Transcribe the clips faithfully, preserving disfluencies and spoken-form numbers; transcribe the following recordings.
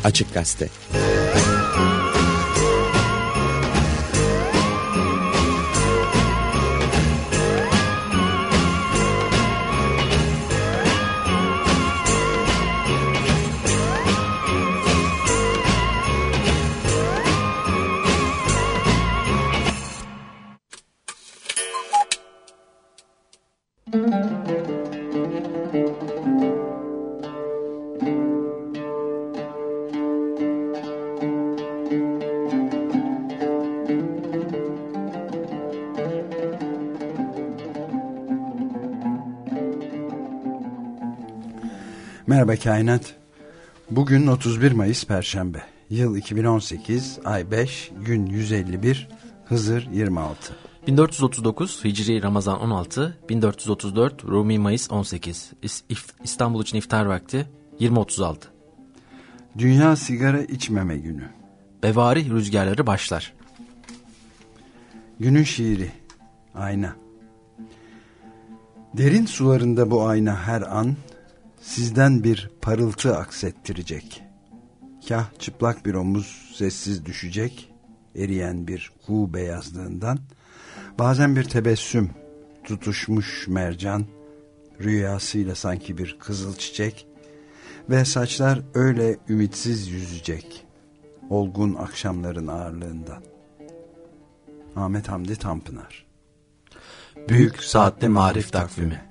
Açık Gazete. Merhaba Kainat. Bugün otuz bir Mayıs Perşembe. Yıl iki bin on sekiz, ay beş, gün yüz elli bir, Hızır yirmi altı. bin dört yüz otuz dokuz Hicri Ramazan on altı, bin dört yüz otuz dört Rumi Mayıs on sekiz. İstanbul için iftar vakti yirmi otuz altı. Dünya Sigara İçmeme Günü. Bevari rüzgarları başlar. Günün şiiri. Ayna. Derin sularında bu ayna her an sizden bir parıltı aksettirecek. Kah çıplak bir omuz sessiz düşecek, eriyen bir kuğu beyazlığından, bazen bir tebessüm, tutuşmuş mercan, rüyasıyla sanki bir kızıl çiçek ve saçlar öyle ümitsiz yüzecek, olgun akşamların ağırlığından. Ahmet Hamdi Tanpınar. Büyük Saatli Marif Takvimi.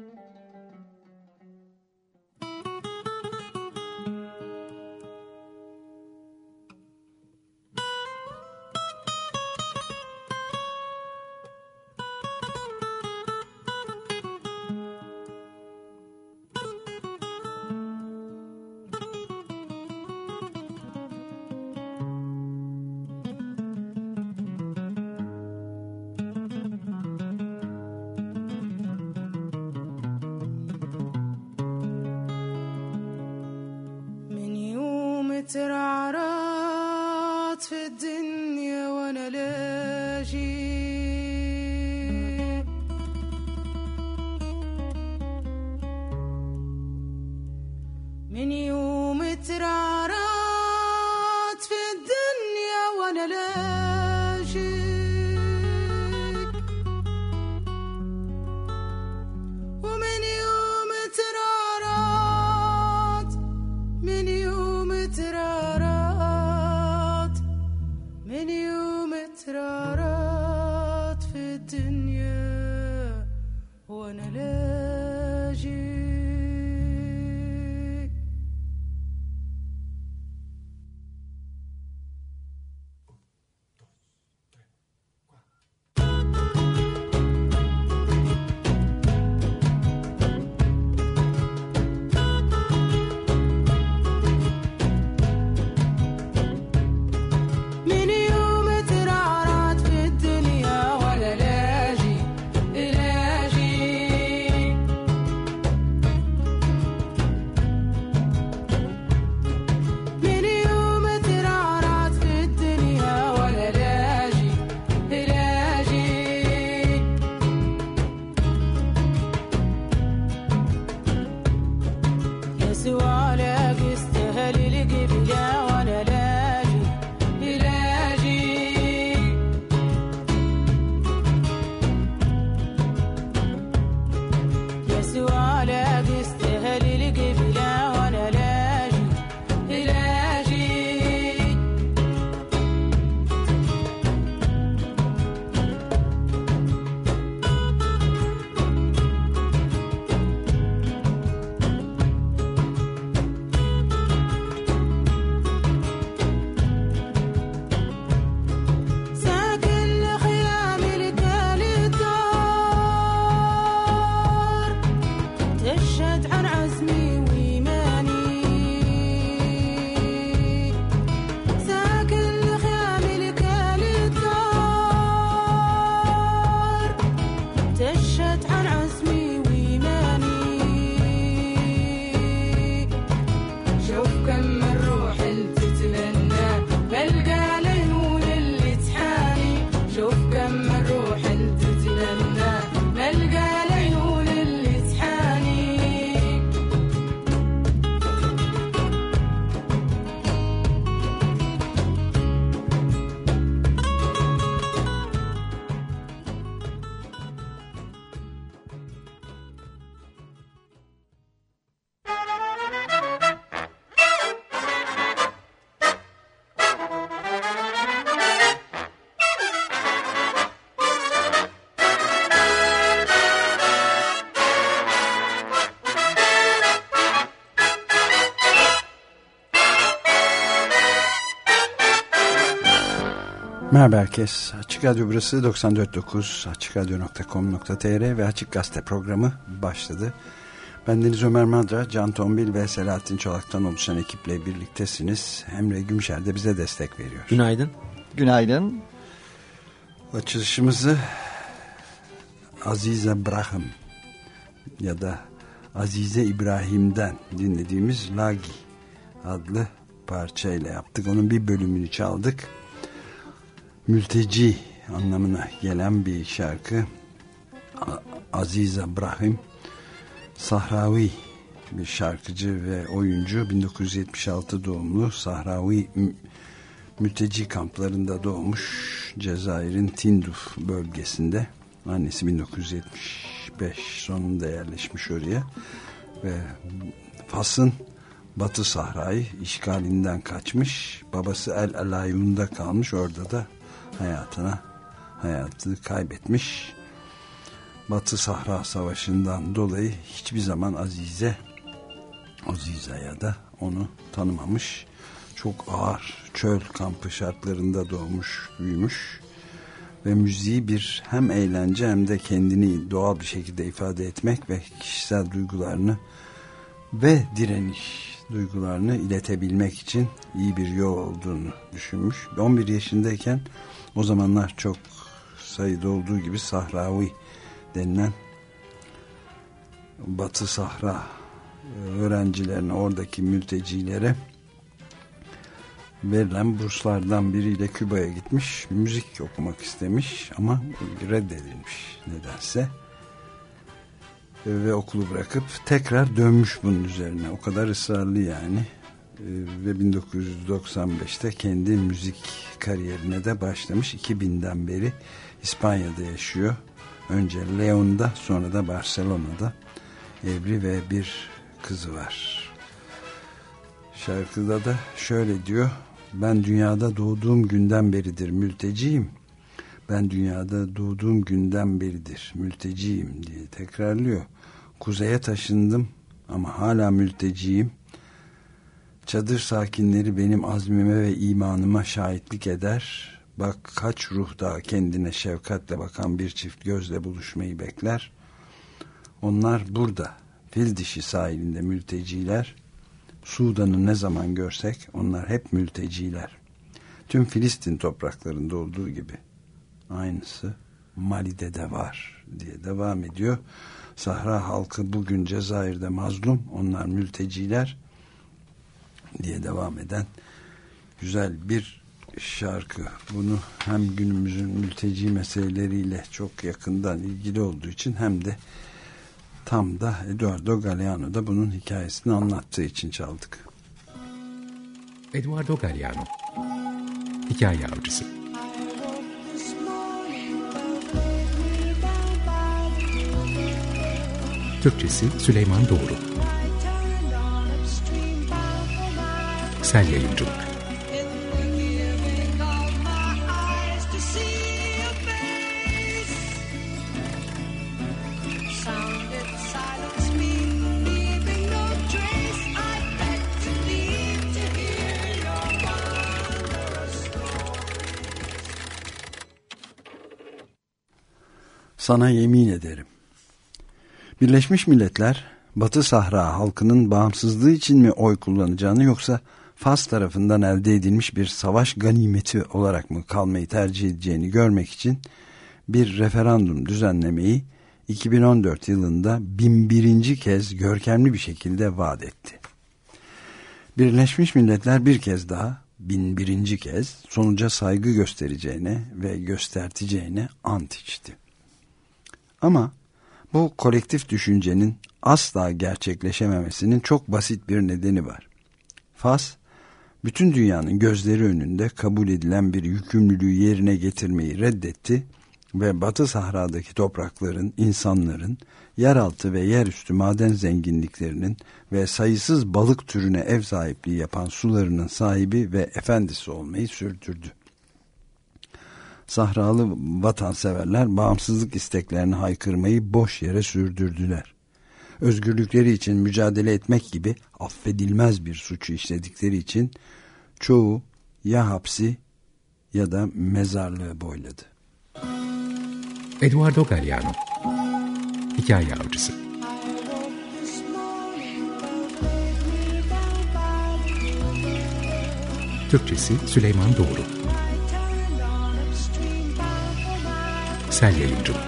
ترعرعت في الدنيا وانا لاجي من يوم ترعرعت في الدنيا وانا لاجي ومن يوم ترعرعت من يوم ترعرعت من يوم ترعرعت في الدنيا وانا لاجي Merhaba herkes. Açık Radyo burası doksan dört nokta dokuz açık radyo nokta com nokta tr ve Açık Gazete programı başladı. Ben Deniz Ömer Madra, Can Tombil ve Selahattin Çolak'tan oluşan ekiple birliktesiniz. Emre Gümşer de bize destek veriyor. Günaydın. Günaydın. Açılışımızı Azize Brahim ya da Azize İbrahim'den dinlediğimiz Lagi adlı parçayla yaptık. Onun bir bölümünü çaldık. Mülteci anlamına gelen bir şarkı. Azize Brahim Sahravi bir şarkıcı ve oyuncu, bin dokuz yüz yetmiş altı doğumlu, Sahravi mülteci kamplarında doğmuş, Cezayir'in Tinduf bölgesinde. Annesi bin dokuz yüz yetmiş beş sonunda yerleşmiş oraya ve Fas'ın Batı Sahra'yı işgalinden kaçmış. Babası El Alayun'da kalmış, orada da hayatına hayatını kaybetmiş. Batı Sahra Savaşı'ndan dolayı hiçbir zaman Azize Azize'ye da onu tanımamış. Çok ağır çöl kampı şartlarında doğmuş, büyümüş ve müziği bir hem eğlence hem de kendini doğal bir şekilde ifade etmek ve kişisel duygularını ve direniş duygularını iletebilmek için iyi bir yol olduğunu düşünmüş. on bir yaşındayken, o zamanlar çok sayıda olduğu gibi Sahravi denilen Batı Sahra öğrencilerine, oradaki mültecilere verilen burslardan biriyle Küba'ya gitmiş, müzik okumak istemiş ama reddedilmiş nedense ve okulu bırakıp tekrar dönmüş bunun üzerine. O kadar ısrarlı yani. Ve bin dokuz yüz doksan beşte kendi müzik kariyerine de başlamış. iki binden beri İspanya'da yaşıyor. Önce Leon'da, sonra da Barcelona'da. Evli ve bir kızı var. Şarkıda da şöyle diyor: ben dünyada doğduğum günden beridir mülteciyim. Ben dünyada doğduğum günden beridir mülteciyim diye tekrarlıyor. Kuzeye taşındım ama hala mülteciyim. Çadır sakinleri benim azmime ve imanıma şahitlik eder. Bak kaç ruh daha kendine şefkatle bakan bir çift gözle buluşmayı bekler. Onlar burada, fil dişi sahilinde mülteciler. Sudan'ı ne zaman görsek onlar hep mülteciler. Tüm Filistin topraklarında olduğu gibi aynısı Mali'de de var diye devam ediyor. Sahra halkı bugün Cezayir'de mazlum, onlar mülteciler diye devam eden güzel bir şarkı. Bunu hem günümüzün mülteci meseleleriyle çok yakından ilgili olduğu için hem de tam da Eduardo Galeano da bunun hikayesini anlattığı için çaldık. Eduardo Galeano, hikaye avcısı. Türkçesi Süleyman Doğru. Sel Yayıncılık. Sana yemin ederim. Birleşmiş Milletler, Batı Sahra halkının bağımsızlığı için mi oy kullanacağını, yoksa Fas tarafından elde edilmiş bir savaş ganimeti olarak mı kalmayı tercih edeceğini görmek için bir referandum düzenlemeyi iki bin on dört yılında bin birinci kez görkemli bir şekilde vaat etti. Birleşmiş Milletler bir kez daha, bin birinci kez sonuca saygı göstereceğine ve gösterteceğine ant içti. Ama bu kolektif düşüncenin asla gerçekleşememesinin çok basit bir nedeni var. Fas, bütün dünyanın gözleri önünde kabul edilen bir yükümlülüğü yerine getirmeyi reddetti ve Batı Sahra'daki toprakların, insanların, yeraltı ve yerüstü maden zenginliklerinin ve sayısız balık türüne ev sahipliği yapan sularının sahibi ve efendisi olmayı sürdürdü. Sahralı vatanseverler bağımsızlık isteklerini haykırmayı boş yere sürdürdüler. Özgürlükleri için mücadele etmek gibi affedilmez bir suçu işledikleri için çoğu ya hapsi ya da mezarlığı boyladı. Eduardo Galeano, Hikaye Avcısı. Türkçesi Süleyman Doğru. Sel Yayıncılık.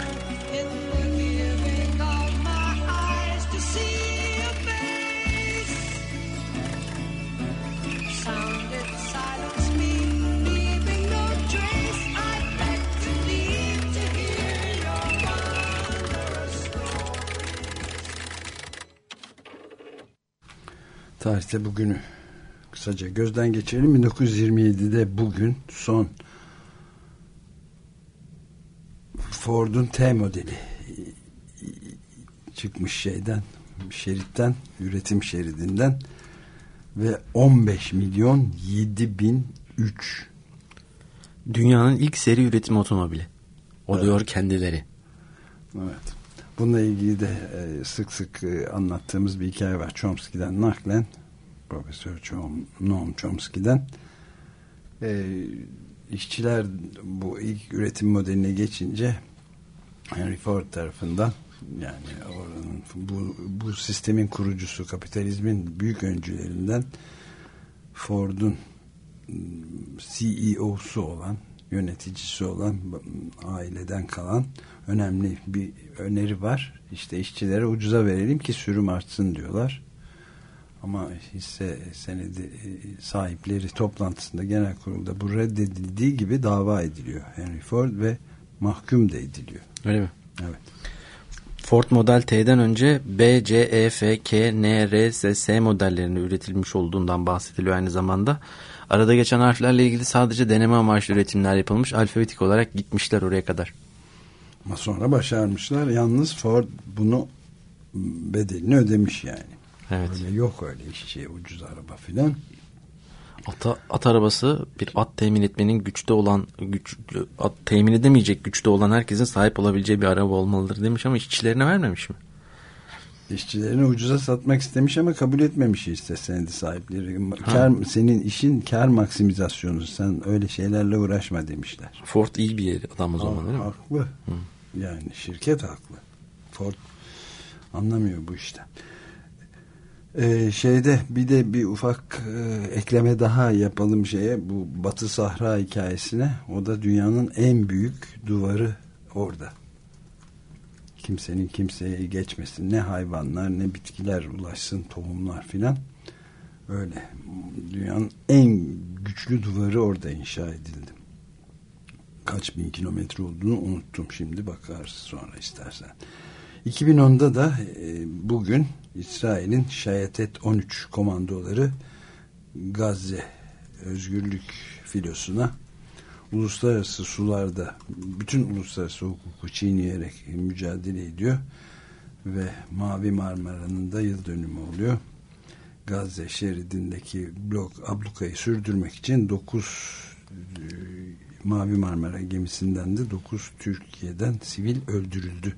Tarihte bugünü kısaca gözden geçirelim. bin dokuz yüz yirmi yedide bugün son Ford'un T modeli çıkmış şeyden, şeritten, üretim şeridinden ve on beş milyon yedi bin üç. Dünyanın ilk seri üretim otomobili. Oluyor evet. Kendileri. Evet. Bununla ilgili de e, sık sık e, anlattığımız bir hikaye var. Chomsky'den naklen, Profesör Chom, Noam Chomsky'den e, işçiler bu ilk üretim modeline geçince Henry Ford tarafından, yani oranın, bu, bu sistemin kurucusu, kapitalizmin büyük öncülerinden Ford'un C E O'su olan, yöneticisi olan, aileden kalan önemli bir öneri var. İşte işçilere ucuza verelim ki sürüm artsın diyorlar. Ama hisse senedi sahipleri toplantısında, genel kurulda bu reddedildiği gibi dava ediliyor Henry Ford ve mahkum da ediliyor. Öyle mi? Evet. Ford Model T'den önce B, C, E, F, K, N, R, S, S modellerinde üretilmiş olduğundan bahsediliyor aynı zamanda. Arada geçen harflerle ilgili sadece deneme amaçlı üretimler yapılmış. Alfabetik olarak gitmişler oraya kadar. Ama sonra başarmışlar. Yalnız Ford bunu bedelini ödemiş yani. Evet. Öyle yok öyle işçiye ucuz araba filan. At, at arabası bir at temin etmenin güçte olan, güç, at temin edemeyecek güçte olan herkesin sahip olabileceği bir araba olmalıdır demiş ama işçilerine vermemiş mi? İşçilerini ucuza satmak istemiş ama kabul etmemiş hisse senedi sahipleri. Kar, senin işin kar maksimizasyonu. Sen öyle şeylerle uğraşma demişler. Ford iyi bir adam o zaman, değil mi? Haklı. Hı. Yani şirket haklı. Ford anlamıyor bu işten. Ee, şeyde bir de bir ufak e, ekleme daha yapalım şeye, bu Batı Sahra hikayesine. O da dünyanın en büyük duvarı orada. Kimsenin kimseye geçmesin, ne hayvanlar ne bitkiler ulaşsın, tohumlar filan. Öyle dünyanın en güçlü duvarı orada inşa edildi. Kaç bin kilometre olduğunu unuttum, şimdi bakarız sonra istersen. iki bin onda da e, bugün İsrail'in Şayatet on üç komandoları Gazze Özgürlük Filosu'na uluslararası sularda bütün uluslararası hukuku çiğneyerek mücadele ediyor ve Mavi Marmara'nın da yıl dönümü oluyor. Gazze şeridindeki blok ablukayı sürdürmek için dokuz e, Mavi Marmara gemisinden de dokuz Türkiye'den sivil öldürüldü.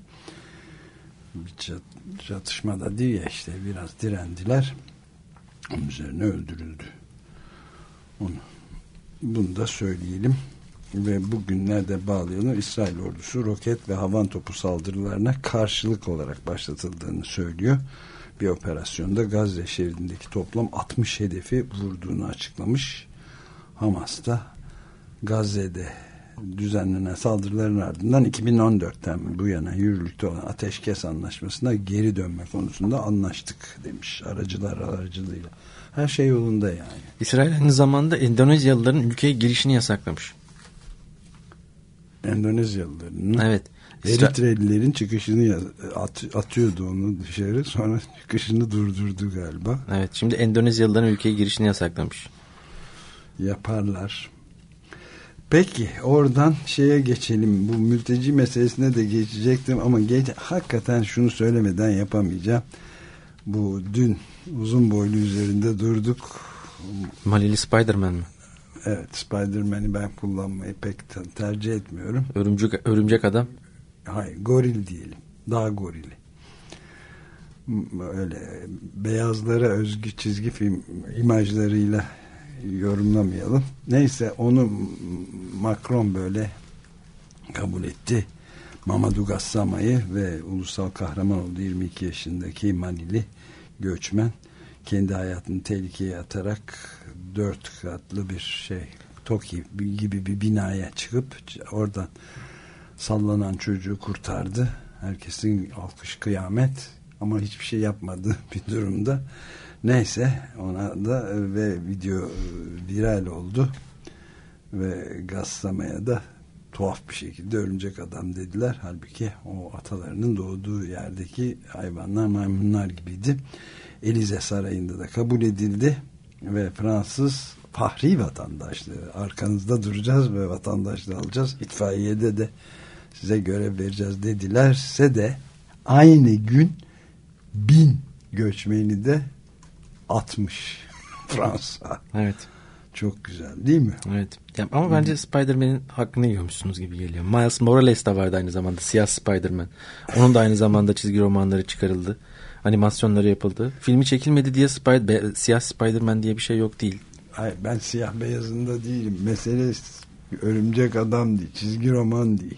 Bir çatışmada değil ya, işte biraz direndiler. Onun üzerine öldürüldü. Onu, bunu da söyleyelim. Ve bugünlerde bağlayalım. İsrail ordusu roket ve havan topu saldırılarına karşılık olarak başlatıldığını söylüyor. Bir operasyonda Gazze şeridindeki toplam altmış hedefi vurduğunu açıklamış. Hamas da Gazze'de düzenlenen saldırıların ardından iki bin on dörtten bu yana yürürlükte olan ateşkes anlaşmasına geri dönme konusunda anlaştık demiş, aracılar aracılığıyla. Her şey yolunda yani. İsrail aynı zamanda Endonezyalıların ülkeye girişini yasaklamış. Endonezyalıların. Evet. Eritrelilerin çıkışını at, atıyordu onu dışarı, sonra çıkışını durdurdu galiba. Evet, şimdi Endonezyalıların ülkeye girişini yasaklamış. Yaparlar. Peki oradan şeye geçelim. Bu mülteci meselesine de geçecektim ama geç, hakikaten şunu söylemeden yapamayacağım. Bu dün uzun boylu üzerinde durduk. Malili Spider-Man mi? Evet, Spider-Man'i ben kullanmayı pek tercih etmiyorum. Örümcek, örümcek adam. Hayır, goril diyelim. Dağ gorili. Öyle beyazlara özgü çizgi film imajlarıyla yorumlamayalım. Neyse onu Macron böyle kabul etti. Mamadou Gassama'yı ve ulusal kahraman oldu. yirmi iki yaşındaki Malili göçmen kendi hayatını tehlikeye atarak dört katlı bir şey TOKİ gibi bir binaya çıkıp oradan sallanan çocuğu kurtardı. Herkesin alkış kıyamet ama hiçbir şey yapmadı bir durumda. Neyse ona da ve video viral oldu ve Gassama'ya da tuhaf bir şekilde örümcek adam dediler. Halbuki o atalarının doğduğu yerdeki hayvanlar maymunlar gibiydi. Elize Sarayı'nda da kabul edildi ve Fransız fahri vatandaşlığı, arkanızda duracağız ve vatandaşlığı alacağız. İtfaiyede de size görev vereceğiz dedilerse de aynı gün bin göçmeni de atmış Fransa. Evet. Çok güzel değil mi? Evet. Ya, ama bence hmm. Spider-Man'in hakkını yiyormuşsunuz gibi geliyor. Miles Morales de vardı aynı zamanda. Siyah Spider-Man. Onun da aynı zamanda çizgi romanları çıkarıldı. Animasyonları yapıldı. Filmi çekilmedi diye Spider- Siyah Spider-Man diye bir şey yok değil. Hayır, ben siyah beyazında değilim. Mesele örümcek adam değil. Çizgi roman değil.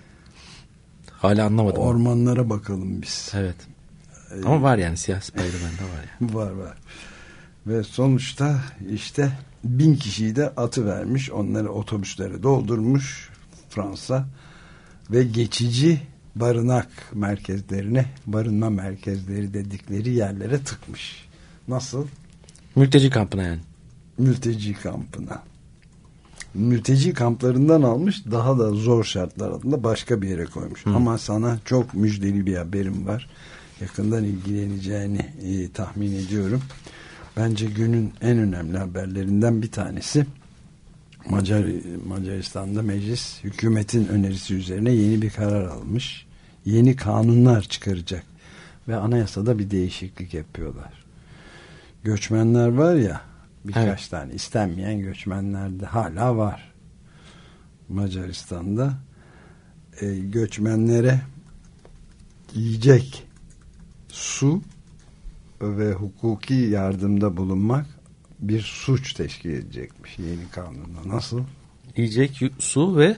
Hala anlamadım. Ormanlara bakalım biz. Evet. Ee, Ama var yani siyah Spider-Man'de var yani. Var var. Ve sonuçta işte bin kişiyi de atı vermiş. Onları otobüslere doldurmuş Fransa ve geçici barınak merkezlerine, barınma merkezleri dedikleri yerlere tıkmış. Nasıl? Mülteci kampına yani. Mülteci kampına. Mülteci kamplarından almış, daha da zor şartlar altında başka bir yere koymuş. Hı. Ama sana çok müjdeli bir haberim var. Yakından ilgileneceğini e, tahmin ediyorum. Bence günün en önemli haberlerinden bir tanesi. Macar Macaristan'da meclis hükümetin önerisi üzerine yeni bir karar almış. Yeni kanunlar çıkaracak ve anayasada bir değişiklik yapıyorlar. Göçmenler var ya, birkaç evet. tane istenmeyen göçmenler de hala var Macaristan'da. E, göçmenlere yiyecek, su ve hukuki yardımda bulunmak bir suç teşkil edecekmiş yeni kanunda. Nasıl? Yiyecek, su ve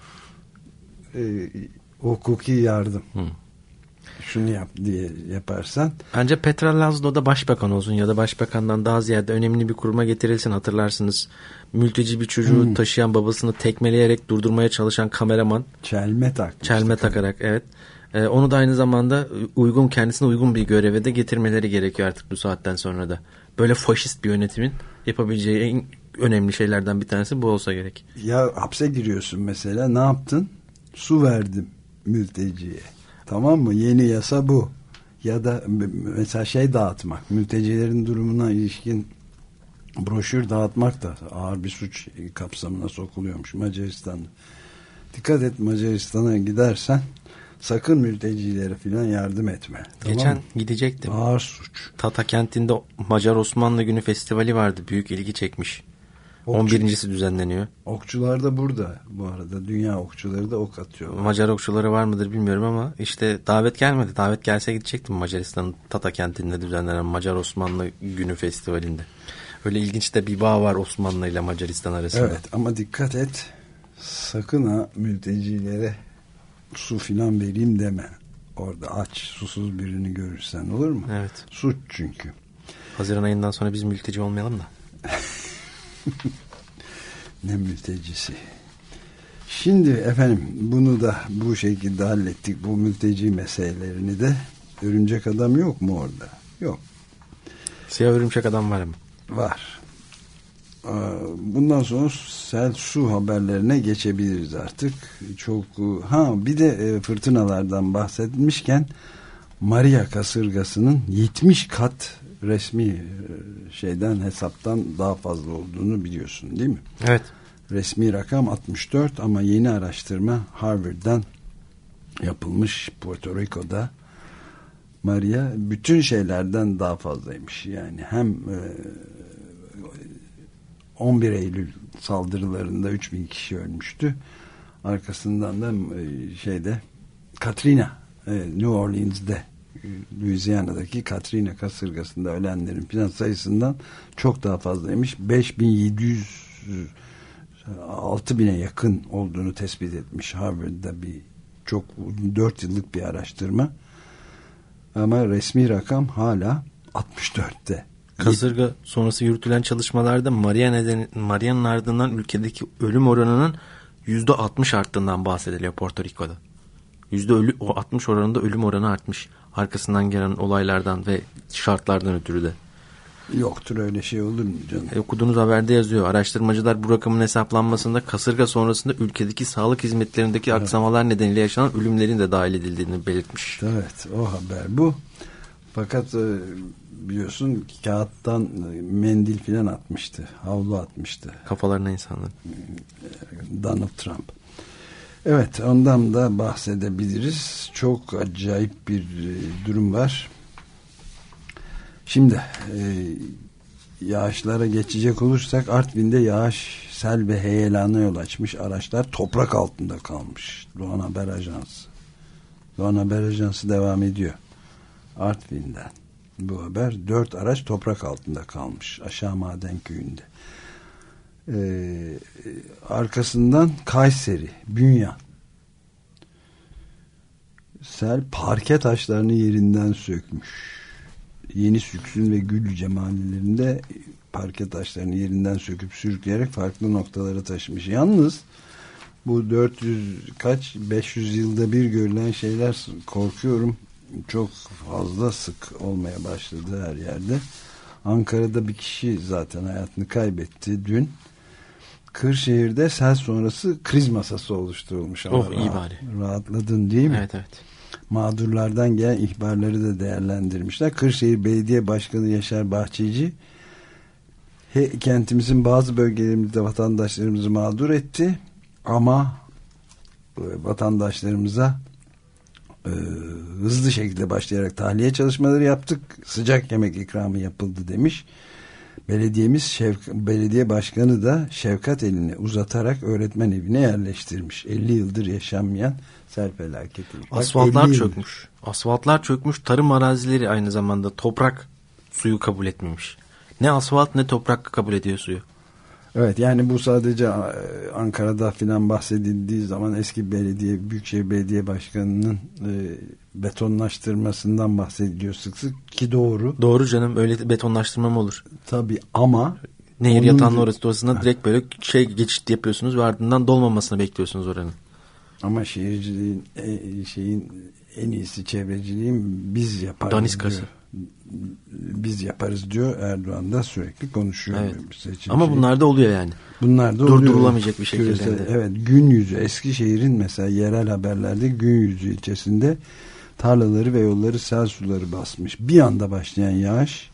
e, hukuki yardım. Hı. Şunu yap diye yaparsan. Bence Petra Lazlo da başbakan olsun ya da başbakandan daha ziyade önemli bir kuruma getirilsin. Hatırlarsınız, mülteci bir çocuğu hmm. taşıyan babasını tekmeleyerek durdurmaya çalışan kameraman. Çelme takmış. Çelme takarak evet. Ee, onu da aynı zamanda uygun, kendisine uygun bir göreve de getirmeleri gerekiyor artık bu saatten sonra da. Böyle faşist bir yönetimin yapabileceği en önemli şeylerden bir tanesi bu olsa gerek. Ya hapse giriyorsun mesela, ne yaptın? Su verdim mülteciye. Tamam mı? Yeni yasa bu. Ya da mesela şey dağıtmak, mültecilerin durumuna ilişkin broşür dağıtmak da ağır bir suç kapsamına sokuluyormuş Macaristan'da. Dikkat et, Macaristan'a gidersen sakın mültecilere filan yardım etme. Tamam Geçen mı? gidecektim. Ağır suç. Tata kentinde Macar Osmanlı Günü Festivali vardı. Büyük ilgi çekmiş. Okçu. on birincisi düzenleniyor. Okçular da burada bu arada. Dünya okçuları da ok atıyorlar. Macar okçuları var mıdır bilmiyorum ama işte davet gelmedi. Davet gelse gidecektim Macaristan'ın Tata kentinde düzenlenen Macar Osmanlı Günü Festivali'nde. Öyle ilginç de bir bağ var Osmanlı ile Macaristan arasında. Evet ama dikkat et. Sakın ha mültecilere su filan vereyim deme. Orada aç, susuz birini görürsen, olur mu? Evet. Suç çünkü. Haziran ayından sonra biz mülteci olmayalım da. Ne mültecisi. Şimdi efendim bunu da bu şekilde hallettik. Bu mülteci meselelerini de. Örümcek adam yok mu orada? Yok. Siyah örümcek adam var mı? Var. Bundan sonra sel su haberlerine geçebiliriz artık. Çok ha bir de fırtınalardan bahsetmişken Maria kasırgasının yetmiş kat resmi şeyden, hesaptan daha fazla olduğunu biliyorsun değil mi? Evet. Resmi rakam altmış dört ama yeni araştırma Harvard'dan yapılmış, Puerto Rico'da. Maria bütün şeylerden daha fazlaymış. Yani hem on bir Eylül saldırılarında üç bin kişi ölmüştü. Arkasından da şeyde Katrina New Orleans'de Louisiana'daki Katrina kasırgasında ölenlerin filan sayısından çok daha fazlaymış. beş bin yedi yüz altı bine yakın olduğunu tespit etmiş Harvard'da bir çok dört yıllık bir araştırma. Ama resmi rakam hala altmış dörtte. Kasırga sonrası yürütülen çalışmalarda Mariana Mariana'nın ardından ülkedeki ölüm oranının yüzde altmış arttığından bahsediliyor Porto Rico'da. yüzde altmış oranında ölüm oranı artmış. Arkasından gelen olaylardan ve şartlardan ötürü de. Yoktur öyle şey, olur mu canım? E, okuduğunuz haberde yazıyor. Araştırmacılar bu rakamın hesaplanmasında kasırga sonrasında ülkedeki sağlık hizmetlerindeki evet. aksamalar nedeniyle yaşanan ölümlerin de dahil edildiğini belirtmiş. Evet, o haber bu. Fakat biliyorsun kağıttan mendil filan atmıştı. Havlu atmıştı. Kafalarına insanlar. Donald Trump. Evet, ondan da bahsedebiliriz. Çok acayip bir durum var. Şimdi e, yağışlara geçecek olursak Artvin'de yağış, sel ve heyelana yol açmış. Araçlar toprak altında kalmış. Doğan Haber Ajansı. Doğan Haber Ajansı devam ediyor. Artvin'den bu haber. Dört araç toprak altında kalmış. Aşağı Maden Köyü'nde. Ee, arkasından Kayseri, Bünyan. Sel parke taşlarını yerinden sökmüş. Yeni Süksün ve Güllüce mahallelerinde parke taşlarını yerinden söküp sürükleyerek farklı noktalara taşımış. Yalnız bu dört yüz kaç beş yüz yılda bir görülen şeyler, korkuyorum çok fazla sık olmaya başladı her yerde. Ankara'da bir kişi zaten hayatını kaybetti dün. Kırşehir'de sel sonrası kriz masası oluşturulmuş. Oh, iyi bari. Rahatladın değil mi? Evet evet. Mağdurlardan gelen ihbarları da değerlendirmişler. Kırşehir Belediye Başkanı Yaşar Bahçeci, he, kentimizin bazı bölgelerimizde vatandaşlarımızı mağdur etti ama e, vatandaşlarımıza e, hızlı şekilde başlayarak tahliye çalışmaları yaptık. Sıcak yemek ikramı yapıldı demiş. Belediyemiz Şevk, belediye başkanı da şefkat elini uzatarak öğretmen evine yerleştirmiş. elli yıldır yaşanmayan sel felaketi. Asfaltlar çökmüş. Asfaltlar çökmüş. Tarım arazileri aynı zamanda toprak suyu kabul etmemiş. Ne asfalt ne toprak kabul ediyor suyu. Evet, yani bu sadece Ankara'da filan bahsedildiği zaman eski belediye, Büyükşehir Belediye Başkanı'nın e, betonlaştırmasından bahsediliyor sık sık ki doğru. Doğru canım, öyle betonlaştırma mı olur? Tabii ama nehir yatağının orası orasında direkt böyle şey geçit yapıyorsunuz ve ardından dolmamasını bekliyorsunuz oranın. Ama şehirciliğin e, şeyin en iyisi çevreciliğin biz yaparız Daniskası. diyor. Biz yaparız diyor. Erdoğan da sürekli konuşuyor. Evet. Ama şey. Bunlar da oluyor yani. Bunlar da durdurulamayacak bir şekilde. Küresel, evet, gün yüzü, Eskişehir'in mesela yerel haberlerde gün yüzü ilçesinde tarlaları ve yolları sel suları basmış. Bir anda başlayan yağış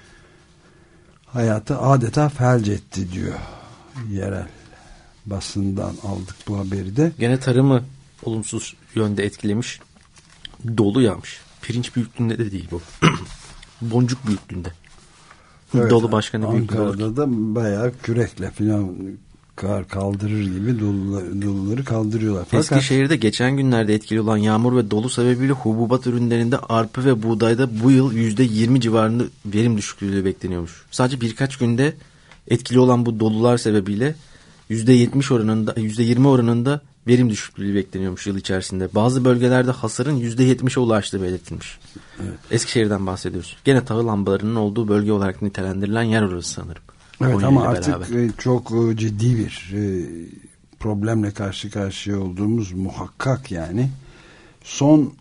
hayatı adeta felç etti diyor. Yerel basından aldık bu haberi de. Gene tarımı olumsuz yönde etkilemiş. Dolu yağmış. Pirinç büyüklüğünde de değil bu. Boncuk büyüklüğünde. Evet, dolu başka ne büyüklüğünde. Ankara'da da bayağı kürekle falan kar kaldırır gibi doluları, doluları kaldırıyorlar. Fakat Eskişehir'de geçen günlerde etkili olan yağmur ve dolu sebebiyle hububat ürünlerinde arpa ve buğdayda bu yıl yüzde yirmi civarında verim düşüklüğü bekleniyormuş. Sadece birkaç günde etkili olan bu dolular sebebiyle yüzde yetmiş oranında, yüzde yirmi oranında verim düşüklüğü bekleniyormuş yıl içerisinde. Bazı bölgelerde hasarın yüzde yetmişe ulaştığı belirtilmiş. Evet. Eskişehir'den bahsediyoruz. Gene tahıl lambalarının olduğu bölge olarak nitelendirilen yer orası sanırım. Evet, Konya ama artık beraber. çok ciddi bir problemle karşı karşıya olduğumuz muhakkak yani. Son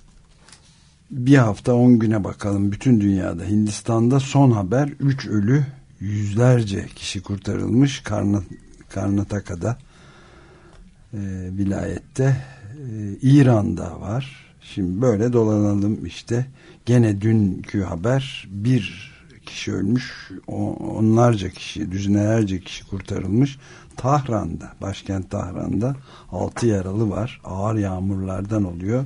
bir hafta on güne bakalım bütün dünyada. Hindistan'da son haber üç ölü, yüzlerce kişi kurtarılmış. Karnat, Karnataka'da e, vilayette e, İran'da var. Şimdi böyle dolanalım işte. Gene dünkü haber bir kişi ölmüş, onlarca kişi, düzinelerce kişi kurtarılmış. Tahran'da, başkent Tahran'da altı yaralı var. Ağır yağmurlardan oluyor.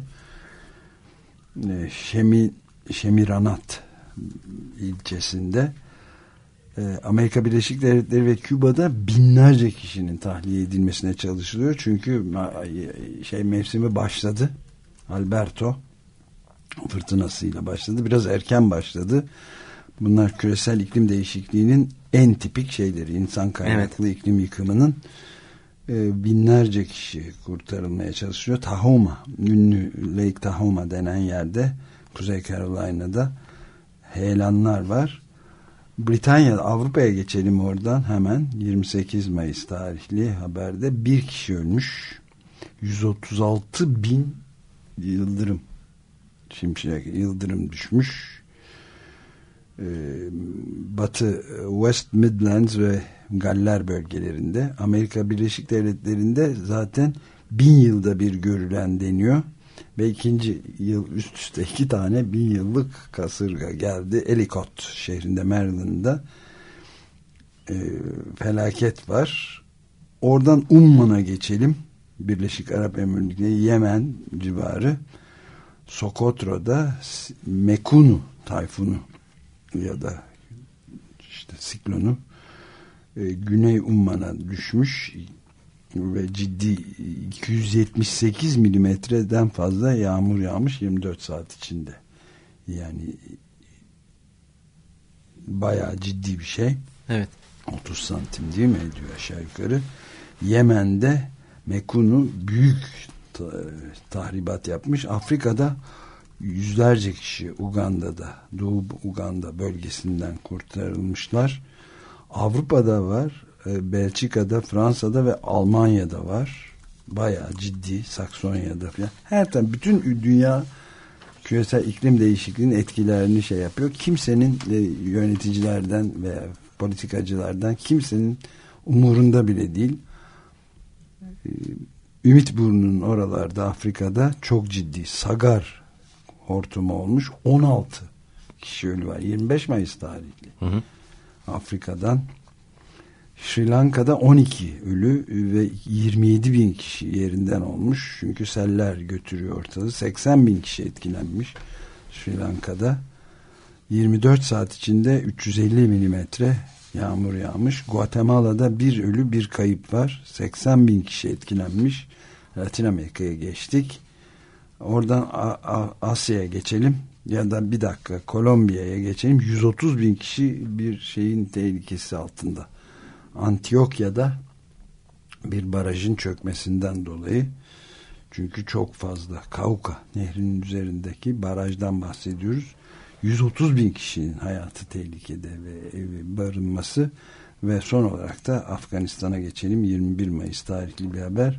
Şemi, Şemiranat ilçesinde Amerika Birleşik Devletleri ve Küba'da binlerce kişinin tahliye edilmesine çalışılıyor. Çünkü şey mevsimi başladı. Alberto fırtınasıyla başladı. Biraz erken başladı. Bunlar küresel iklim değişikliğinin en tipik şeyleri. İnsan kaynaklı evet. iklim yıkımının e, binlerce kişi kurtarılmaya çalışıyor. Tahoma, ünlü Lake Tahoma denen yerde, Kuzey Carolina'da heyelanlar var. Britanya, Avrupa'ya geçelim oradan hemen. yirmi sekiz Mayıs tarihli haberde bir kişi ölmüş. yüz otuz altı bin yıldırım şimşek yıldırım düşmüş. Ee, Batı West Midlands ve Galler bölgelerinde, Amerika Birleşik Devletleri'nde zaten bin yılda bir görülen deniyor ve ikinci yıl üst üste iki tane bin yıllık kasırga geldi. Ellicott şehrinde, Maryland'da e, felaket var. Oradan Umman'a geçelim. Birleşik Arap Emirlikleri, Yemen civarı, Sokotro'da Mekunu tayfunu ya da işte siklonu e, Güney Umman'a düşmüş ve ciddi iki yüz yetmiş sekiz milimetreden fazla yağmur yağmış yirmi dört saat içinde. Yani bayağı ciddi bir şey. Evet. otuz santim değil mi ediyor aşağı yukarı. Yemen'de Mekunu büyük tahribat yapmış. Afrika'da yüzlerce kişi Uganda'da, Doğu Uganda bölgesinden kurtarılmışlar. Avrupa'da var, Belçika'da, Fransa'da ve Almanya'da var. Bayağı ciddi, Saksonya'da falan. Her taraftan bütün dünya küresel iklim değişikliğinin etkilerini şey yapıyor. Kimsenin yöneticilerden veya politikacılardan kimsenin umurunda bile değil. Ümitburnu'nun oralarda, Afrika'da çok ciddi Sagar hortumu olmuş. on altı kişi ölü var. yirmi beş Mayıs tarihli. Hı hı. Afrika'dan. Sri Lanka'da on iki ölü ve yirmi yedi bin kişi yerinden olmuş. Çünkü seller götürüyor ortalığı. seksen bin kişi etkilenmiş Sri Lanka'da. yirmi dört saat içinde üç yüz elli milimetre yağmur yağmış. Guatemala'da bir ölü bir kayıp var. seksen bin kişi etkilenmiş. Latin Amerika'ya geçtik. Oradan Asya'ya geçelim. Ya da bir dakika Kolombiya'ya geçelim. yüz otuz bin kişi bir şeyin tehlikesi altında. Antiokya'da bir barajın çökmesinden dolayı, çünkü çok fazla Kauka nehrinin üzerindeki barajdan bahsediyoruz. yüz otuz bin kişinin hayatı tehlikede ve evi barınması. Ve son olarak da Afganistan'a geçelim. yirmi bir Mayıs tarihli bir haber.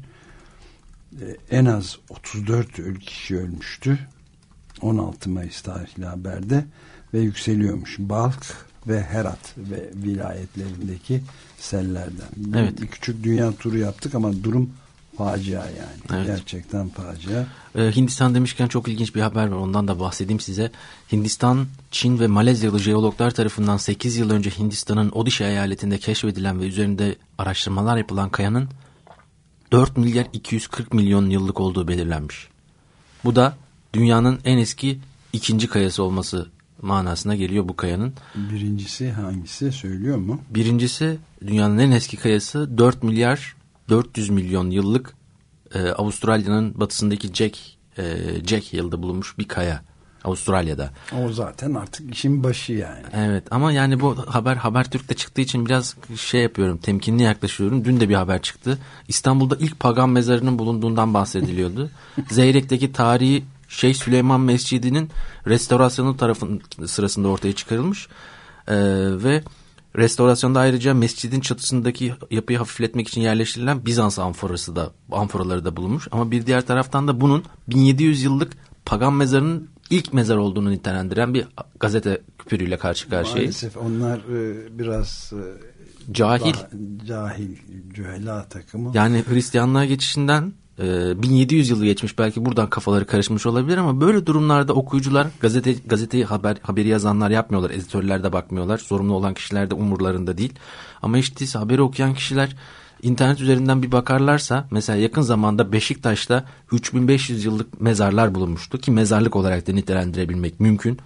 Ee, en az otuz dört ölü kişi ölmüştü. on altı Mayıs tarihli haberde ve yükseliyormuş. Balk ve Herat ve vilayetlerindeki sellerden. Evet. Bir küçük dünya turu yaptık ama durum facia yani. Evet. Gerçekten facia. Ee, Hindistan demişken çok ilginç bir haber var. Ondan da bahsedeyim size. Hindistan, Çin ve Malezyalı jeologlar tarafından sekiz yıl önce Hindistan'ın Odisha eyaletinde keşfedilen ve üzerinde araştırmalar yapılan kayanın dört milyar iki yüz kırk milyon yıllık olduğu belirlenmiş. Bu da dünyanın en eski ikinci kayası olması manasına geliyor bu kayanın. Birincisi hangisi söylüyor mu? Birincisi dünyanın en eski kayası dört milyar dört yüz milyon yıllık e, Avustralya'nın batısındaki Jack e, Jack Hill'de bulunmuş bir kaya. Avustralya'da. O zaten artık işin başı yani. Evet ama yani bu haber Habertürk'te çıktığı için biraz şey yapıyorum, temkinli yaklaşıyorum. Dün de bir haber çıktı. İstanbul'da ilk pagan mezarının bulunduğundan bahsediliyordu. Zeyrek'teki tarihi Şeyh Süleyman Mescidi'nin restorasyonu tarafın sırasında ortaya çıkarılmış ee, ve restorasyonda ayrıca mescidin çatısındaki yapıyı hafifletmek için yerleştirilen Bizans amforası da amforaları da bulunmuş. Ama bir diğer taraftan da bunun bin yedi yüz yıllık pagan mezarının ilk mezar olduğunu nitelendiren bir gazete küpürüyle karşı karşıyayız. Maalesef onlar e, biraz e, cahil, bah, cahil, cühela takımı. Yani Hristiyanlığa geçişinden bin yedi yüz yılı geçmiş, belki buradan kafaları karışmış olabilir ama böyle durumlarda okuyucular gazete gazeteyi haber haberi yazanlar yapmıyorlar, editörler de bakmıyorlar, sorumlu olan kişiler de umurlarında değil. Ama hiç değilse haberi okuyan kişiler internet üzerinden bir bakarlarsa, mesela yakın zamanda Beşiktaş'ta üç bin beş yüz yıllık mezarlar bulunmuştu ki mezarlık olarak da nitelendirebilmek mümkün.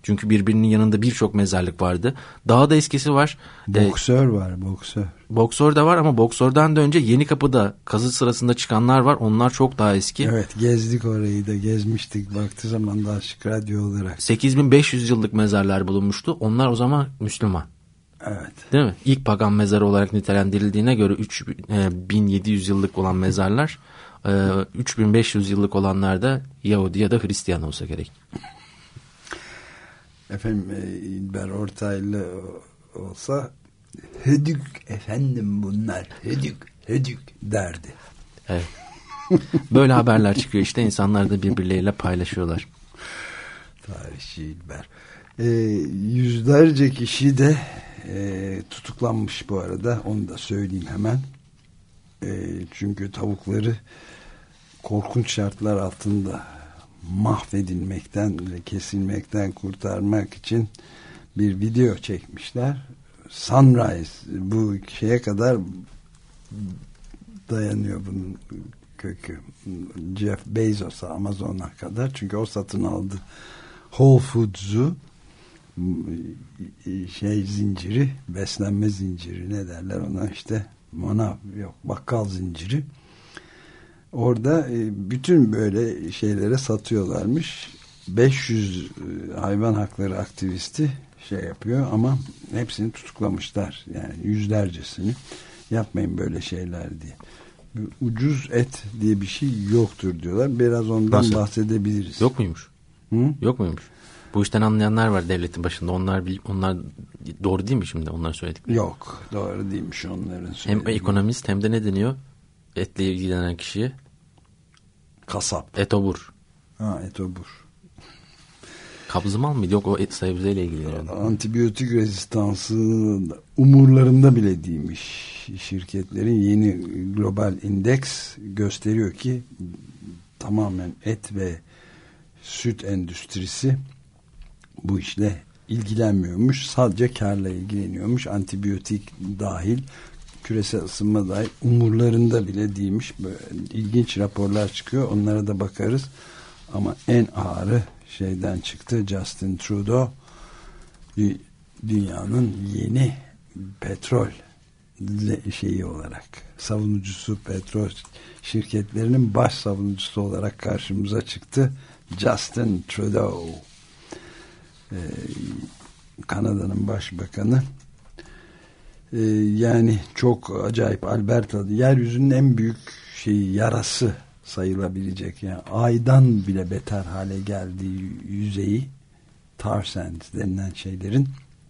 Çünkü birbirinin yanında birçok mezarlık vardı. Daha da eskisi var. Boksör ee, var, boksör. Boksör de var ama boksörden de önce Yenikapı'da kazı sırasında çıkanlar var. Onlar çok daha eski. Evet, gezdik orayı da, gezmiştik. Baktığı zaman da Açık Radyo olarak. sekiz bin beş yüz yıllık mezarlar bulunmuştu. Onlar o zaman Müslüman. Evet. Değil mi? İlk pagan mezarı olarak nitelendirildiğine göre üç bin yedi yüz yıllık olan mezarlar, üç bin beş yüz yıllık olanlar da Yahudi ya da Hristiyan olsa gerek. Efendim İlber Ortaylı olsa hödük efendim bunlar, hödük hödük derdi. Evet. Böyle haberler çıkıyor işte, insanlar da birbirleriyle paylaşıyorlar. Tarihçi İlber. E, yüzlerce kişi de e, tutuklanmış bu arada, onu da söyleyeyim hemen. E, çünkü tavukları korkunç şartlar altında mahvedilmekten ve kesilmekten kurtarmak için bir video çekmişler. Sunrise, bu şeye kadar dayanıyor bunun kökü. Jeff Bezos'a, Amazon'a kadar. Çünkü o satın aldı Whole Foods'u, şey zinciri, beslenme zinciri, ne derler ona işte, manav yok, bakkal zinciri. Orada bütün böyle şeylere satıyorlarmış. beş yüz hayvan hakları aktivisti şey yapıyor ama hepsini tutuklamışlar. Yani yüzlercesini. Yapmayın böyle şeyler diye. Ucuz et diye bir şey yoktur diyorlar. Biraz ondan Nasıl? bahsedebiliriz. Yok muymuş? Hı? Yok muymuş? Bu işten anlayanlar var devletin başında. Onlar onlar doğru değil mi şimdi onlar söyledikleri? Yok, doğru değilmiş onların söylediği. Hem ekonomist hem de ne deniyor? Etle ilgilenen kişiye kasap. Etobur. Ha, etobur. Kabzımal mıydı? Yok, o et sebzeyle ilgili. Antibiyotik rezistansı umurlarında bile değilmiş. Şirketlerin yeni global indeks gösteriyor ki tamamen et ve süt endüstrisi bu işle ilgilenmiyormuş. Sadece karla ilgileniyormuş. Antibiyotik dahil, küresel ısınma dahil umurlarında bile değilmiş. Böyle ilginç raporlar çıkıyor. Onlara da bakarız. Ama en ağırı şeyden çıktı. Justin Trudeau dünyanın yeni petrol şeyi olarak, savunucusu, petrol şirketlerinin baş savunucusu olarak karşımıza çıktı. Justin Trudeau, ee, Kanada'nın başbakanı. Ee, yani çok acayip. Alberta yeryüzünün en büyük şeyi, yarası sayılabilecek, yani aydan bile beter hale geldiği yüzeyi, tar sands denilen şeylerin,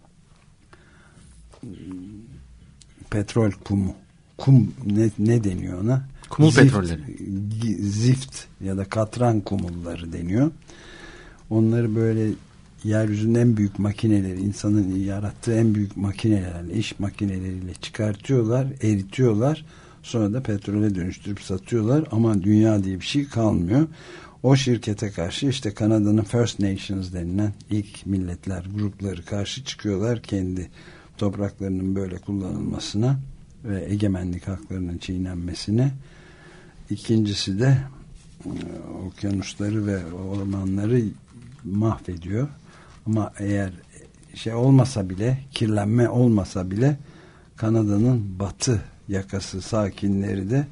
petrol kumu, kum ne, ne deniyor ona? Kumul zift, petrolleri. Zift ya da katran kumulları deniyor. Onları böyle yeryüzünün en büyük makineleri, insanın yarattığı en büyük makinelerle, iş makineleriyle çıkartıyorlar, eritiyorlar. Sonra da petrole dönüştürüp satıyorlar. Ama dünya diye bir şey kalmıyor. O şirkete karşı işte Kanada'nın First Nations denilen ilk milletler grupları karşı çıkıyorlar. Kendi topraklarının böyle kullanılmasına ve egemenlik haklarının çiğnenmesine. İkincisi de okyanusları ve ormanları mahvediyor. Ama eğer şey olmasa bile, kirlenme olmasa bile, Kanada'nın batı yakası sakinleri de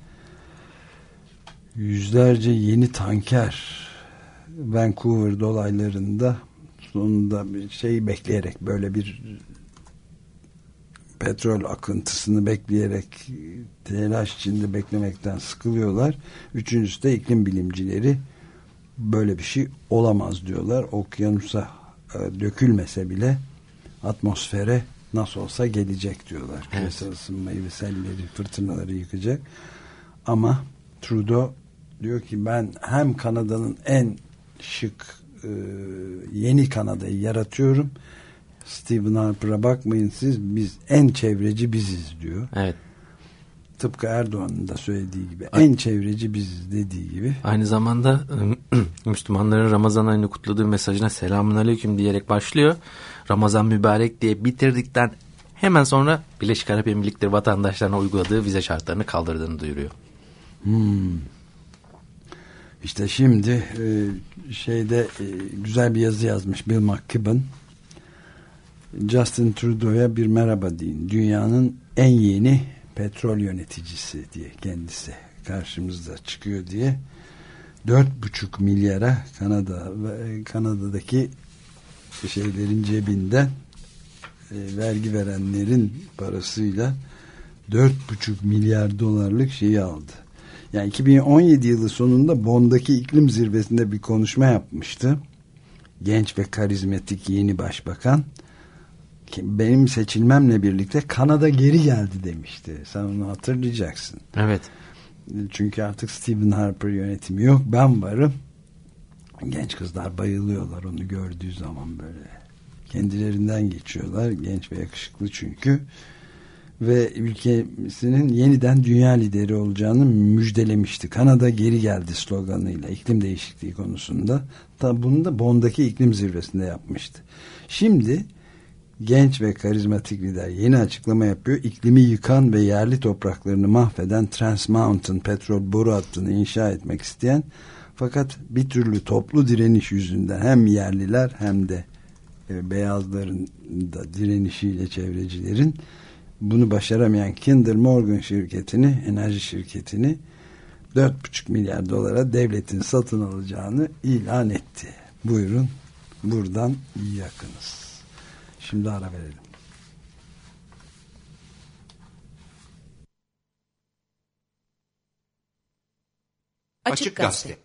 yüzlerce yeni tanker Vancouver dolaylarında sonunda bir şey bekleyerek, böyle bir petrol akıntısını bekleyerek, telaş içinde beklemekten sıkılıyorlar. Üçüncüsü de iklim bilimcileri böyle bir şey olamaz diyorlar. Okyanusa e, dökülmese bile atmosfere nasıl olsa gelecek diyorlar. Evet. Küresel ısınmayı ve selleri, fırtınaları yıkacak. Ama Trudeau diyor ki ben hem Kanada'nın en şık e, yeni Kanada'yı yaratıyorum. Stephen Harper'a bakmayın siz, biz en çevreci biziz diyor. Evet. Tıpkı Erdoğan'ın da söylediği gibi, en çevreci biziz dediği gibi. Aynı zamanda Müslümanların Ramazan ayını kutladığı mesajına selamun aleyküm diyerek başlıyor. Ramazan mübarek diye bitirdikten hemen sonra Birleşik Arap Emirlikleri vatandaşlarına uyguladığı vize şartlarını kaldırdığını duyuruyor. Hmm. İşte şimdi e, şeyde e, güzel bir yazı yazmış Bill McKibben. Justin Trudeau'ya bir merhaba deyin. Dünyanın en yeni petrol yöneticisi diye kendisi karşımızda çıkıyor diye. Dört buçuk milyara Kanada ve Kanada'daki şeylerin cebinden e, vergi verenlerin parasıyla dört buçuk milyar dolarlık şeyi aldı. Yani iki bin on yedi yılı sonunda Bonn'daki iklim zirvesinde bir konuşma yapmıştı. Genç ve karizmatik yeni başbakan, benim seçilmemle birlikte Kanada geri geldi demişti. Sen onu hatırlayacaksın. Evet. Çünkü artık Stephen Harper yönetimi yok. Ben varım. Genç kızlar bayılıyorlar onu gördüğü zaman böyle. Kendilerinden geçiyorlar. Genç ve yakışıklı çünkü. Ve ülkesinin yeniden dünya lideri olacağını müjdelemişti. Kanada geri geldi sloganıyla iklim değişikliği konusunda. Tabi bunu da Bonn'daki iklim zirvesinde yapmıştı. Şimdi genç ve karizmatik lider yeni açıklama yapıyor. İklimi yıkan ve yerli topraklarını mahveden Trans Mountain petrol boru hattını inşa etmek isteyen, fakat bir türlü toplu direniş yüzünden hem yerliler hem de e, beyazların da direnişiyle çevrecilerin bunu başaramayan Kinder Morgan şirketini, enerji şirketini dört buçuk milyar dolara devletin satın alacağını ilan etti. Buyurun buradan yakınız. Şimdi ara verelim. Açık Gazete.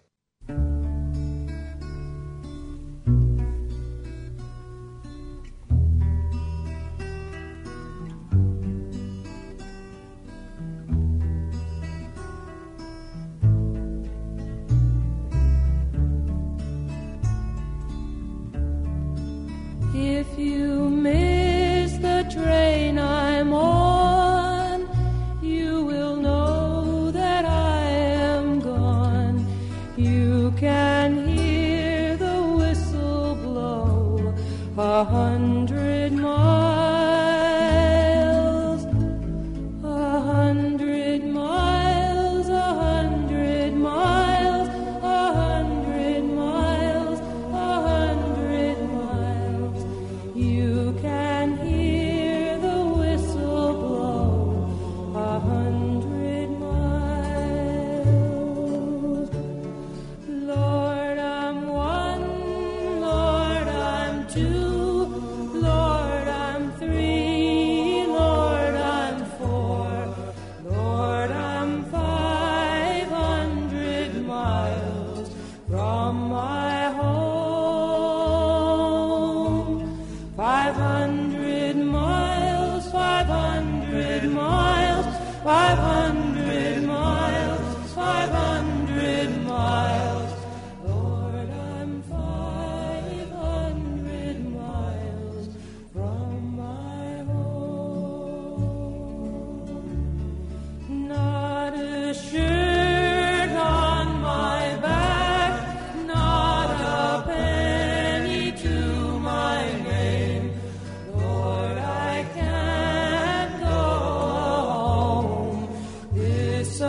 If you miss the train I'm on, you will know that I am gone. You can hear the whistle blow a hundred miles, a hundred miles, a hundred miles, a hundred miles, a hundred miles. You can hear the whistle blow a hundred miles. Lord, I'm one, Lord, I'm two, Lord, I'm three, Lord, I'm four, Lord, I'm five hundred miles from my home. Five hundred miles, five hundred miles, five hundred miles, five hundred miles. Lord, I'm five hundred miles from my home. Not a shirt on my back, not a penny to my name. Lord, I can't go home this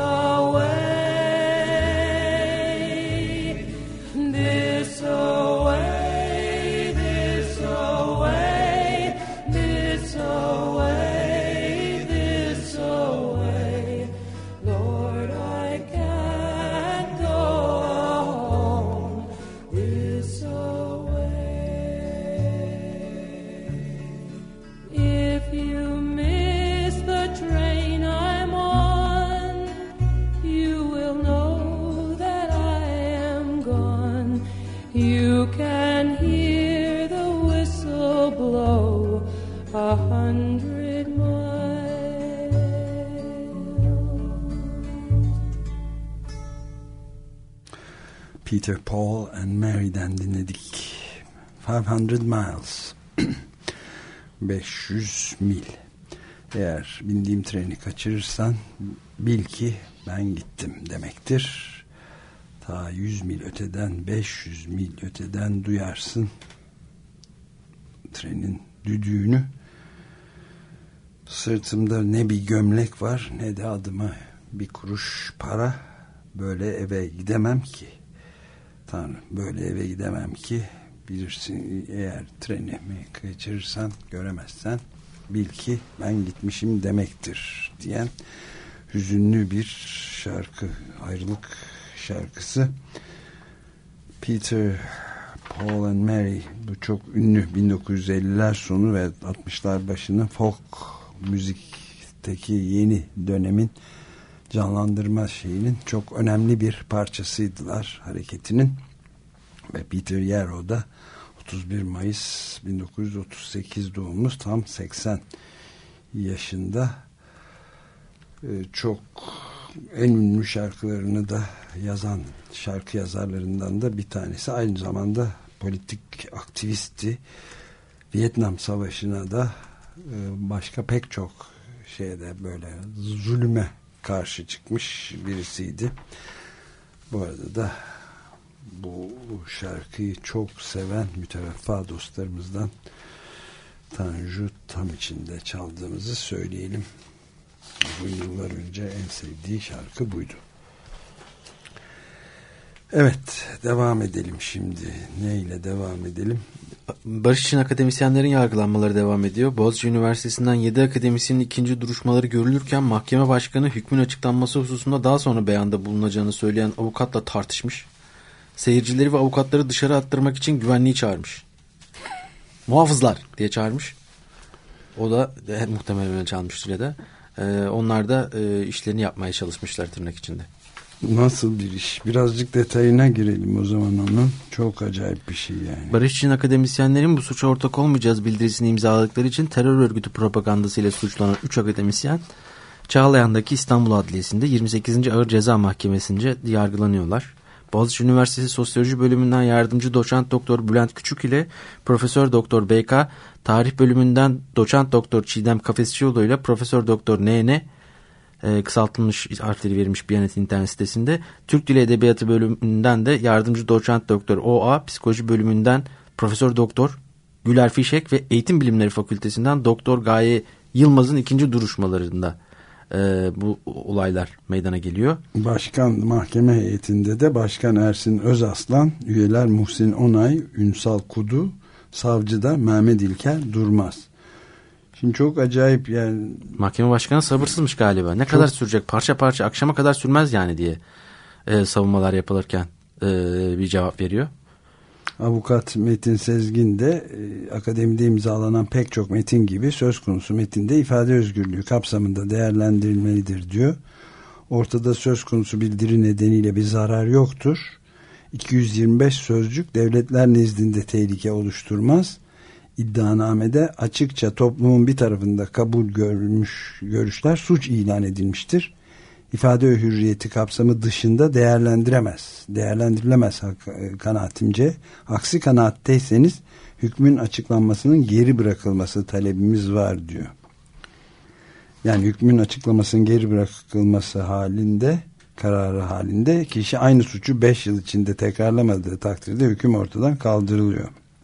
away, this away, this away, this away, this away. Lord, I can't go home this away. If you miss the train I'm on, you will know that I am gone. You can hear the whistle blow a hundred miles. Peter, Paul and Mary'den dinledik. five hundred miles. beş yüz mil. Eğer bindiğim treni kaçırırsan bil ki ben gittim demektir. Ta yüz mil öteden, beş yüz mil öteden duyarsın trenin düdüğünü. Sırtımda ne bir gömlek var ne de adıma bir kuruş para. Böyle eve gidemem ki. Tanrım, böyle eve gidemem ki, bilirsin, eğer trenimi kaçırırsan, göremezsen bil ki ben gitmişim demektir diyen hüzünlü bir şarkı, ayrılık şarkısı. Peter, Paul and Mary, bu çok ünlü bin dokuz yüz elliler sonu ve altmışlar başının folk müzikteki yeni dönemin canlandırma şeyinin çok önemli bir parçasıydılar hareketinin. Ve Peter Yarrow da otuz bir Mayıs bin dokuz yüz otuz sekiz doğumlu, tam seksen yaşında. Ee, çok en ünlü şarkılarını da yazan şarkı yazarlarından da bir tanesi. Aynı zamanda politik aktivisti. Vietnam Savaşı'na da başka pek çok şeyde böyle zulüme karşı çıkmış birisiydi. Bu arada da bu şarkıyı çok seven müteveffa dostlarımızdan Tanju Tam içinde çaldığımızı söyleyelim. Bu yıllar önce en sevdiği şarkı buydu. Evet, devam edelim şimdi. Neyle devam edelim? Barış için akademisyenlerin yargılanmaları devam ediyor. Boğaziçi Üniversitesi'nden yedi akademisyenin ikinci duruşmaları görülürken mahkeme başkanı hükmün açıklanması hususunda daha sonra beyanda bulunacağını söyleyen avukatla tartışmış. Seyircileri ve avukatları dışarı attırmak için güvenliği çağırmış. Muhafızlar diye çağırmış. O da e, muhtemelen öyle çalmıştır ya da. E, onlar da e, işlerini yapmaya çalışmışlar tırnak içinde. Nasıl bir iş? Birazcık detayına girelim o zaman onun. Çok acayip bir şey yani. Barış için akademisyenlerin bu suça ortak olmayacağız bildirisini imzaladıkları için terör örgütü propagandasıyla suçlanan üç akademisyen Çağlayan'daki İstanbul Adliyesi'nde yirmi sekizinci Ağır Ceza Mahkemesi'nce yargılanıyorlar. Boğaziçi Üniversitesi Sosyoloji Bölümünden yardımcı doçent doktor Bülent Küçük ile Profesör Doktor B K, Tarih Bölümünden doçent doktor Çiğdem Kafesçioğlu ile Profesör Doktor N N e, kısaltılmış harfleri verilmiş Biyanet internet sitesinde. Türk Dili Edebiyatı Bölümünden de yardımcı doçent doktor O A, Psikoloji Bölümünden Profesör Doktor Güler Fişek ve Eğitim Bilimleri Fakültesinden Doktor Gaye Yılmaz'ın ikinci duruşmalarında Ee, bu olaylar meydana geliyor. Başkan mahkeme heyetinde de Başkan Ersin Özaslan, üyeler Muhsin Onay, Ünsal Kudu, savcı da Mehmet İlker Durmaz. Şimdi çok acayip yani. Mahkeme başkanı sabırsızmış galiba. Ne çok... kadar sürecek? Parça parça, akşama kadar sürmez yani diye e, savunmalar yapılırken e, bir cevap veriyor. Avukat Metin Sezgin de e, akademide imzalanan pek çok metin gibi söz konusu metinde ifade özgürlüğü kapsamında değerlendirilmelidir diyor. Ortada söz konusu bildiri nedeniyle bir zarar yoktur. iki yüz yirmi beş sözcük devletler nezdinde tehlike oluşturmaz. İddianamede açıkça toplumun bir tarafında kabul görmüş görüşler suç ilan edilmiştir. İfade hürriyeti kapsamı dışında değerlendiremez. Değerlendirilemez kanaatimce. Aksi kanaatteyseniz hükmün açıklanmasının geri bırakılması talebimiz var diyor. Yani hükmün açıklamasının geri bırakılması halinde, kararı halinde kişi aynı suçu beş yıl içinde tekrarlamadığı takdirde hüküm ortadan kaldırılıyor.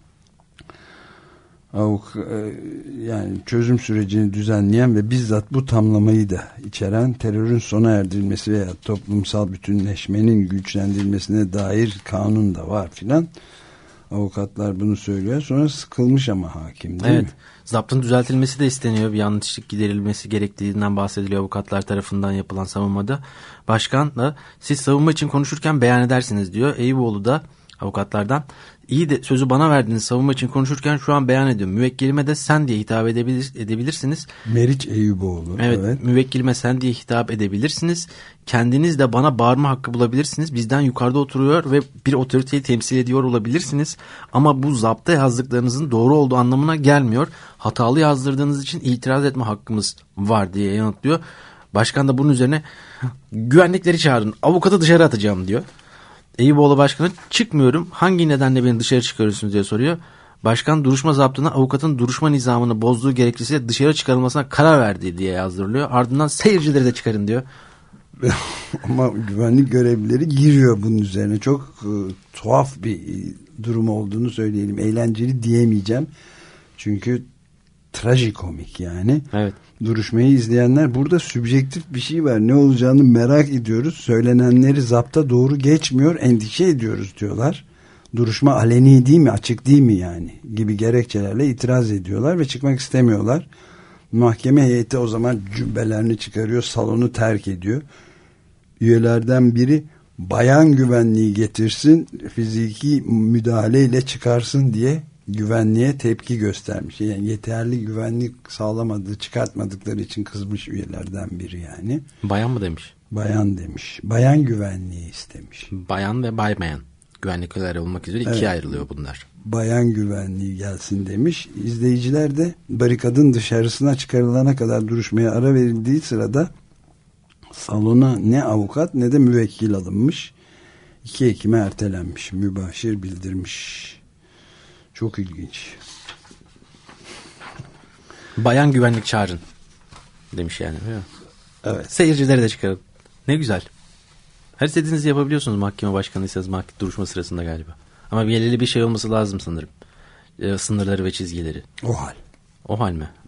Avuk, yani çözüm sürecini düzenleyen ve bizzat bu tamlamayı da içeren terörün sona erdirilmesi veya toplumsal bütünleşmenin güçlendirilmesine dair kanun da var filan. Avukatlar bunu söylüyor. Sonra sıkılmış ama hakim değil evet. mi? Zaptın düzeltilmesi de isteniyor. Bir yanlışlık giderilmesi gerektiğinden bahsediliyor avukatlar tarafından yapılan savunmada. Başkan da siz savunma için konuşurken beyan edersiniz diyor. Eyüboğlu da avukatlardan iyi de sözü bana verdiniz savunma için konuşurken şu an beyan ediyorum. Müvekkilime de sen diye hitap edebilir, edebilirsiniz. Meriç Eyüboğlu. Evet, evet. Müvekkilime sen diye hitap edebilirsiniz. Kendiniz de bana bağırma hakkı bulabilirsiniz. Bizden yukarıda oturuyor ve bir otoriteyi temsil ediyor olabilirsiniz. Ama bu zapta yazdıklarınızın doğru olduğu anlamına gelmiyor. Hatalı yazdırdığınız için itiraz etme hakkımız var diye yanıtlıyor. Başkan da bunun üzerine güvenlikleri çağırın, avukatı dışarı atacağım diyor. Eyüboğlu başkanı çıkmıyorum, hangi nedenle beni dışarı çıkarıyorsunuz diye soruyor. Başkan duruşma zaptına avukatın duruşma nizamını bozduğu gerekçesiyle dışarı çıkarılmasına karar verdi diye yazdırılıyor. Ardından seyircileri de çıkarın diyor. Ama güvenlik görevlileri giriyor bunun üzerine. Çok e, tuhaf bir e, durum olduğunu söyleyelim. Eğlenceli diyemeyeceğim. Çünkü trajikomik yani. Evet. Duruşmayı izleyenler, burada sübjektif bir şey var, ne olacağını merak ediyoruz, söylenenleri zapta doğru geçmiyor, endişe ediyoruz diyorlar. Duruşma aleni değil mi, açık değil mi yani gibi gerekçelerle itiraz ediyorlar ve çıkmak istemiyorlar. Mahkeme heyeti o zaman cübbelerini çıkarıyor, salonu terk ediyor. Üyelerden biri bayan güvenliği getirsin, fiziki müdahaleyle çıkarsın diye güvenliğe tepki göstermiş. Yani yeterli güvenlik sağlamadığı, çıkartmadıkları için kızmış üyelerden biri yani. Bayan mı demiş? Bayan demiş. Bayan güvenliği istemiş. Bayan ve baymayan güvenlikler olmak üzere ikiye evet. ayrılıyor bunlar. Bayan güvenliği gelsin demiş. İzleyiciler de barikadın dışarısına çıkarılana kadar duruşmaya ara verildiği sırada salona ne avukat ne de müvekkil alınmış. iki Ekim'e ertelenmiş. Mübaşir bildirmiş. Çok ilginç. Bayan güvenlik çağırın demiş yani. Evet. Seyircileri de çıkarın. Ne güzel. Her istediğinizi yapabiliyorsunuz mahkeme başkanıysanız mahkeme duruşma sırasında galiba. Ama belirli bir şey olması lazım sanırım. E, sınırları ve çizgileri. O hal. O hal mi?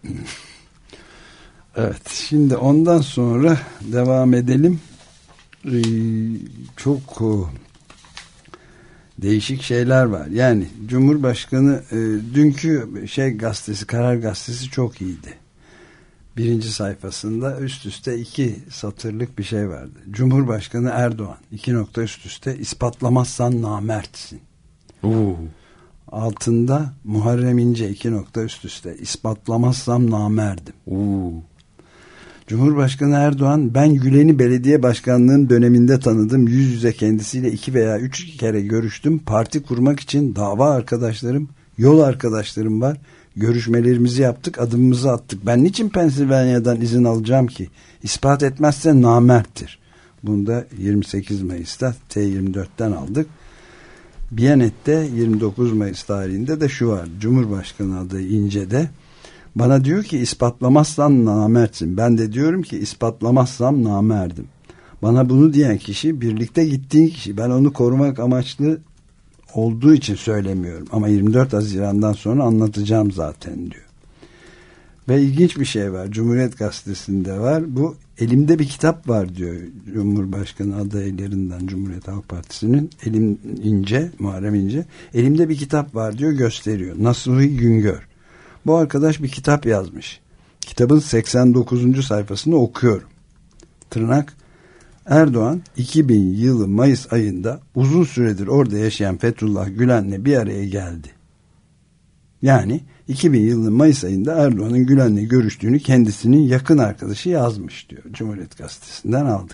Evet. Şimdi ondan sonra devam edelim. Ee, çok o, değişik şeyler var. Yani Cumhurbaşkanı e, dünkü şey gazetesi, Karar Gazetesi çok iyiydi. Birinci sayfasında üst üste iki satırlık bir şey vardı. Cumhurbaşkanı Erdoğan iki nokta üst üste ispatlamazsan namertsin. Oo. Altında Muharrem İnce iki nokta üst üste ispatlamazsam namerdim. Oo. Cumhurbaşkanı Erdoğan, ben Gülen'i belediye başkanlığım döneminde tanıdım. Yüz yüze kendisiyle iki veya üç kere görüştüm. Parti kurmak için dava arkadaşlarım, yol arkadaşlarım var. Görüşmelerimizi yaptık, adımımızı attık. Ben niçin Pensilvanya'dan izin alacağım ki? İspat etmezse namerttir. Bunu da yirmi sekiz Mayıs'ta T yirmi dört'ten aldık. Biyanet'te yirmi dokuz Mayıs tarihinde de şu var. Cumhurbaşkanı adayı İnce'de bana diyor ki ispatlamazsan namertsin. Ben de diyorum ki ispatlamazsam namerdim. Bana bunu diyen kişi birlikte gittiği kişi. Ben onu korumak amaçlı olduğu için söylemiyorum. Ama yirmi dört Haziran'dan sonra anlatacağım zaten diyor. Ve ilginç bir şey var. Cumhuriyet Gazetesi'nde var. Bu elimde bir kitap var diyor Cumhurbaşkanı adaylarından Cumhuriyet Halk Partisi'nin. Elim İnce, Muharrem İnce. Elimde bir kitap var diyor, gösteriyor. Nasuhi Güngör. Bu arkadaş bir kitap yazmış. Kitabın seksen dokuzuncu sayfasını okuyorum. Tırnak: Erdoğan iki bin yılı Mayıs ayında uzun süredir orada yaşayan Fethullah Gülen'le bir araya geldi. Yani iki bin yılı Mayıs ayında Erdoğan'ın Gülen'le görüştüğünü kendisinin yakın arkadaşı yazmış diyor. Cumhuriyet Gazetesi'nden aldık.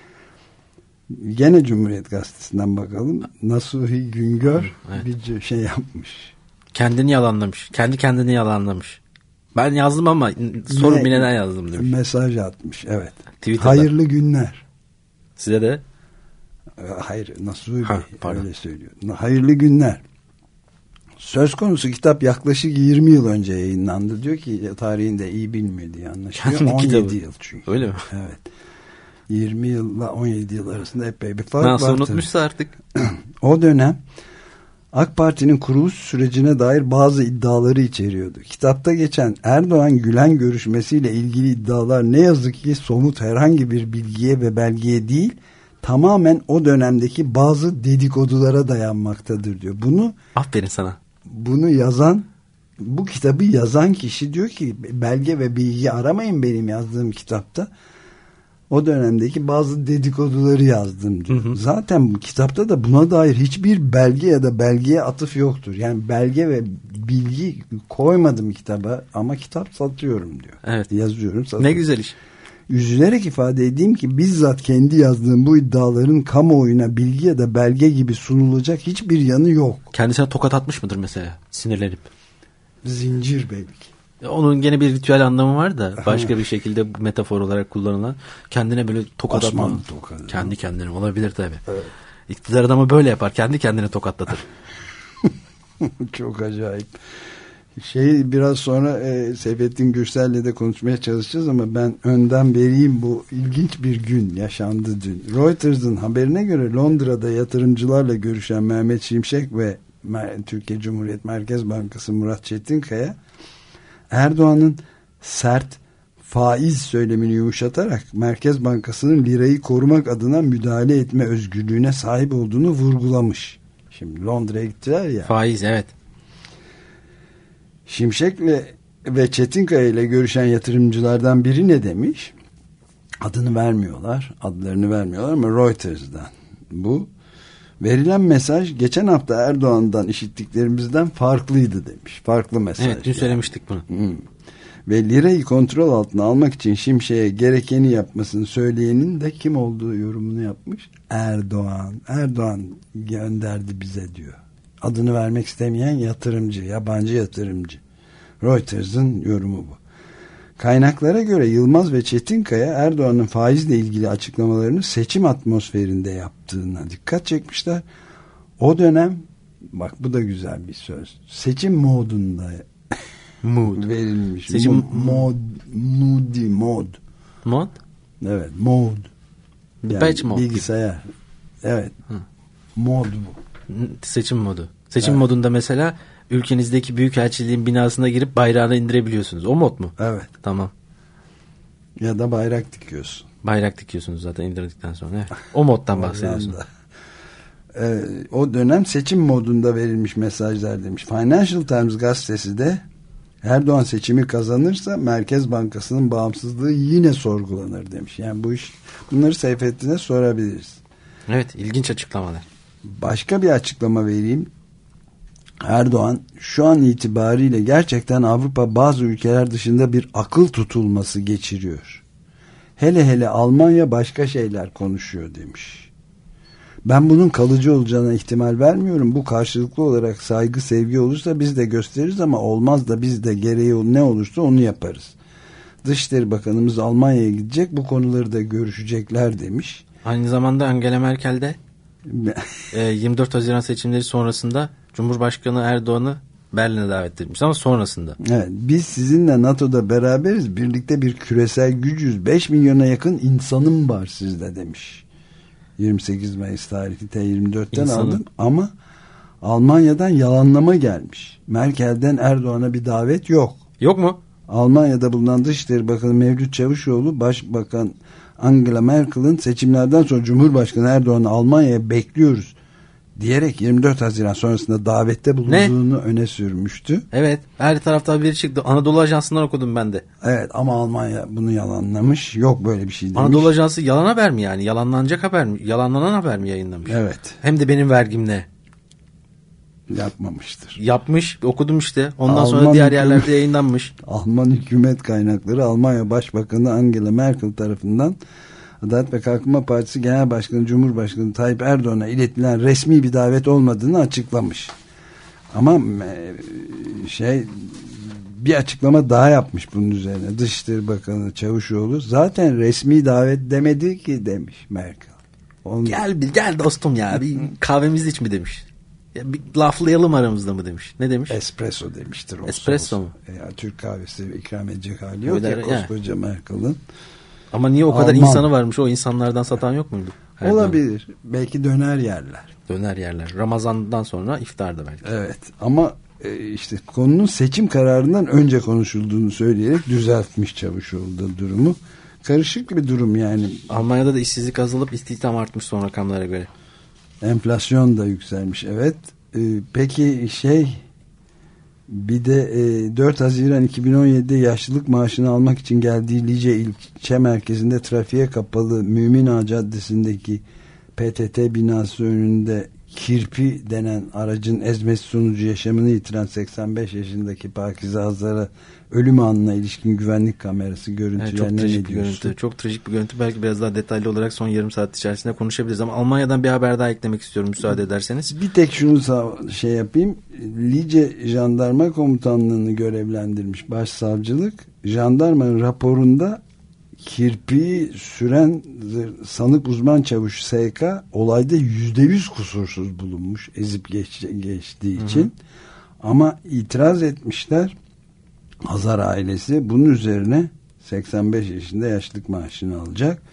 Gene Cumhuriyet Gazetesi'nden bakalım. Nasuhi Güngör evet. bir şey yapmış. Kendini yalanlamış. Kendi kendini yalanlamış. Ben yazdım ama sorun bir neden yazdım demiş. Mesaj atmış. Evet. Twitter'da. Hayırlı günler. Size de? Hayır. Nasuhi Bey öyle söylüyor. Hayırlı günler. Söz konusu kitap yaklaşık yirmi yıl önce yayınlandı. Diyor ki tarihinde iyi bilmiyor diye anlaşılıyor. on yedi kitabı. Yıl çünkü. Öyle mi? Evet. yirmi yılla on yedi yıl arasında epey bir fark Nasıl var. Nasıl unutmuşsa artık. O dönem AK Parti'nin kuruluş sürecine dair bazı iddiaları içeriyordu. Kitapta geçen Erdoğan-Gülen görüşmesiyle ilgili iddialar ne yazık ki somut herhangi bir bilgiye ve belgeye değil, tamamen o dönemdeki bazı dedikodulara dayanmaktadır diyor. Bunu aferin sana. Bunu yazan, bu kitabı yazan kişi diyor ki belge ve bilgi aramayın benim yazdığım kitapta. O dönemdeki bazı dedikoduları yazdım diyor. Hı hı. Zaten bu kitapta da buna dair hiçbir belge ya da belgeye atıf yoktur. Yani belge ve bilgi koymadım kitaba ama kitap satıyorum diyor. Evet. Yazıyorum, satıyorum. Ne güzel iş. Üzülerek ifade edeyim ki bizzat kendi yazdığım bu iddiaların kamuoyuna bilgi ya da belge gibi sunulacak hiçbir yanı yok. Kendisine tokat atmış mıdır mesela sinirlenip? Zincir belki. Onun gene bir ritüel anlamı var da başka bir şekilde metafor olarak kullanılan kendine böyle tokat atma. Kendi kendine olabilir tabii. Evet. İktidar adamı böyle yapar. Kendi kendine tokatlatır. Çok acayip. Şey biraz sonra e, Seyfettin Gürsel'le de konuşmaya çalışacağız ama ben önden vereyim, bu ilginç bir gün yaşandı dün. Reuters'ın haberine göre Londra'da yatırımcılarla görüşen Mehmet Şimşek ve Türkiye Cumhuriyet Merkez Bankası Murat Çetinkaya, Erdoğan'ın sert, faiz söylemini yumuşatarak Merkez Bankası'nın lirayı korumak adına müdahale etme özgürlüğüne sahip olduğunu vurgulamış. Şimdi Londra'ya gittiler ya. Faiz, evet. Şimşek'le ve Çetinkaya ile görüşen yatırımcılardan biri ne demiş? Adını vermiyorlar, adlarını vermiyorlar ama Reuters'dan. Bu verilen mesaj geçen hafta Erdoğan'dan işittiklerimizden farklıydı demiş. Farklı mesaj. Evet, dün söylemiştik bunu. Hmm. Ve lirayı kontrol altına almak için Şimşek'e gerekeni yapmasını söyleyenin de kim olduğu yorumunu yapmış. Erdoğan. Erdoğan gönderdi bize diyor. Adını vermek istemeyen yatırımcı, yabancı yatırımcı. Reuters'ın yorumu bu. Kaynaklara göre Yılmaz ve Çetinkaya Erdoğan'ın faizle ilgili açıklamalarını seçim atmosferinde yaptığına dikkat çekmişler. O dönem, bak bu da güzel bir söz, seçim modunda Mood. verilmiş. Seçim mod, moody mod. Mod? Evet, mod. Yani mod. Bilgisayar. Gibi. Evet. Hı. Mod bu. Seçim modu. Seçim evet. modunda mesela ülkenizdeki büyükelçiliğin binasına girip bayrağını indirebiliyorsunuz. O mod mu? Evet. Tamam. Ya da bayrak dikiyorsun. Bayrak dikiyorsunuz zaten indirdikten sonra. Evet. O moddan bahsediyorsun. Ee, o dönem seçim modunda verilmiş mesajlar demiş. Financial Times gazetesi de Erdoğan seçimi kazanırsa Merkez Bankası'nın bağımsızlığı yine sorgulanır demiş. Yani bu iş, bunları Seyfettin'e sorabiliriz. Evet, ilginç açıklamalar. Başka bir açıklama vereyim. Erdoğan şu an itibariyle gerçekten Avrupa bazı ülkeler dışında bir akıl tutulması geçiriyor. Hele hele Almanya başka şeyler konuşuyor demiş. Ben bunun kalıcı olacağına ihtimal vermiyorum. Bu karşılıklı olarak saygı, sevgi olursa biz de gösteririz ama olmaz da biz de gereği ne olursa onu yaparız. Dışişleri Bakanımız Almanya'ya gidecek, bu konuları da görüşecekler demiş. Aynı zamanda Angela Merkel de yirmi dört Haziran seçimleri sonrasında Cumhurbaşkanı Erdoğan'ı Berlin'e davet etmiş ama sonrasında. Evet, biz sizinle NATO'da beraberiz. Birlikte bir küresel gücüz. beş milyona yakın insanım var sizde demiş. yirmi sekiz Mayıs tarihli T yirmi dörtten İnsanım. aldım ama Almanya'dan yalanlama gelmiş. Merkel'den Erdoğan'a bir davet yok. Yok mu? Almanya'da bulunan Dışişleri Bakanı Mevlüt Çavuşoğlu, Başbakan Angela Merkel'in seçimlerden sonra Cumhurbaşkanı Erdoğan'ı Almanya'ya bekliyoruz diyerek yirmi dört Haziran sonrasında davette bulunduğunu ne? öne sürmüştü. Evet, her tarafta haberi çıktı. Anadolu Ajansı'ndan okudum ben de. Evet ama Almanya bunu yalanlamış. Yok böyle bir şey demiş. Anadolu Ajansı yalan haber mi yani? Yalanlanacak haber mi? Yalanlanan haber mi yayınlamış? Evet. Hem de benim vergimle. Yapmamıştır. Yapmış, okudum işte. Ondan Alman sonra diğer hükümet, yerlerde yayınlanmış. Alman hükümet kaynakları Almanya Başbakanı Angela Merkel tarafından Adalet ve Kalkınma Partisi Genel Başkanı Cumhurbaşkanı Tayyip Erdoğan'a iletilen resmi bir davet olmadığını açıklamış. Ama şey bir açıklama daha yapmış bunun üzerine. Dışişleri Bakanı Çavuşoğlu zaten resmi davet demedi ki demiş Merkel. Onu... Gel gel dostum ya bir kahvemizi iç mi demiş. Ya bir laflayalım aramızda mı demiş. Ne demiş? Espresso demiştir. Espresso mu? Ya, Türk kahvesi ikram edecek hali yok ya koskoca Merkel'in. Ama niye o kadar Alman. insanı varmış? O insanlardan satan yok muydu? Her Olabilir. Zaman. Belki döner yerler. Döner yerler. Ramazan'dan sonra iftarda belki. Evet. Ama e, işte konunun seçim kararından önce konuşulduğunu söyleyerek düzeltmiş Çavuşoğlu da durumu. Karışık bir durum yani. Almanya'da da işsizlik azalıp istihdam artmış son rakamlara göre. Enflasyon da yükselmiş. Evet. E, peki şey bir de e, dört Haziran iki bin on yedi'de yaşlılık maaşını almak için geldiği Lice ilçe merkezinde trafiğe kapalı Mümin Ağa Caddesi'ndeki P T T binası önünde kirpi denen aracın ezmesi sonucu yaşamını yitiren seksen beş yaşındaki Pakize Hazar'a ölüm anına ilişkin güvenlik kamerası görüntülerine evet, ne diyorsun? Bir görüntü, çok trajik bir görüntü. Belki biraz daha detaylı olarak son yarım saat içerisinde konuşabiliriz ama Almanya'dan bir haber daha eklemek istiyorum müsaade ederseniz. Bir tek şunu şey yapayım. Lice Jandarma Komutanlığı'nı görevlendirmiş başsavcılık. Jandarmanın raporunda kirpiyi süren sanık uzman çavuş S K olayda yüzde yüz kusursuz bulunmuş ezip geç, geçtiği için. Hı hı. Ama itiraz etmişler Hazar ailesi. Bunun üzerine seksen beş yaşında yaşlılık maaşını alacak.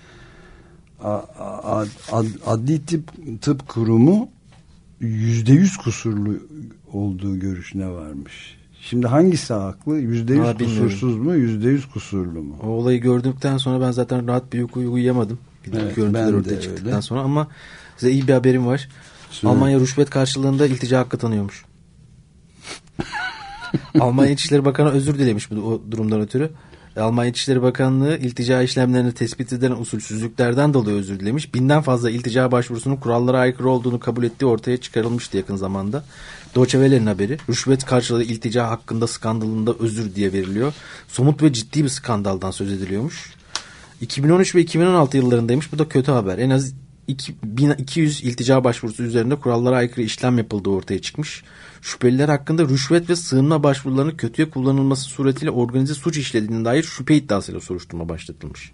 Ad, ad, Adli Tıp, Tıp Kurumu yüzde yüz kusurlu olduğu görüşüne varmış. Şimdi hangisi haklı? Yüzde yüz Ha, bilmiyorum. kusursuz mu? Yüzde yüz kusurlu mu? O olayı gördükten sonra ben zaten rahat bir uyku uyuyamadım. Evet, Görüntüler ben de ortaya çıktıktan öyle. sonra ama size iyi bir haberim var. Söyle. Almanya rüşvet karşılığında iltica hakkı tanıyormuş. Almanya İçişleri Bakanı özür dilemiş bu o durumdan ötürü. Almanya İçişleri Bakanlığı iltica işlemlerini tespit edilen usulsüzlüklerden dolayı özür dilemiş. Binden fazla iltica başvurusunun kurallara aykırı olduğunu kabul ettiği ortaya çıkarılmıştı yakın zamanda. Deutsche Welle'nin haberi. Rüşvet karşılığı iltica hakkında skandalında özür diye veriliyor. Somut ve ciddi bir skandaldan söz ediliyormuş. iki bin on üç ve iki bin on altı yıllarındaymış. Bu da kötü haber. En az bin iki yüz iltica başvurusu üzerinde kurallara aykırı işlem yapıldığı ortaya çıkmış. Şüpheliler hakkında rüşvet ve sığınma başvurularının kötüye kullanılması suretiyle organize suç işlediğine dair şüphe iddiasıyla soruşturma başlatılmış.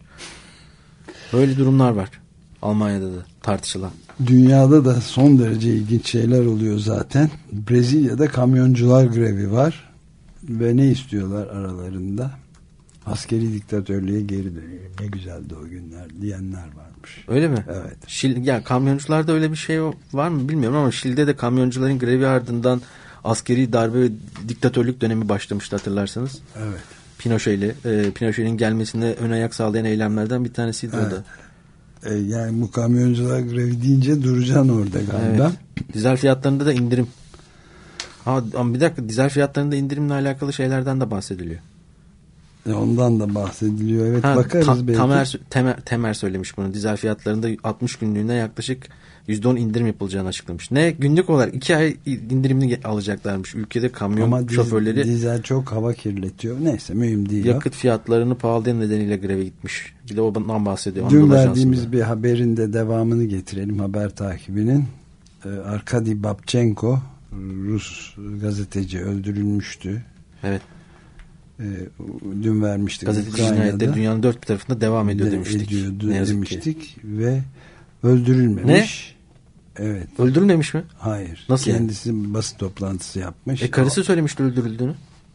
Böyle durumlar var. Almanya'da da tartışılan. Dünyada da son derece ilginç şeyler oluyor zaten. Brezilya'da kamyoncular grevi var. Ve ne istiyorlar aralarında? Askeri diktatörlüğe geri dönüyor. Ne güzeldi o günler diyenler varmış. Öyle mi? Evet. Şil, yani kamyoncularda öyle bir şey var mı bilmiyorum ama Şili'de de kamyoncuların grevi ardından askeri darbe ve diktatörlük dönemi başlamıştı hatırlarsanız. Evet. Pinochet'le, e, Pinochet'in gelmesine ön ayak sağlayan eylemlerden bir tanesiydi Evet. o da. E, yani bu kamyoncular grevi deyince duracaksın orada galiba. Evet. Dizel fiyatlarında da indirim. Ha, ama bir dakika, dizel fiyatlarında indirimle alakalı şeylerden de bahsediliyor. E, ondan da bahsediliyor. Evet, Ha, bakarız ta, belki. Tamer, Temer, Temer söylemiş bunu. Dizel fiyatlarında altmış günlüğüne yaklaşık yüzde on indirim yapılacağını açıklamış. Ne? Günlük olarak iki ay indirimini alacaklarmış. Ülkede kamyon Ama diz, şoförleri dizel çok hava kirletiyor. Neyse, mühim değil. yakıt o. fiyatlarını pahalı nedeniyle greve gitmiş. Bir de ondan bahsediyor. Dün Anadolu verdiğimiz Ajansı'nda. bir haberin de devamını getirelim, haber takibinin. Ee, Arkady Babchenko, Rus gazeteci, öldürülmüştü. Evet. Ee, dün vermiştik. Gazeteci cinayetleri dünyanın dört bir tarafında devam ediyor de, demiştik. Ediyordu ne demiştik ki. Ve öldürülmemiş. Ne? Evet. Öldürülmemiş mi? Hayır. Nasıl Kendisi yani? basın toplantısı yapmış. E karısı söylemişti öldürüldüğünü.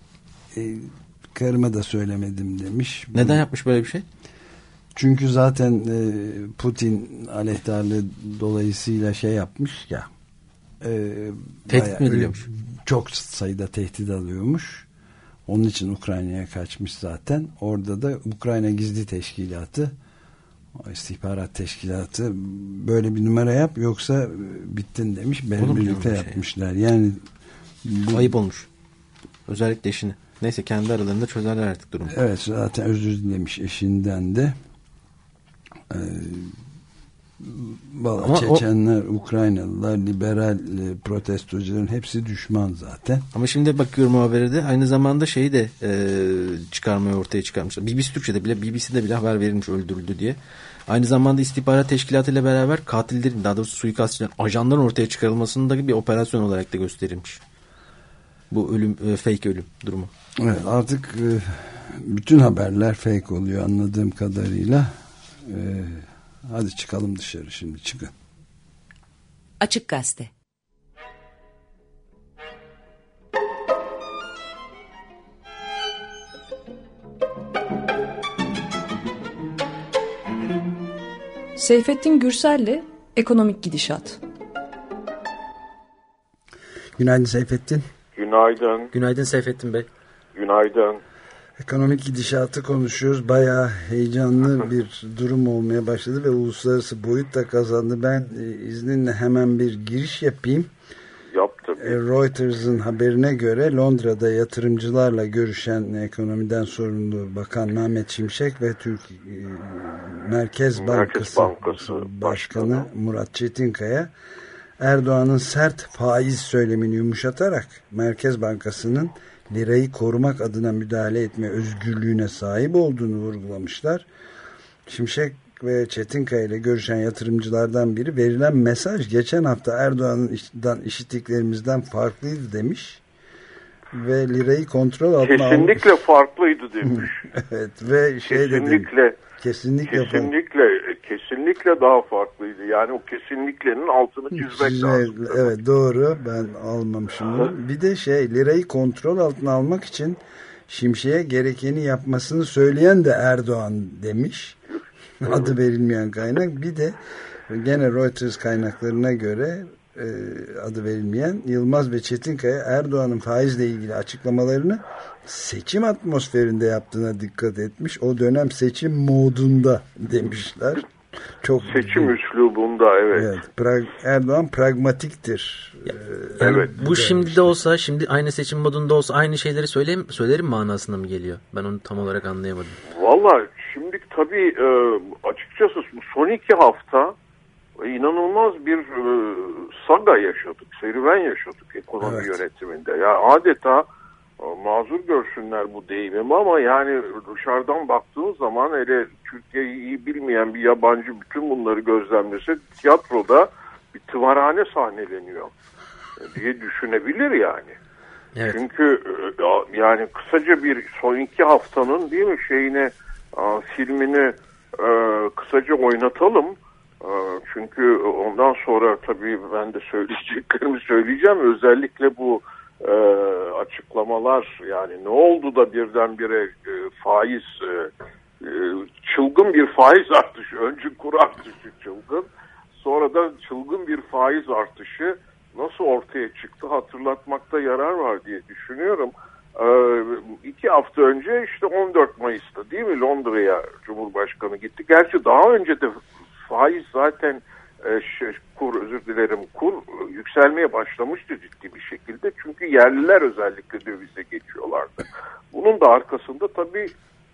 E, karıma da söylemedim demiş. Neden yapmış böyle bir şey? Çünkü zaten e, Putin aleyhtarlığı dolayısıyla şey yapmış ya. E, Tehdit mi ediliyormuş? Çok sayıda tehdit alıyormuş. Onun için Ukrayna'ya kaçmış zaten. Orada da Ukrayna Gizli Teşkilatı, istihbarat teşkilatı böyle bir numara yap yoksa bittin demiş. Ben birlikte yapmışlar. Şey. Yani bu, ayıp olmuş. Özellikle eşini. Neyse kendi aralarında çözerler artık durumu. Evet, zaten özür dilemiş eşinden de. Ee, Valla Çeçenler, o... Ukraynalılar, liberal e, protestocuların hepsi düşman zaten. Ama şimdi bakıyorum o habere de aynı zamanda şeyi de e, çıkarmayı ortaya çıkarmışlar. B B C Türkçe'de bile, B B C'de bile haber verilmiş öldürüldü diye. Aynı zamanda istihbarat teşkilatı ile beraber katillerin, daha doğrusu suikastçıların, ajanların ortaya çıkarılmasında bir operasyon olarak da gösterilmiş. Bu ölüm, e, fake ölüm durumu. Evet, artık e, bütün haberler fake oluyor anladığım kadarıyla. E, hadi çıkalım dışarı şimdi, çıkın. Açık Gazete. Seyfettin Gürsel'le Ekonomik Gidişat. Günaydın Seyfettin. Günaydın. Günaydın Seyfettin Bey. Günaydın. Ekonomik gidişatı konuşuyoruz. Bayağı heyecanlı bir durum olmaya başladı ve uluslararası boyut da kazandı. Ben izninle hemen bir giriş yapayım. Yaptım. Reuters'ın haberine göre Londra'da yatırımcılarla görüşen ekonomiden sorumlu Bakan Mehmet Şimşek ve Türk Merkez Bankası, Merkez Bankası Başkanı, Başkanı Murat Çetinkaya, Erdoğan'ın sert faiz söylemini yumuşatarak Merkez Bankası'nın lirayı korumak adına müdahale etme özgürlüğüne sahip olduğunu vurgulamışlar. Şimşek ve Çetinkaya ile görüşen yatırımcılardan biri verilen mesaj geçen hafta Erdoğan'dan işittiklerimizden farklıydı demiş ve lirayı kontrol altına almış. Kesinlikle farklıydı demiş. Evet ve şey kesinlikle, dedim. Kesinlikle. Kesinlikle. Kesinlikle daha farklıydı. Yani o kesinliklerin altını çizmek lazım. Evet, doğru. Ben almamışım bunu. Bir de şey, lirayı kontrol altına almak için Şimşek'e gerekeni yapmasını söyleyen de Erdoğan demiş. Adı verilmeyen kaynak. Bir de gene Reuters kaynaklarına göre e, adı verilmeyen Yılmaz ve Çetinkaya Erdoğan'ın faizle ilgili açıklamalarını seçim atmosferinde yaptığına dikkat etmiş. O dönem seçim modunda demişler. Çok seçim güzel. Üslubunda evet. evet pra- Erdoğan pragmatiktir. Ya, yani evet. Bu şimdi de olsa, şimdi aynı seçim modunda olsa aynı şeyleri söyleyeyim, söylerim manasına mı geliyor? Ben onu tam olarak anlayamadım. Vallahi şimdi tabii e, açıkçası bu son iki hafta inanılmaz bir e, saga yaşadık, serüven yaşadık ekonomi evet. yönetiminde. Yani adeta e, mazur görsünler bu deyimimi ama yani dışarıdan baktığınız zaman hele Türkiye'yi iyi bilmeyen bir yabancı bütün bunları gözlemlese tiyatroda bir tımarhane sahneleniyor diye düşünebilir yani. Evet. Çünkü e, yani kısaca bir son iki haftanın değil mi şeyine e, filmini e, kısaca oynatalım. Çünkü ondan sonra tabii ben de söyleyeceklerimi söyleyeceğim. Özellikle bu e, açıklamalar yani ne oldu da birdenbire e, faiz e, e, çılgın bir faiz artışı. Önce kur artışı çılgın. Sonra da çılgın bir faiz artışı nasıl ortaya çıktı hatırlatmakta yarar var diye düşünüyorum. E, iki hafta önce işte on dört Mayıs'ta değil mi Londra'ya Cumhurbaşkanı gitti. Gerçi daha önce de faiz zaten e, şey, kur özür dilerim kur e, yükselmeye başlamıştı ciddi bir şekilde. Çünkü yerliler özellikle dövize geçiyorlardı. Bunun da arkasında tabii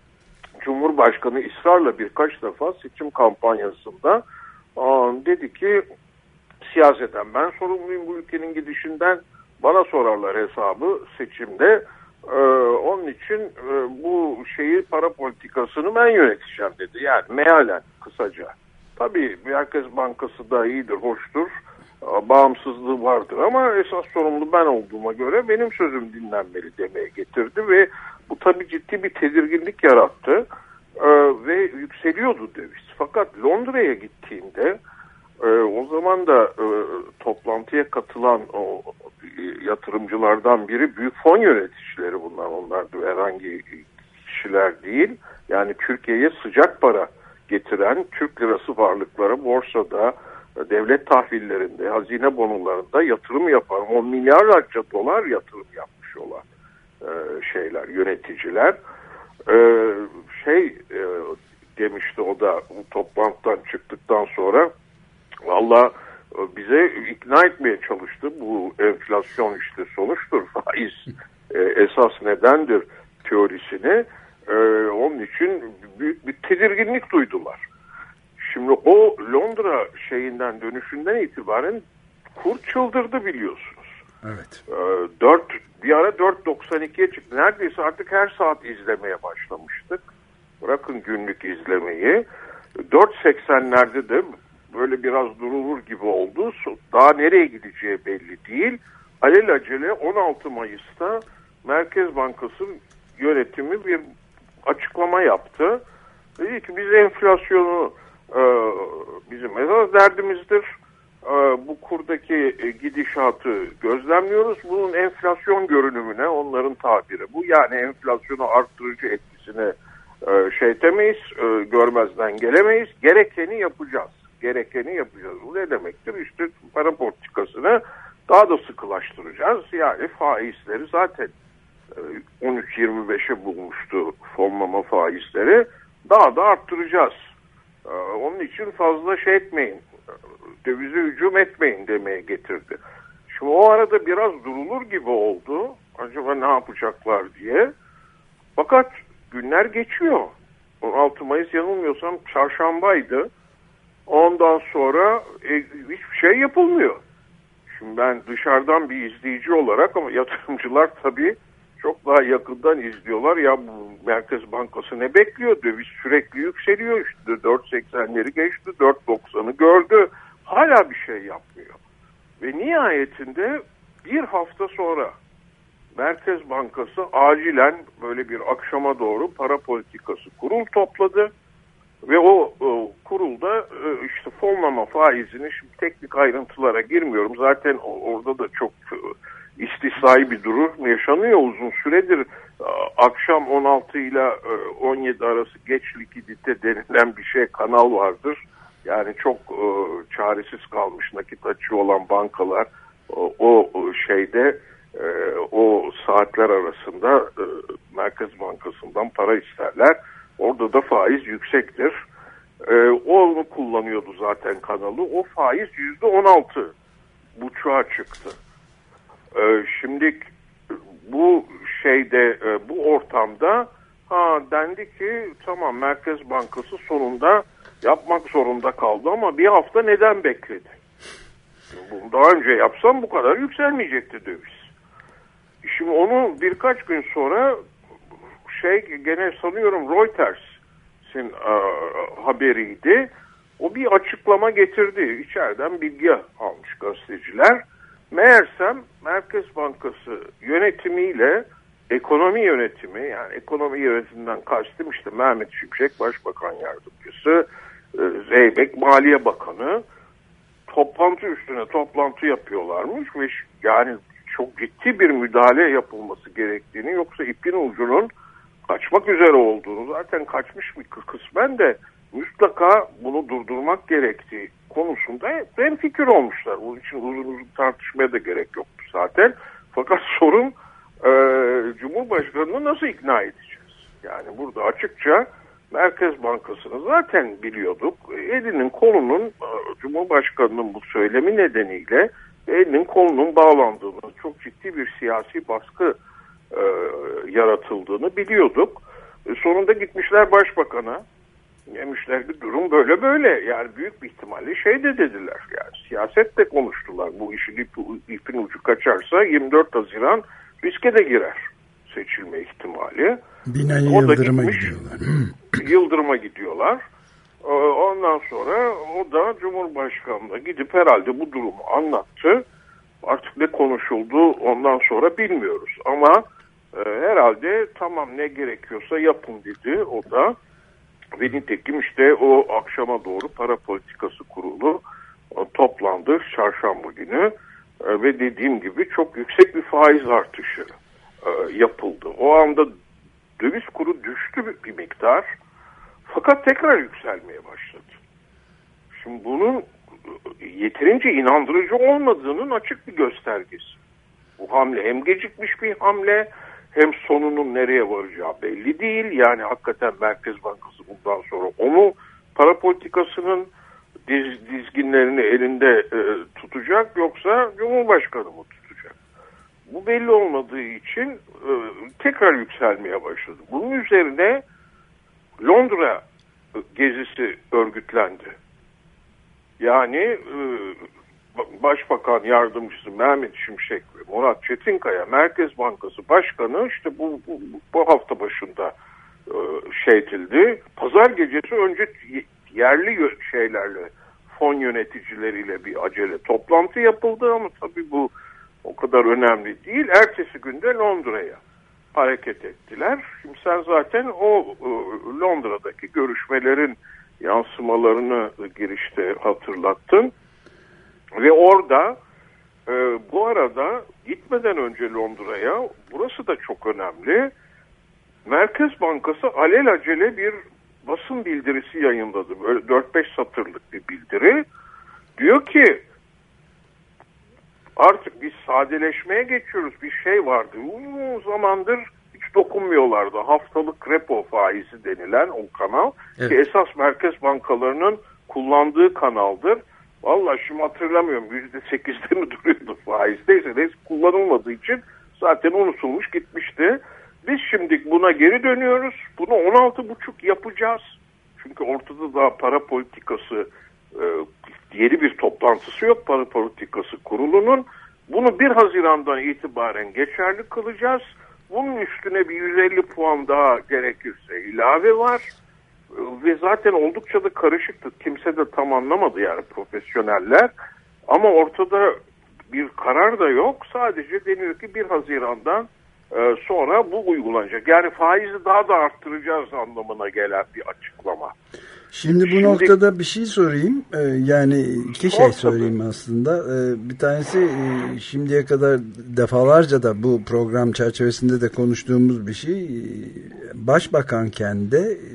Cumhurbaşkanı ısrarla birkaç defa seçim kampanyasında aa, dedi ki siyaseten ben sorumluyum bu ülkenin gidişinden, bana sorarlar hesabı seçimde. Ee, onun için e, bu şeyi para politikasını ben yöneteceğim dedi. Yani mealen kısaca. Tabii Merkez Bankası da iyidir, hoştur, bağımsızlığı vardır ama esas sorumlu ben olduğuma göre benim sözüm dinlenmeli demeye getirdi ve bu tabii ciddi bir tedirginlik yarattı ee, ve yükseliyordu döviz. Fakat Londra'ya gittiğinde e, o zaman da e, toplantıya katılan o e, yatırımcılardan biri büyük fon yöneticileri bunlar, onlar da herhangi kişiler değil. Yani Türkiye'ye sıcak para getiren Türk lirası varlıkları borsada, devlet tahvillerinde, hazine bonolarında yatırım yapan, on milyarlarca dolar yatırım yapmış olan e, şeyler, yöneticiler. E, şey e, demişti o da bu toplantıdan çıktıktan sonra, valla bize ikna etmeye çalıştı. Bu enflasyon işte sonuçtur, faiz e, esas nedendir teorisini. Ee, onun için büyük bir tedirginlik duydular. Şimdi o Londra şeyinden dönüşünden itibaren kur çıldırdı biliyorsunuz. Evet. Ee, dört bir ara dört doksan ikiye çıktı. Neredeyse artık her saat izlemeye başlamıştık. Bırakın günlük izlemeyi. dört seksenlerde de böyle biraz durulur gibi oldu. Daha nereye gideceği belli değil. Alelacele on altı Mayıs'ta Merkez Bankası yönetimi bir açıklama yaptı. Dedi ki biz enflasyonu e, bizim esas derdimizdir. E, bu kurdaki e, gidişatı gözlemliyoruz. Bunun enflasyon görünümüne, onların tabiri bu. Yani enflasyonu arttırıcı etkisine e, şey demeyiz, e, görmezden gelemeyiz. Gerekeni yapacağız. Gerekeni yapacağız. Bu ne demektir? İşte para politikasını daha da sıkılaştıracağız. Yani faizleri zaten on üç yirmi beşe bulmuştu fonlama faizleri. Daha da arttıracağız. Onun için fazla şey etmeyin, dövize hücum etmeyin demeye getirdi. Şimdi o arada biraz durulur gibi oldu. Acaba ne yapacaklar diye. Fakat günler geçiyor. on altı Mayıs yanılmıyorsam çarşambaydı. Ondan sonra e, hiçbir şey yapılmıyor. Şimdi ben dışarıdan bir izleyici olarak, ama yatırımcılar tabii çok daha yakından izliyorlar. Ya bu Merkez Bankası ne bekliyor? Döviz sürekli yükseliyor. İşte dört seksenleri geçti, dört doksanı gördü. Hala bir şey yapmıyor. Ve nihayetinde bir hafta sonra Merkez Bankası acilen böyle bir akşama doğru para politikası kurul topladı. Ve o, o kurulda işte fonlama faizini, şimdi teknik ayrıntılara girmiyorum. Zaten orada da çok istisnai bir durum yaşanıyor uzun süredir. Akşam on altı ile on yedi arası geç likidite denilen bir şey, kanal vardır. Yani çok e, çaresiz kalmış nakit açığı olan bankalar o, o şeyde e, o saatler arasında e, Merkez Bankası'ndan para isterler. Orada da faiz yüksektir. E, o onu kullanıyordu zaten kanalı. O faiz yüzde on altı buçuğa çıktı. E, şimdi bu şeyde e, bu ortamda ha dendi ki tamam Merkez Bankası sonunda yapmak zorunda kaldı ama bir hafta neden bekledi? Bunu daha önce yapsam bu kadar yükselmeyecekti döviz. Şimdi onu birkaç gün sonra şey gene sanıyorum Reuters'in e, haberiydi. O bir açıklama getirdi. İçeriden bilgi almış gazeteciler. Meğersem Merkez Bankası yönetimiyle ekonomi yönetimi, yani ekonomi yönetiminden kastım işte Mehmet Şimşek Başbakan Yardımcısı, Zeybek Maliye Bakanı toplantı üstüne toplantı yapıyorlarmış ve yani çok ciddi bir müdahale yapılması gerektiğini, yoksa ipin ucunun kaçmak üzere olduğunu, zaten kaçmış bir kısmen de mutlaka bunu durdurmak gerektiği konusunda hemfikir olmuşlar. Bunun için uzun uzun tartışmaya da gerek yoktu zaten. Fakat sorun e, Cumhurbaşkanı'nı nasıl ikna edeceğiz? Yani burada açıkça Merkez Bankası'nı zaten biliyorduk. Elinin kolunun e, Cumhurbaşkanı'nın bu söylemi nedeniyle elinin kolunun bağlandığını, çok ciddi bir siyasi baskı e, yaratıldığını biliyorduk. E, sonunda gitmişler Başbakan'a. Demişler ki durum böyle böyle. Yani büyük bir ihtimalle şey de dediler. Yani siyaset de konuştular. Bu işin ip, ipin ucu kaçarsa yirmi dört Haziran riske de girer seçilme ihtimali. Binali Yıldırım'a gidiyorlar. Yıldırım'a gidiyorlar. Ondan sonra o da Cumhurbaşkanı'na gidip herhalde bu durumu anlattı. Artık ne konuşuldu ondan sonra bilmiyoruz. Ama e, herhalde tamam ne gerekiyorsa yapın dedi o da. Ve nitekim işte o akşama doğru Para Politikası Kurulu toplandı çarşamba günü e, ve dediğim gibi çok yüksek bir faiz artışı e, yapıldı. O anda döviz kuru düştü bir miktar fakat tekrar yükselmeye başladı. Şimdi bunun yeterince inandırıcı olmadığının açık bir göstergesi. Bu hamle hem gecikmiş bir hamle hem sonunun nereye varacağı belli değil. Yani hakikaten Merkez Bankası bundan sonra o mu para politikasının diz, dizginlerini elinde e, tutacak yoksa Cumhurbaşkanı mı tutacak? Bu belli olmadığı için e, tekrar yükselmeye başladı. Bunun üzerine Londra gezisi örgütlendi. Yani e, Başbakan Yardımcısı Mehmet Şimşek ve Murat Çetinkaya Merkez Bankası Başkanı işte bu, bu, bu hafta başında e, şey edildi. Pazar gecesi önce yerli şeylerle, fon yöneticileriyle bir acele toplantı yapıldı ama tabii bu o kadar önemli değil. Ertesi günde Londra'ya hareket ettiler. Şimdi sen zaten o e, Londra'daki görüşmelerin yansımalarını girişte hatırlattın. Ve orada e, bu arada gitmeden önce Londra'ya, burası da çok önemli, Merkez Bankası alelacele bir basın bildirisi yayınladı. Böyle dört beş satırlık bir bildiri. Diyor ki artık biz sadeleşmeye geçiyoruz. Bir şey vardı. Uzun zamandır hiç dokunmuyorlardı. Haftalık repo faizi denilen o kanal. Evet. Ki esas merkez bankalarının kullandığı kanaldır. Vallahi şimdi hatırlamıyorum yüzde sekizde mi duruyordu faiz. Neyse neyse kullanılmadığı için zaten unutulmuş gitmişti. Biz şimdi buna geri dönüyoruz. Bunu on altı buçuk yapacağız. Çünkü ortada daha para politikası e, yeni bir toplantısı yok para politikası kurulunun. Bunu bir Haziran'dan itibaren geçerli kılacağız. Bunun üstüne bir yüz elli puan daha gerekirse ilave var. Ve zaten oldukça da karışıktı. Kimse de tam anlamadı yani profesyoneller. Ama ortada bir karar da yok. Sadece deniyor ki bir Haziran'dan sonra bu uygulanacak. Yani faizi daha da arttıracağız anlamına gelen bir açıklama. Şimdi bu Şimdi, noktada bir şey sorayım. Ee, yani iki şey söyleyeyim aslında. Ee, bir tanesi e, şimdiye kadar defalarca da bu program çerçevesinde de konuştuğumuz bir şey. Başbakanken de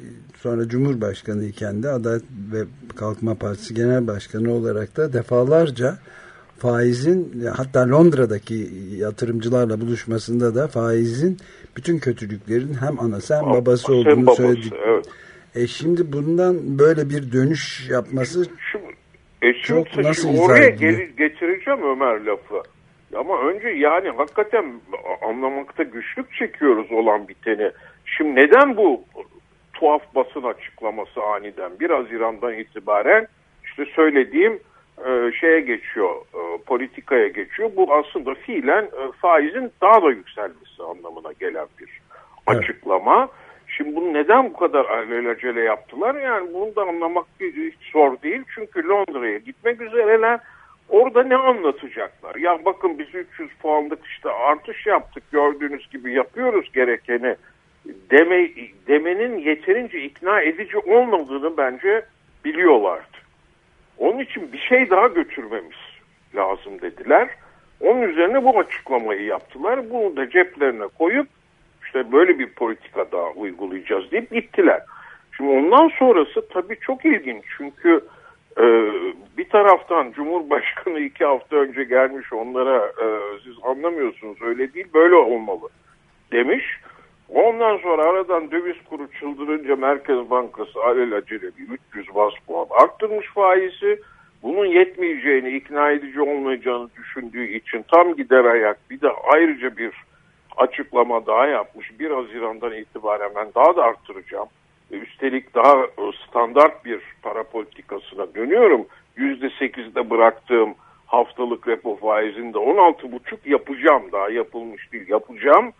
sonra Cumhurbaşkanı iken de Adalet ve Kalkınma Partisi Genel Başkanı olarak da defalarca faizin, hatta Londra'daki yatırımcılarla buluşmasında da faizin bütün kötülüklerin hem anası hem babası olduğunu babası, söyledik. Evet. E şimdi bundan böyle bir dönüş yapması şimdi, e şimdi çok nasıl izah oraya gel- getireceğim Ömer lafı. Ama önce yani hakikaten anlamakta güçlük çekiyoruz olan biteni. Şimdi neden bu tuhaf basın açıklaması aniden bir Haziran'dan itibaren işte söylediğim e, şeye geçiyor, e, politikaya geçiyor. Bu aslında fiilen e, faizin daha da yükselmesi anlamına gelen bir evet. açıklama. Şimdi bunu neden bu kadar alelacele yaptılar? Yani bunu da anlamak hiç zor değil. Çünkü Londra'ya gitmek üzereler. Orada ne anlatacaklar? Ya bakın biz üç yüz puanlık işte artış yaptık, gördüğünüz gibi yapıyoruz gerekeni deme, demenin yeterince ikna edici olmadığını bence biliyorlardı. Onun için bir şey daha götürmemiz lazım dediler. Onun üzerine bu açıklamayı yaptılar. Bunu da ceplerine koyup işte böyle bir politika daha uygulayacağız deyip gittiler. Şimdi ondan sonrası tabii çok ilginç. Çünkü e, bir taraftan Cumhurbaşkanı iki hafta önce gelmiş onlara e, siz anlamıyorsunuz öyle değil böyle olmalı demiş. Ondan sonra aradan döviz kuru çıldırınca Merkez Bankası alelacele bir üç yüz bas puan arttırmış faizi. Bunun yetmeyeceğini, ikna edici olmayacağını düşündüğü için tam gider ayak bir de ayrıca bir açıklama daha yapmış. bir Haziran'dan itibaren ben daha da arttıracağım. Üstelik daha standart bir para politikasına dönüyorum. yüzde sekizde bıraktığım haftalık repo faizini de on altı buçuk yapacağım. Daha yapılmış değil, yapacağım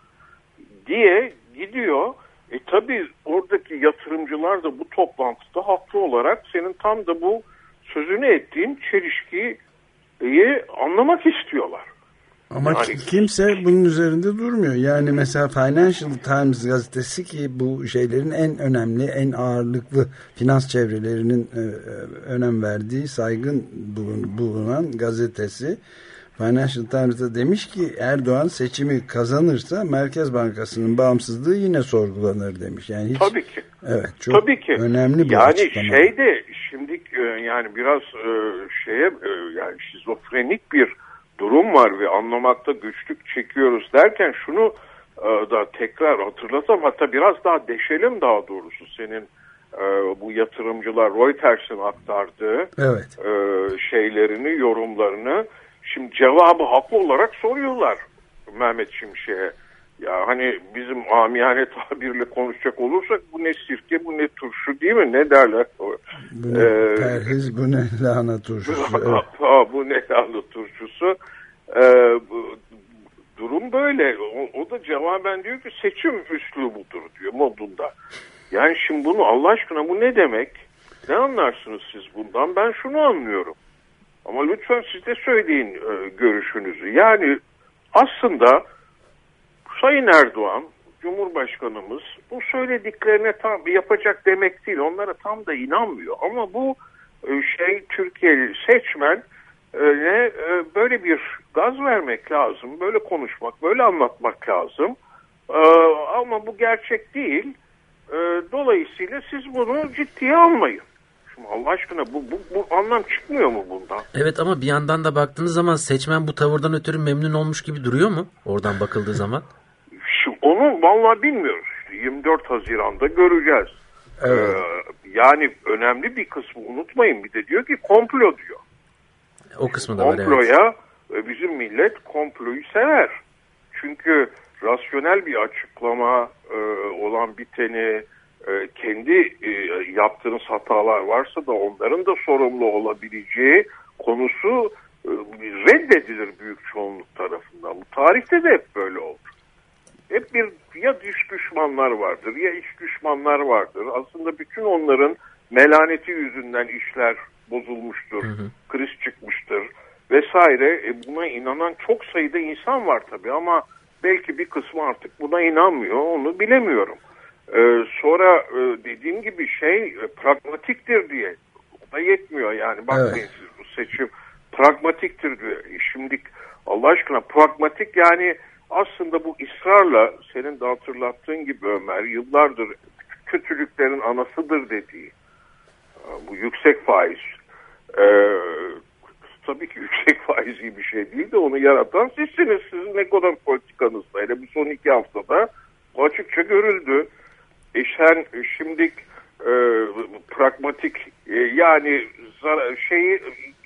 diye gidiyor. E tabii oradaki yatırımcılar da bu toplantıda haklı olarak senin tam da bu sözünü ettiğin çelişkiyi anlamak istiyorlar. Ama yani, kimse bunun üzerinde durmuyor. Yani mesela Financial Times gazetesi ki bu şeylerin en önemli, en ağırlıklı finans çevrelerinin e, önem verdiği, saygın bulun, bulunan gazetesi Financial Times'da demiş ki Erdoğan seçimi kazanırsa Merkez Bankası'nın bağımsızlığı yine sorgulanır demiş. Yani hiç, tabii ki. Evet, çok Tabii ki. önemli bir yani açıklama. Yani şey de şimdi yani biraz şeye yani şizofrenik bir durum var ve anlamakta güçlük çekiyoruz derken şunu da tekrar hatırlatalım, hatta biraz daha deşelim daha doğrusu senin bu yatırımcılar Reuters'in aktardığı evet. şeylerini, yorumlarını. Şimdi cevabı haklı olarak soruyorlar Mehmet Şimşek'e. Ya hani bizim amiyane tabirle konuşacak olursak bu ne sirke, bu ne turşu değil mi? Ne derler? Bu ne ee, perhiz, bu ne lahana turşusu. Evet. Ha, bu ne lahana turşusu. Ee, bu, durum böyle. O, o da cevaben diyor ki seçim üslubudur diyor modunda. Yani şimdi bunu Allah aşkına bu ne demek? Ne anlarsınız siz bundan? Ben şunu anlıyorum. Ama lütfen siz de söyleyin e, görüşünüzü. Yani aslında Sayın Erdoğan, Cumhurbaşkanımız bu söylediklerine tam yapacak demek değil. Onlara tam da inanmıyor. Ama bu e, şey Türkiye'li seçmen e, ne e, böyle bir gaz vermek lazım. Böyle konuşmak, böyle anlatmak lazım. E, ama bu gerçek değil. E, dolayısıyla siz bunu ciddiye almayın. Şimdi Allah aşkına bu, bu, bu anlam çıkmıyor mu bundan? Evet ama bir yandan da baktığınız zaman seçmen bu tavırdan ötürü memnun olmuş gibi duruyor mu? Oradan bakıldığı zaman. Şimdi onu vallahi bilmiyoruz. yirmi dört Haziran'da göreceğiz. Evet. Ee, yani önemli bir kısmı unutmayın. Bir de diyor ki komplo diyor. O kısmı da var, evet. Komploya bizim millet komployu sever. Çünkü rasyonel bir açıklama e, olan biteni kendi yaptığınız hatalar varsa da onların da sorumlu olabileceği konusu reddedilir büyük çoğunluk tarafından. Bu tarihte de hep böyle oldu. Hep bir ya dış düşmanlar vardır ya iç düşmanlar vardır. Aslında bütün onların melaneti yüzünden işler bozulmuştur, hı hı. kriz çıkmıştır vesaire. Buna inanan çok sayıda insan var tabii ama belki bir kısmı artık buna inanmıyor, onu bilemiyorum. Ee, sonra e, dediğim gibi şey e, pragmatiktir diye o da yetmiyor yani bakmayın evet. siz bu seçim pragmatiktir diyor. E, şimdi Allah aşkına pragmatik yani aslında bu ısrarla senin de hatırlattığın gibi Ömer yıllardır kötülüklerin anasıdır dediği bu yüksek faiz. Ee, tabii ki yüksek faiz iyi bir şey değil de onu yaratan sizsiniz. Sizin ekonomi politikanızda. Hele bu son iki haftada açıkça görüldü. E sen şimdi e, pragmatik e, yani şeyi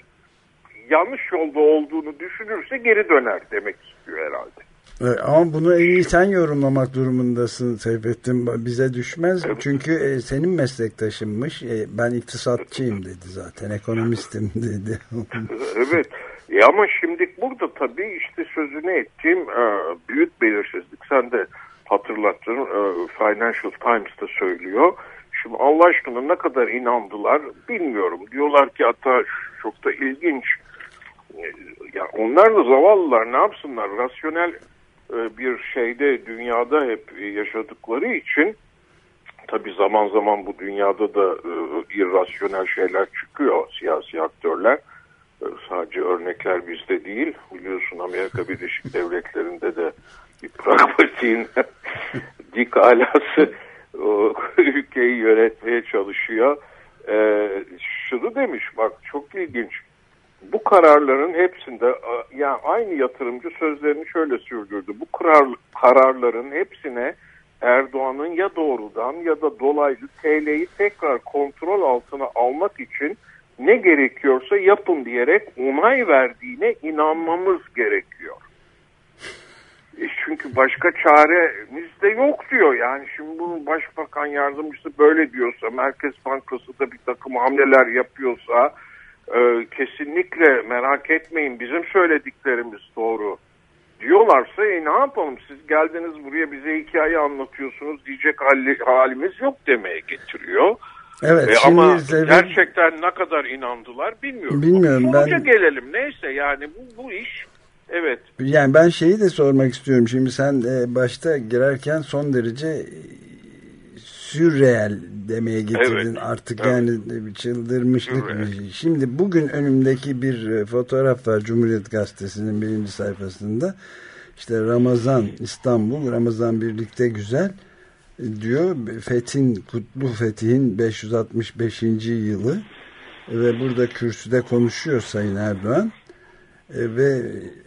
yanlış yolda olduğunu düşünürse geri döner demek istiyor herhalde. Evet, ama bunu en iyi sen yorumlamak durumundasın Seyfettin. Bize düşmez. Evet. Çünkü e, senin meslektaşınmış. E, ben iktisatçıyım dedi zaten. Ekonomistim dedi. Evet. E ama şimdi burada tabii işte sözünü ettiğim e, büyük belirsizlik. Sen de hatırlattın. E, Financial Times'ta söylüyor. Şimdi Allah aşkına ne kadar inandılar bilmiyorum. Diyorlar ki hatta çok da ilginç. Ya onlar da zavallılar, ne yapsınlar? Rasyonel bir şeyde, dünyada hep yaşadıkları için tabii zaman zaman bu dünyada da irrasyonel şeyler çıkıyor, siyasi aktörler. Sadece örnekler bizde değil. Biliyorsun Amerika Birleşik Devletleri'nde de bir pragmatiğin dik alası o ülkeyi yönetmeye çalışıyor. Ee, şunu demiş, bak çok ilginç. Bu kararların hepsinde, yani aynı yatırımcı sözlerini şöyle sürdürdü. Bu karar, kararların hepsine Erdoğan'ın ya doğrudan ya da dolaylı T L'yi tekrar kontrol altına almak için ne gerekiyorsa yapın diyerek onay verdiğine inanmamız gerekiyor. E çünkü başka çaremiz de yok diyor. Yani şimdi bunun başbakan yardımcısı böyle diyorsa, Merkez Bankası da bir takım hamleler yapıyorsa, Ee, kesinlikle merak etmeyin bizim söylediklerimiz doğru diyorlarsa e, ne yapalım, siz geldiniz buraya bize hikaye anlatıyorsunuz diyecek hali, halimiz yok demeye getiriyor. Evet, ee, şimdi ama sebebi... gerçekten ne kadar inandılar bilmiyorum. Bilmiyorum. Sonuca ben... gelelim neyse yani bu, bu iş evet. Yani ben şeyi de sormak istiyorum. Şimdi sen e, başta girerken son derece sürreel demeye getirdin. Evet, artık evet. Yani bir çıldırmışlık bir şey. Şimdi bugün önümdeki bir fotoğraf var Cumhuriyet Gazetesi'nin birinci sayfasında. İşte Ramazan İstanbul, Ramazan birlikte güzel diyor. Fethin, Kutlu Fetih'in beş yüz altmış beşinci yılı ve burada kürsüde konuşuyor Sayın Erdoğan ve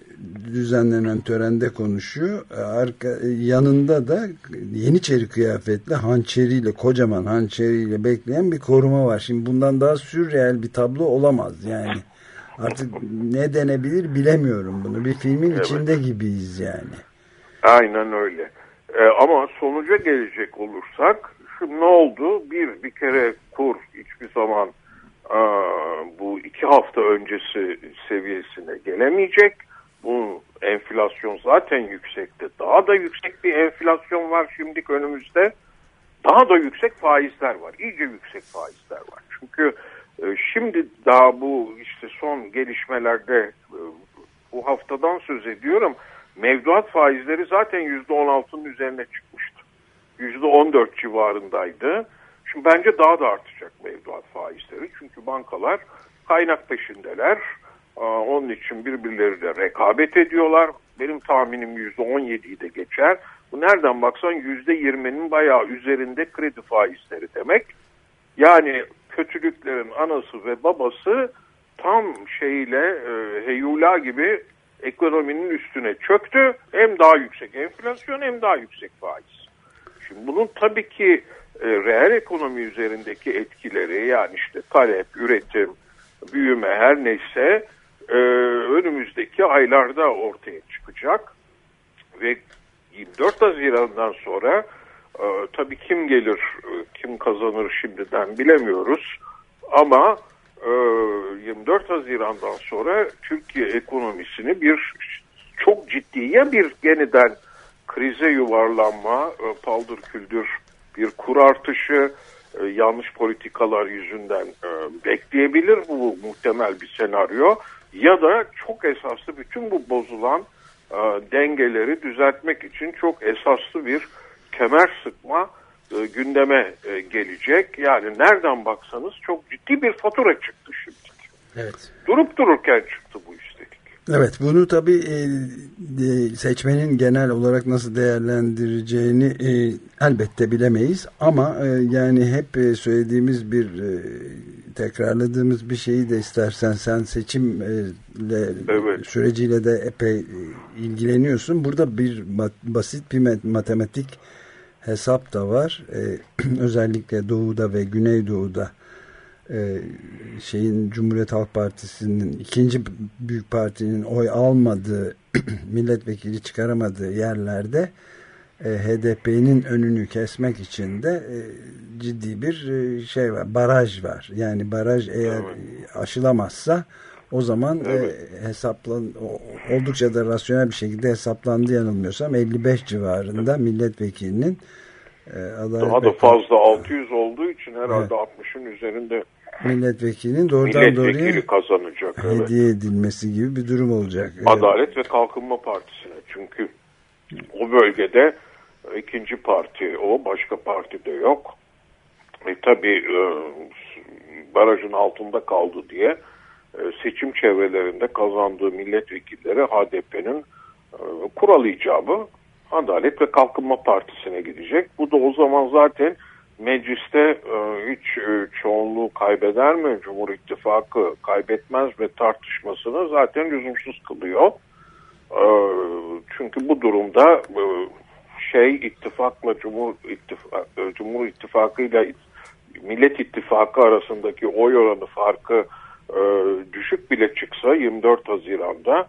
düzenlenen törende konuşuyor. Arka, yanında da Yeniçeri kıyafetli hançeriyle, kocaman hançeriyle bekleyen bir koruma var. Şimdi bundan daha sürreel bir tablo olamaz yani. Artık ne denebilir bilemiyorum bunu. Bir filmin evet. içinde gibiyiz yani. Aynen öyle. Ee, ama sonuca gelecek olursak şu ne oldu? Bir, bir kere kur hiçbir zaman aa, bu iki hafta öncesi seviyesine gelemeyecek. Bu enflasyon zaten yüksekti. Daha da yüksek bir enflasyon var şimdilik önümüzde. Daha da yüksek faizler var. İyice yüksek faizler var. Çünkü e, şimdi daha bu işte son gelişmelerde e, bu haftadan söz ediyorum. Mevduat faizleri zaten yüzde on altının üzerine çıkmıştı. yüzde on dört civarındaydı. Şimdi bence daha da artacak mevduat faizleri. Çünkü bankalar kaynak peşindeler. Onun için birbirleriyle rekabet ediyorlar. Benim tahminim yüzde on yediyi de geçer. Bu nereden baksan yüzde yirminin bayağı üzerinde kredi faizleri demek. Yani kötülüklerin anası ve babası tam şeyle e, heyula gibi ekonominin üstüne çöktü. Hem daha yüksek enflasyon hem daha yüksek faiz. Şimdi bunun tabii ki e, reel ekonomi üzerindeki etkileri, yani işte talep, üretim, büyüme her neyse Ee, önümüzdeki aylarda ortaya çıkacak ve yirmi dört Haziran'dan sonra e, tabii kim gelir, kim kazanır şimdiden bilemiyoruz ama e, yirmi dört Haziran'dan sonra Türkiye ekonomisini bir çok ciddi ya bir yeniden krize yuvarlanma, e, paldır küldür bir kur artışı, e, yanlış politikalar yüzünden e, bekleyebilir, bu muhtemel bir senaryo. Ya da çok esaslı bütün bu bozulan e, dengeleri düzeltmek için çok esaslı bir kemer sıkma e, gündeme e, gelecek. Yani nereden baksanız çok ciddi bir fatura çıktı şimdi. Evet. Durup dururken çıktı bu üstelik. Evet, bunu tabii e, seçmenin genel olarak nasıl değerlendireceğini e, elbette bilemeyiz ama e, yani hep e, söylediğimiz bir e, tekrarladığımız bir şeyi de istersen sen seçimle evet. süreciyle de epey e, ilgileniyorsun. Burada bir basit bir matematik hesap da var. E, özellikle Doğu'da ve Güneydoğu'da şeyin Cumhuriyet Halk Partisi'nin ikinci büyük partinin oy almadığı milletvekili çıkaramadığı yerlerde H D P'nin önünü kesmek için de ciddi bir şey var, baraj var. Yani baraj eğer evet. aşılamazsa o zaman evet. hesaplan oldukça da rasyonel bir şekilde hesaplandı yanılmıyorsam elli beş civarında evet. milletvekilinin Adalet daha da fazla altı yüz olduğu için herhalde evet. altmışın üzerinde milletvekilinin doğrudan milletvekili doğruya kazanacak. Hediye evet. edilmesi gibi bir durum olacak. Adalet evet. ve Kalkınma Partisi'ne. Çünkü o bölgede ikinci parti o, başka parti de yok. E, tabii e, barajın altında kaldı diye e, seçim çevrelerinde kazandığı milletvekilleri H D P'nin e, kural icabı Adalet ve Kalkınma Partisi'ne gidecek. Bu da o zaman zaten mecliste e, hiç e, çoğunluğu kaybeder mi? Cumhur İttifakı kaybetmez mi tartışmasını zaten lüzumsuz kılıyor. E, çünkü bu durumda e, şey ittifakla Cumhur İttifakı, e, Cumhur İttifakı ile Millet İttifakı arasındaki oy oranı farkı e, düşük bile çıksa yirmi dört Haziran'da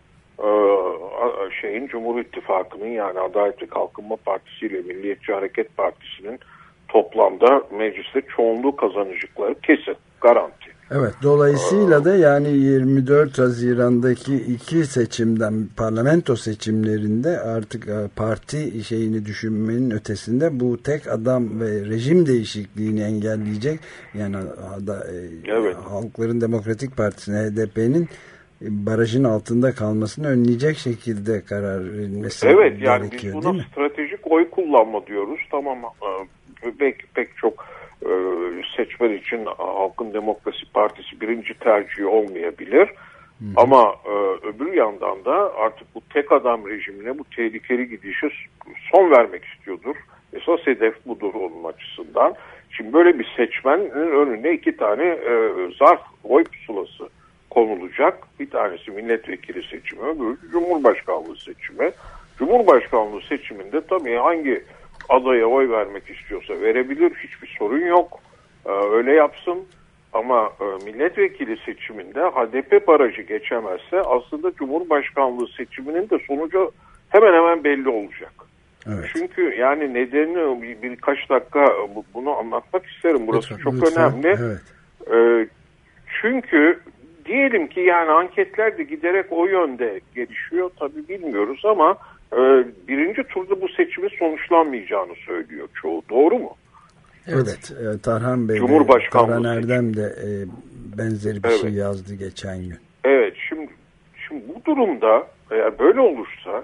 şeyin Cumhur İttifakı'nın yani Adalet ve Kalkınma Partisi ile Milliyetçi Hareket Partisi'nin toplamda mecliste çoğunluğu kazanacakları kesin, garanti. Evet, dolayısıyla da yani yirmi dört Haziran'daki iki seçimden parlamento seçimlerinde artık parti şeyini düşünmenin ötesinde bu tek adam ve rejim değişikliğini engelleyecek yani evet. Halkların Demokratik Partisi'ne H D P'nin barajın altında kalmasını önleyecek şekilde karar verilmesi evet, gerekiyor. Evet yani biz buna stratejik oy kullanma diyoruz. Tamam pek, pek çok e, seçmen için Halkın Demokrasi Partisi birinci tercihi olmayabilir. Hı. Ama e, öbür yandan da artık bu tek adam rejimine bu tehlikeli gidişe son vermek istiyordur. Esas hedef budur onun açısından. Şimdi böyle bir seçmenin önüne iki tane e, zarf oy pusulası konulacak. Bir tanesi milletvekili seçimi, öbürü Cumhurbaşkanlığı seçimi. Cumhurbaşkanlığı seçiminde tabii hangi adaya oy vermek istiyorsa verebilir. Hiçbir sorun yok. Ee, öyle yapsın. Ama e, milletvekili seçiminde H D P barajı geçemezse aslında Cumhurbaşkanlığı seçiminin de sonucu hemen hemen belli olacak. Evet. Çünkü yani nedenini bir, birkaç dakika bunu anlatmak isterim. Burası lütfen, çok lütfen. önemli. Evet. Ee, çünkü diyelim ki yani anketler de giderek o yönde gelişiyor. Tabii bilmiyoruz ama e, birinci turda bu seçimin sonuçlanmayacağını söylüyor çoğu. Doğru mu? Evet. evet Tarhan Bey, Tarhan Erdem de e, benzeri bir evet. şey yazdı geçen gün. Evet. Şimdi, şimdi bu durumda eğer böyle olursa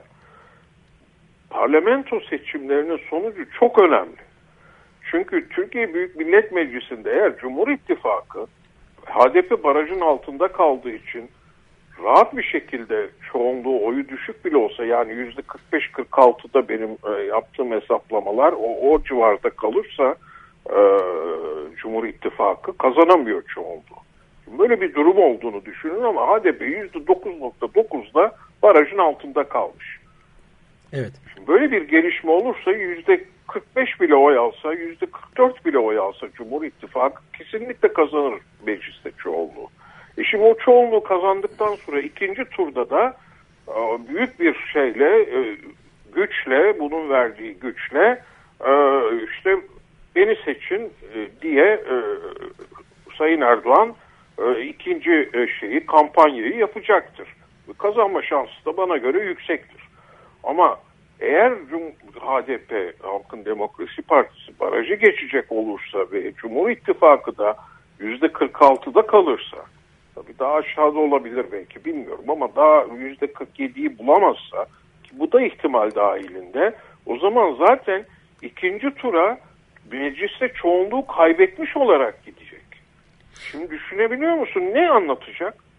parlamento seçimlerinin sonucu çok önemli. Çünkü Türkiye Büyük Millet Meclisi'nde eğer Cumhur İttifakı H D P barajın altında kaldığı için rahat bir şekilde çoğunluğu oyu düşük bile olsa yani yüzde kırk beş kırk altıda benim e, yaptığım hesaplamalar o, o civarda kalırsa e, Cumhur İttifakı kazanamıyor çoğunluğu. Böyle bir durum olduğunu düşünün ama H D P yüzde dokuz nokta dokuzda barajın altında kalmış. Evet. Şimdi böyle bir gelişme olursa yüzde kırk beş bile oy alsa, yüzde kırk dört bile oy alsa Cumhur İttifakı kesinlikle kazanır mecliste çoğunluğu. E şimdi o çoğunluğu kazandıktan sonra ikinci turda da büyük bir şeyle, güçle, bunun verdiği güçle işte beni seçin diye Sayın Erdoğan ikinci şeyi, kampanyayı yapacaktır. Kazanma şansı da bana göre yüksektir. Ama eğer H D P, Halkın Demokrasi Partisi barajı geçecek olursa ve Cumhur İttifakı da yüzde kırk altıda kalırsa, tabii daha aşağıda olabilir belki bilmiyorum ama daha yüzde kırk yediyi bulamazsa, ki bu da ihtimal dahilinde, o zaman zaten ikinci tura mecliste çoğunluğu kaybetmiş olarak gidecek. Şimdi düşünebiliyor musun? Ne anlatacak?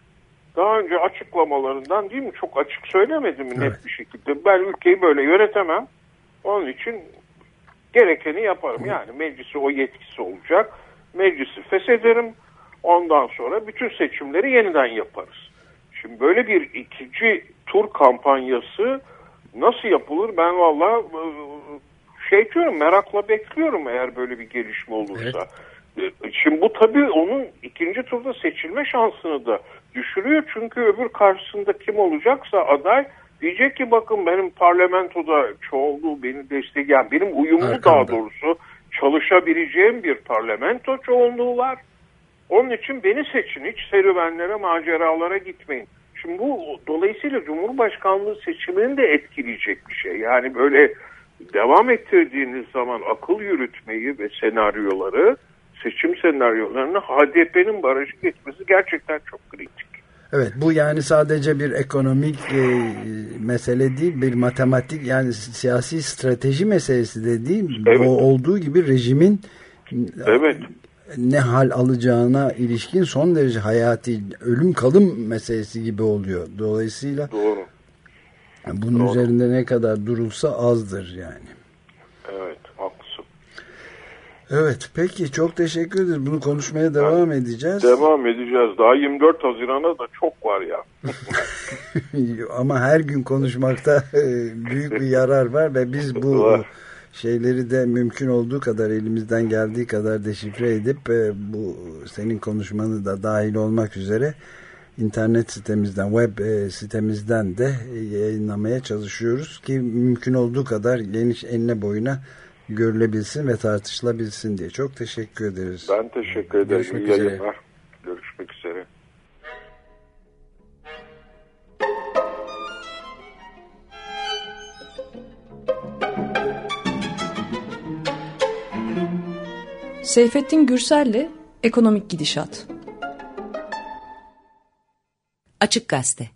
daha önce açıklamalarından değil mi çok açık söylemedi mi net bir şekilde? Ben ülkeyi böyle yönetemem. Onun için gerekeni yaparım. Yani meclisi o yetkisi olacak. Meclisi feshederim. Ondan sonra bütün seçimleri yeniden yaparız. Şimdi böyle bir ikinci tur kampanyası nasıl yapılır? Ben valla şey diyorum, merakla bekliyorum eğer böyle bir gelişme olursa. Evet. Şimdi bu tabii onun ikinci turda seçilme şansını da düşürüyor. Çünkü öbür karşısında kim olacaksa aday diyecek ki bakın benim parlamentoda çoğunluğu beni destekleyen, benim uyumlu Arkamda. daha doğrusu çalışabileceğim bir parlamento çoğunluğu var. Onun için beni seçin, hiç serüvenlere, maceralara gitmeyin. Şimdi bu dolayısıyla Cumhurbaşkanlığı seçimini de etkileyecek bir şey. Yani böyle devam ettirdiğiniz zaman akıl yürütmeyi ve senaryoları, seçim senaryolarını H D P'nin barajı geçmesi gerçekten çok kritik. Evet, bu yani sadece bir ekonomik e, mesele değil, bir matematik, yani siyasi strateji meselesi de değil. Evet. O olduğu gibi rejimin evet. ne hal alacağına ilişkin son derece hayati, ölüm kalım meselesi gibi oluyor. Dolayısıyla doğru. Bunun doğru. üzerinde ne kadar durulsa azdır yani. Evet, haklısın. Evet, peki çok teşekkür ederiz. Bunu konuşmaya devam yani, edeceğiz. Devam edeceğiz. Daha yirmi dört Haziran'a da çok var ya. Ama her gün konuşmakta büyük bir yarar var ve biz bu şeyleri de mümkün olduğu kadar, elimizden geldiği kadar deşifre edip bu senin konuşmanı da dahil olmak üzere internet sitemizden, web sitemizden de yayınlamaya çalışıyoruz ki mümkün olduğu kadar geniş, enine boyuna görülebilsin ve tartışılabilsin diye. Çok teşekkür ederiz. Ben teşekkür ederim. Görüşmek İyi üzere. yayınlar. Görüşmek üzere. Seyfettin Gürsel'le Ekonomik Gidişat. Açık Gazete.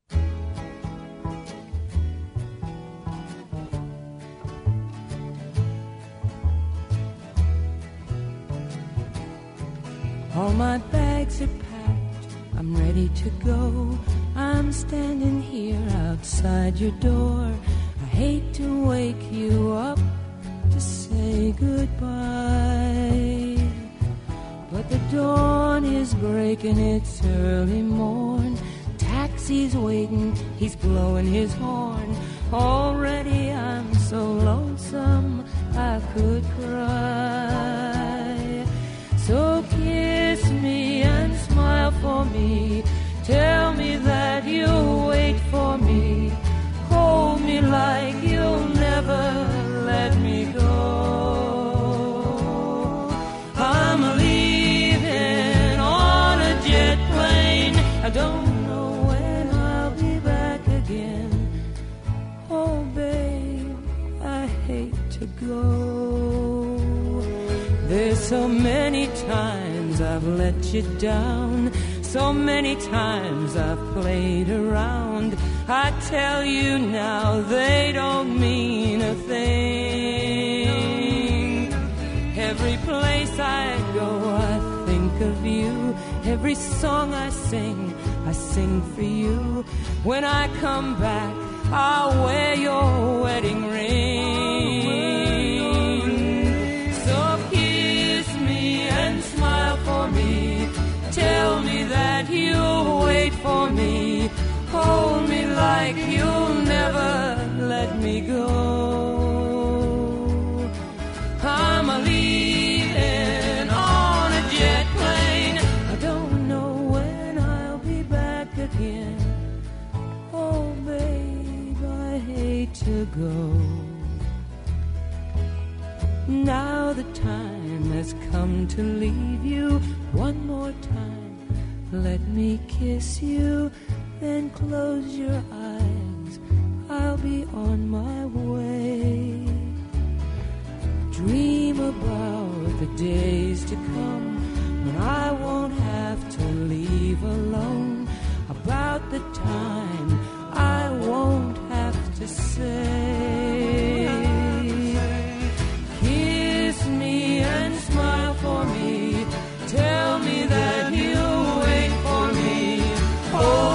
All my bags are packed, I'm ready to go. I'm standing here outside your door. I hate to wake you up to say goodbye, but the dawn is breaking, it's early morn. Taxi's waiting, he's blowing his horn. Already I'm so lonesome I could cry. So kiss me and smile for me. Tell me that you'll wait for me. Hold me like you'll never let me go. I'm leaving on a jet plane. I don't know when I'll be back again. Oh, babe, I hate to go. There's so many times I've let you down. So many times I've played around. I tell you now they don't mean a thing. Every place I go I think of you. Every song I sing, I sing for you. When I come back, I'll wear your wedding ring. So kiss me and smile for me. Tell me that you'll wait for me. Hold me like you'll never let me go. I'm a leaving on a jet plane. I don't know when I'll be back again. Oh, babe, I hate to go. Now the time has come to leave you. One more time, let me kiss you. Then close your eyes, I'll be on my way. Dream about the days to come when I won't have to leave alone. About the time I won't have to say. Kiss me and smile for me. Tell me that you'll wait for me. Oh,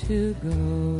to go.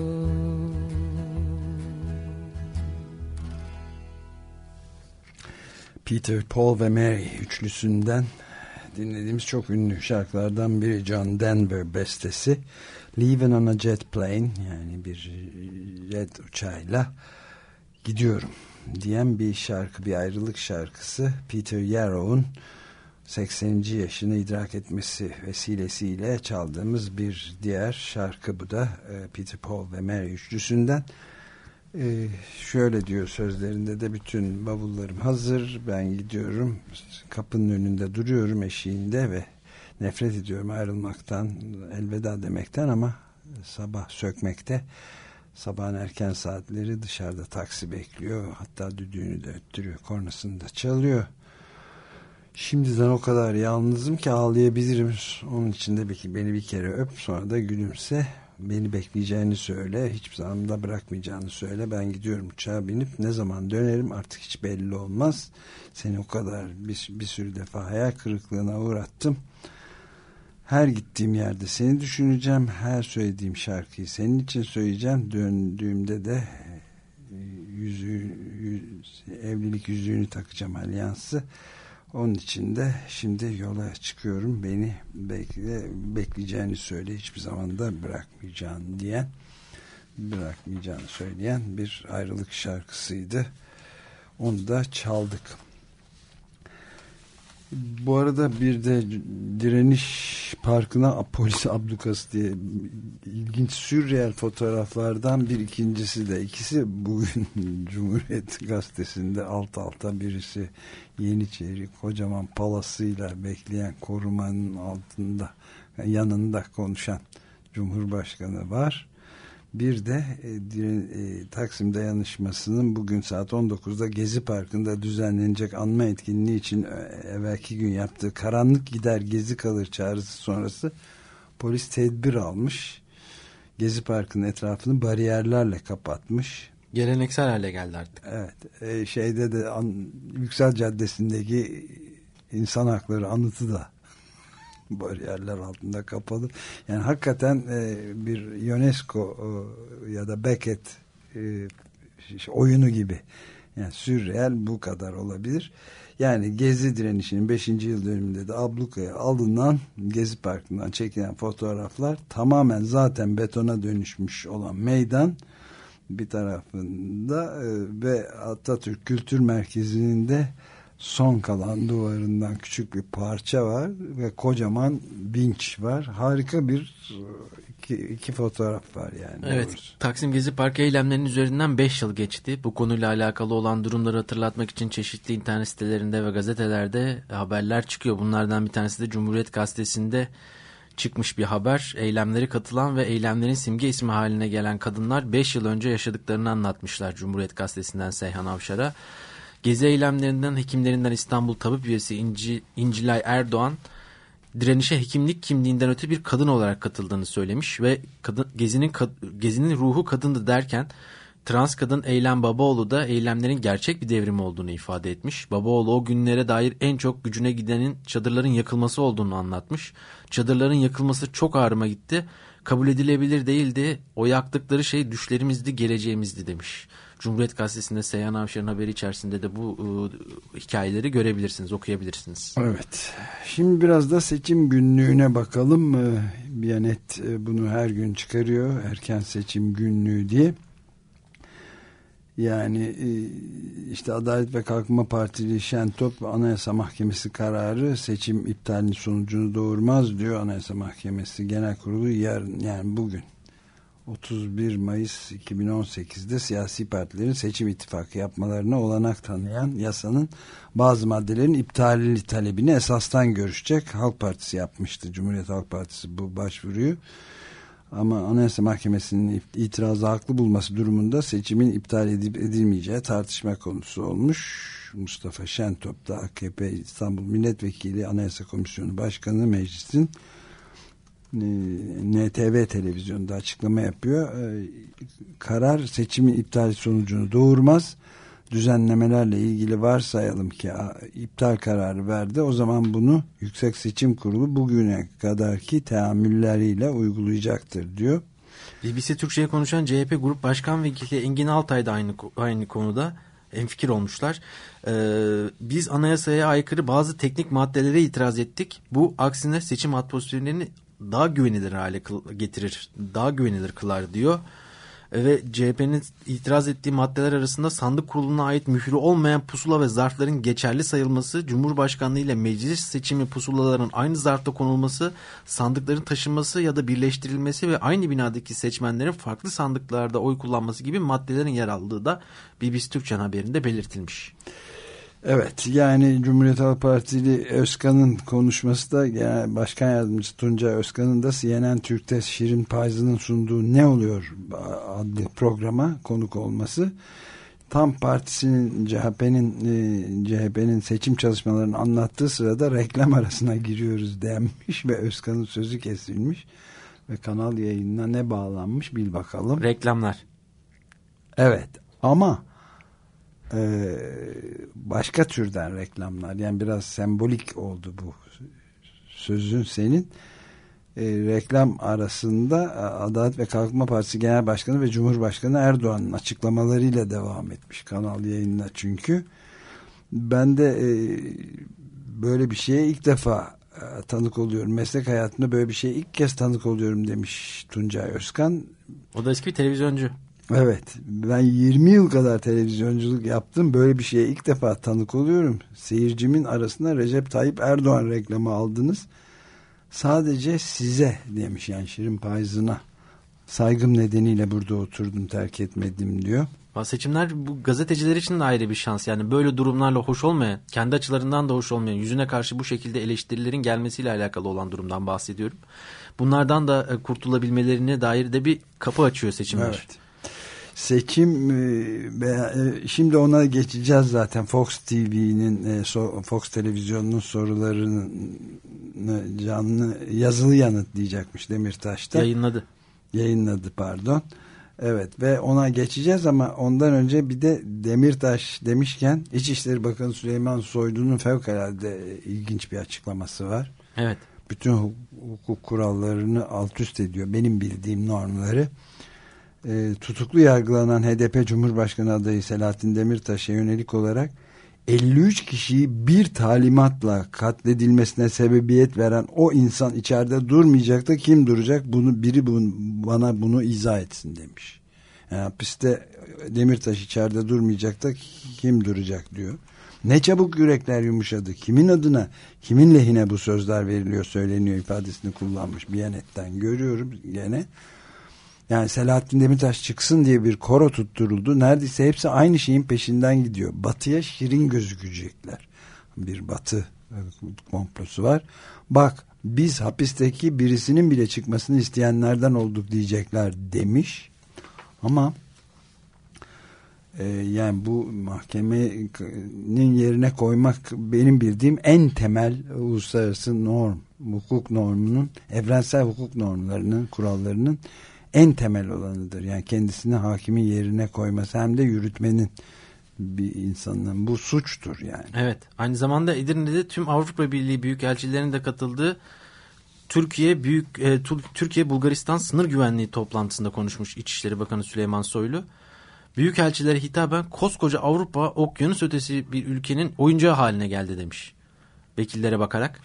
Peter, Paul ve Mary üçlüsünden dinlediğimiz çok ünlü şarkılardan biri John Denver bestesi Leaving on a Jet Plane, yani bir jet uçağıyla gidiyorum diyen bir şarkı, bir ayrılık şarkısı. Peter Yarrow'un sekseninci yaşını idrak etmesi vesilesiyle çaldığımız bir diğer şarkı bu da Peter, Paul ve Mary üçlüsünden. Ee, şöyle diyor sözlerinde de: bütün bavullarım hazır, ben gidiyorum, kapının önünde duruyorum eşiğinde ve nefret ediyorum ayrılmaktan, elveda demekten, ama sabah sökmekte. Sabahın erken saatleri, dışarıda taksi bekliyor, hatta düdüğünü de öttürüyor, kornasını da çalıyor. Şimdiden o kadar yalnızım ki ağlayabilirim, onun için de belki beni bir kere öp, sonra da gülümse. Beni bekleyeceğini söyle, hiçbir zaman da bırakmayacağını söyle. Ben gidiyorum uçağa binip, ne zaman dönerim artık hiç belli olmaz. Seni o kadar bir, bir sürü defa hayal kırıklığına uğrattım. Her gittiğim yerde seni düşüneceğim. Her söylediğim şarkıyı senin için söyleyeceğim. Döndüğümde de yüzüğü, yüz, evlilik yüzüğünü takacağım, alyansı. Onun için de şimdi yola çıkıyorum. Beni bekle, bekleyeceğini söyle, hiçbir zaman da bırakmayacağını diyen, bırakmayacağını söyleyen bir ayrılık şarkısıydı. Onu da çaldık. Bu arada bir de Direniş Parkı'na polis ablukası diye ilginç sürreel fotoğraflardan bir ikincisi de, ikisi bugün Cumhuriyet Gazetesi'nde alt alta. Birisi Yeniçeri kocaman palasıyla bekleyen, korumanın altında, yanında konuşan Cumhurbaşkanı var. Bir de e, e, Taksim Dayanışması'nın bugün saat on dokuzda Gezi Parkı'nda düzenlenecek anma etkinliği için e, evvelki gün yaptığı "karanlık gider gezi kalır" çağrısı sonrası polis tedbir almış. Gezi Parkı'nın etrafını bariyerlerle kapatmış. Geleneksel hale geldi artık. Evet. E, şeyde de an, Yüksel Caddesi'ndeki insan hakları anıtı da bariyerler altında kapalı. Yani hakikaten e, bir UNESCO e, ya da Beckett e, oyunu gibi. Yani sürreel bu kadar olabilir. Yani Gezi direnişinin beşinci yıl dönümünde de ablukaya alınan, Gezi Parkı'ndan çekilen fotoğraflar tamamen zaten betona dönüşmüş olan meydan bir tarafında e, ve Atatürk Kültür Merkezi'nin de son kalan duvarından küçük bir parça var ve kocaman vinç var. Harika bir iki, iki fotoğraf var yani. Evet. Doğrusu. Taksim Gezi Parkı eylemlerinin üzerinden beş yıl geçti. Bu konuyla alakalı olan durumları hatırlatmak için çeşitli internet sitelerinde ve gazetelerde haberler çıkıyor. Bunlardan bir tanesi de Cumhuriyet Gazetesi'nde çıkmış bir haber. Eylemlere katılan ve eylemlerin simge ismi haline gelen kadınlar beş yıl önce yaşadıklarını anlatmışlar Cumhuriyet Gazetesi'nden Seyhan Avşar'a. Gezi eylemlerinden hekimlerinden İstanbul Tabip Üyesi İnci, İncilay Erdoğan direnişe hekimlik kimliğinden öte bir kadın olarak katıldığını söylemiş ve kadın, gezinin, gezinin ruhu kadındı derken trans kadın Eylem Babaoğlu da eylemlerin gerçek bir devrim olduğunu ifade etmiş. Babaoğlu o günlere dair en çok gücüne gidenin çadırların yakılması olduğunu anlatmış. Çadırların yakılması çok ağrıma gitti. Kabul edilebilir değildi. O yaktıkları şey düşlerimizdi, geleceğimizdi demiş. Cumhuriyet Gazetesi'nde Seyhan Avşar'ın haberi içerisinde de bu e, hikayeleri görebilirsiniz, okuyabilirsiniz. Evet. Şimdi biraz da seçim günlüğüne bakalım. Biyanet bunu her gün çıkarıyor. Erken seçim günlüğü diye. Yani işte Adalet ve Kalkınma Partili Şentop Anayasa Mahkemesi kararı seçim iptalinin sonucunu doğurmaz diyor. Anayasa Mahkemesi Genel Kurulu yarın, yani bugün otuz bir Mayıs iki bin on sekiz'de siyasi partilerin seçim ittifakı yapmalarına olanak tanıyan yasanın bazı maddelerin iptali talebini esastan görüşecek. Halk Partisi yapmıştı. Cumhuriyet Halk Partisi bu başvuruyu. Ama Anayasa Mahkemesi'nin itirazı haklı bulması durumunda seçimin iptal edip edilmeyeceği tartışma konusu olmuş. Mustafa Şentop da A K P İstanbul Milletvekili, Anayasa Komisyonu Başkanı, meclisin N T V televizyonda açıklama yapıyor. Karar seçimin iptal sonucunu doğurmaz. Düzenlemelerle ilgili varsayalım ki iptal kararı verdi. O zaman bunu Yüksek Seçim Kurulu bugüne kadarki teamülleriyle uygulayacaktır diyor. B B C Türkçe'ye konuşan C H P Grup Başkan Vekili Engin Altay da aynı, aynı konuda hemfikir olmuşlar. Ee, biz anayasaya aykırı bazı teknik maddelere itiraz ettik. Bu aksine seçim atmosferini daha güvenilir hale getirir, daha güvenilir kılar diyor. Ve C H P'nin itiraz ettiği maddeler arasında sandık kuruluna ait mührü olmayan pusula ve zarfların geçerli sayılması, Cumhurbaşkanlığı ile meclis seçimi pusulaların aynı zarfta konulması, sandıkların taşınması ya da birleştirilmesi ve aynı binadaki seçmenlerin farklı sandıklarda oy kullanması gibi maddelerin yer aldığı da B B C Türkçe'nin haberinde belirtilmiş. Evet, yani Cumhuriyet Halk Partili Özkan'ın konuşması da, yani Başkan Yardımcısı Tuncay Özkan'ın da C N N Türk'te Şirin Payzı'nın sunduğu Ne Oluyor adlı programa konuk olması, tam partisinin C H P'nin e, C H P'nin seçim çalışmalarını anlattığı sırada reklam arasına giriyoruz denmiş ve Özkan'ın sözü kesilmiş ve kanal yayınına ne bağlanmış bil bakalım. Reklamlar. Evet, ama Ee, başka türden reklamlar, yani biraz sembolik oldu bu sözün senin. Ee, reklam arasında Adalet ve Kalkınma Partisi Genel Başkanı ve Cumhurbaşkanı Erdoğan'ın açıklamalarıyla devam etmiş kanal yayınına. Çünkü ben de e, böyle bir şeye ilk defa e, tanık oluyorum, meslek hayatımda böyle bir şeye ilk kez tanık oluyorum demiş Tuncay Özkan. O da eski bir televizyoncu. Evet, ben yirmi yıl kadar televizyonculuk yaptım. Böyle bir şeye ilk defa tanık oluyorum. Seyircimin arasında Recep Tayyip Erdoğan reklamı aldınız. Sadece size demiş, yani Şirin Payzı'na saygım nedeniyle burada oturdum, terk etmedim diyor. Seçimler bu gazeteciler için de ayrı bir şans. Yani böyle durumlarla hoş olmayan, kendi açılarından da hoş olmayan, yüzüne karşı bu şekilde eleştirilerin gelmesiyle alakalı olan durumdan bahsediyorum. Bunlardan da kurtulabilmelerine dair de bir kapı açıyor seçimler. Evet. Seçim, şimdi ona geçeceğiz zaten. Fox T V'nin, Fox Televizyonu'nun sorularını canlı yazılı yanıtlayacakmış Demirtaş'ta. Yayınladı. Yayınladı pardon. Evet, ve ona geçeceğiz ama ondan önce bir de Demirtaş demişken İçişleri Bakanı Süleyman Soylu'nun fevkalade ilginç bir açıklaması var. Evet. Bütün hukuk kurallarını alt üst ediyor. Benim bildiğim normları. E, tutuklu yargılanan H D P Cumhurbaşkanı adayı Selahattin Demirtaş'a yönelik olarak elli üç kişiyi bir talimatla katledilmesine sebebiyet veren o insan içeride durmayacak da kim duracak? Bunu biri bunu, bana bunu izah etsin demiş. Yani hapiste Demirtaş içeride durmayacak da kim duracak diyor. Ne çabuk yürekler yumuşadı. Kimin adına, kimin lehine bu sözler veriliyor, söyleniyor ifadesini kullanmış. Biyanet'ten görüyorum gene. Yani Selahattin Demirtaş çıksın diye bir koro tutturuldu. Neredeyse hepsi aynı şeyin peşinden gidiyor. Batıya şirin gözükecekler. Bir batı komplosu var. Bak, biz hapisteki birisinin bile çıkmasını isteyenlerden olduk diyecekler demiş. Ama e, yani bu mahkemenin yerine koymak benim bildiğim en temel uluslararası norm. Hukuk normunun, evrensel hukuk normlarının, kurallarının en temel olanıdır. Yani kendisini hakimin yerine koyması, hem de yürütmenin, bir insanın bu suçtur yani. Evet. Aynı zamanda Edirne'de tüm Avrupa Birliği büyükelçilerinin de katıldığı Türkiye Büyük e, Türkiye Bulgaristan sınır güvenliği toplantısında konuşmuş İçişleri Bakanı Süleyman Soylu. Büyükelçilere hitaben koskoca Avrupa okyanus ötesi bir ülkenin oyuncağı haline geldi demiş. Vekillere bakarak.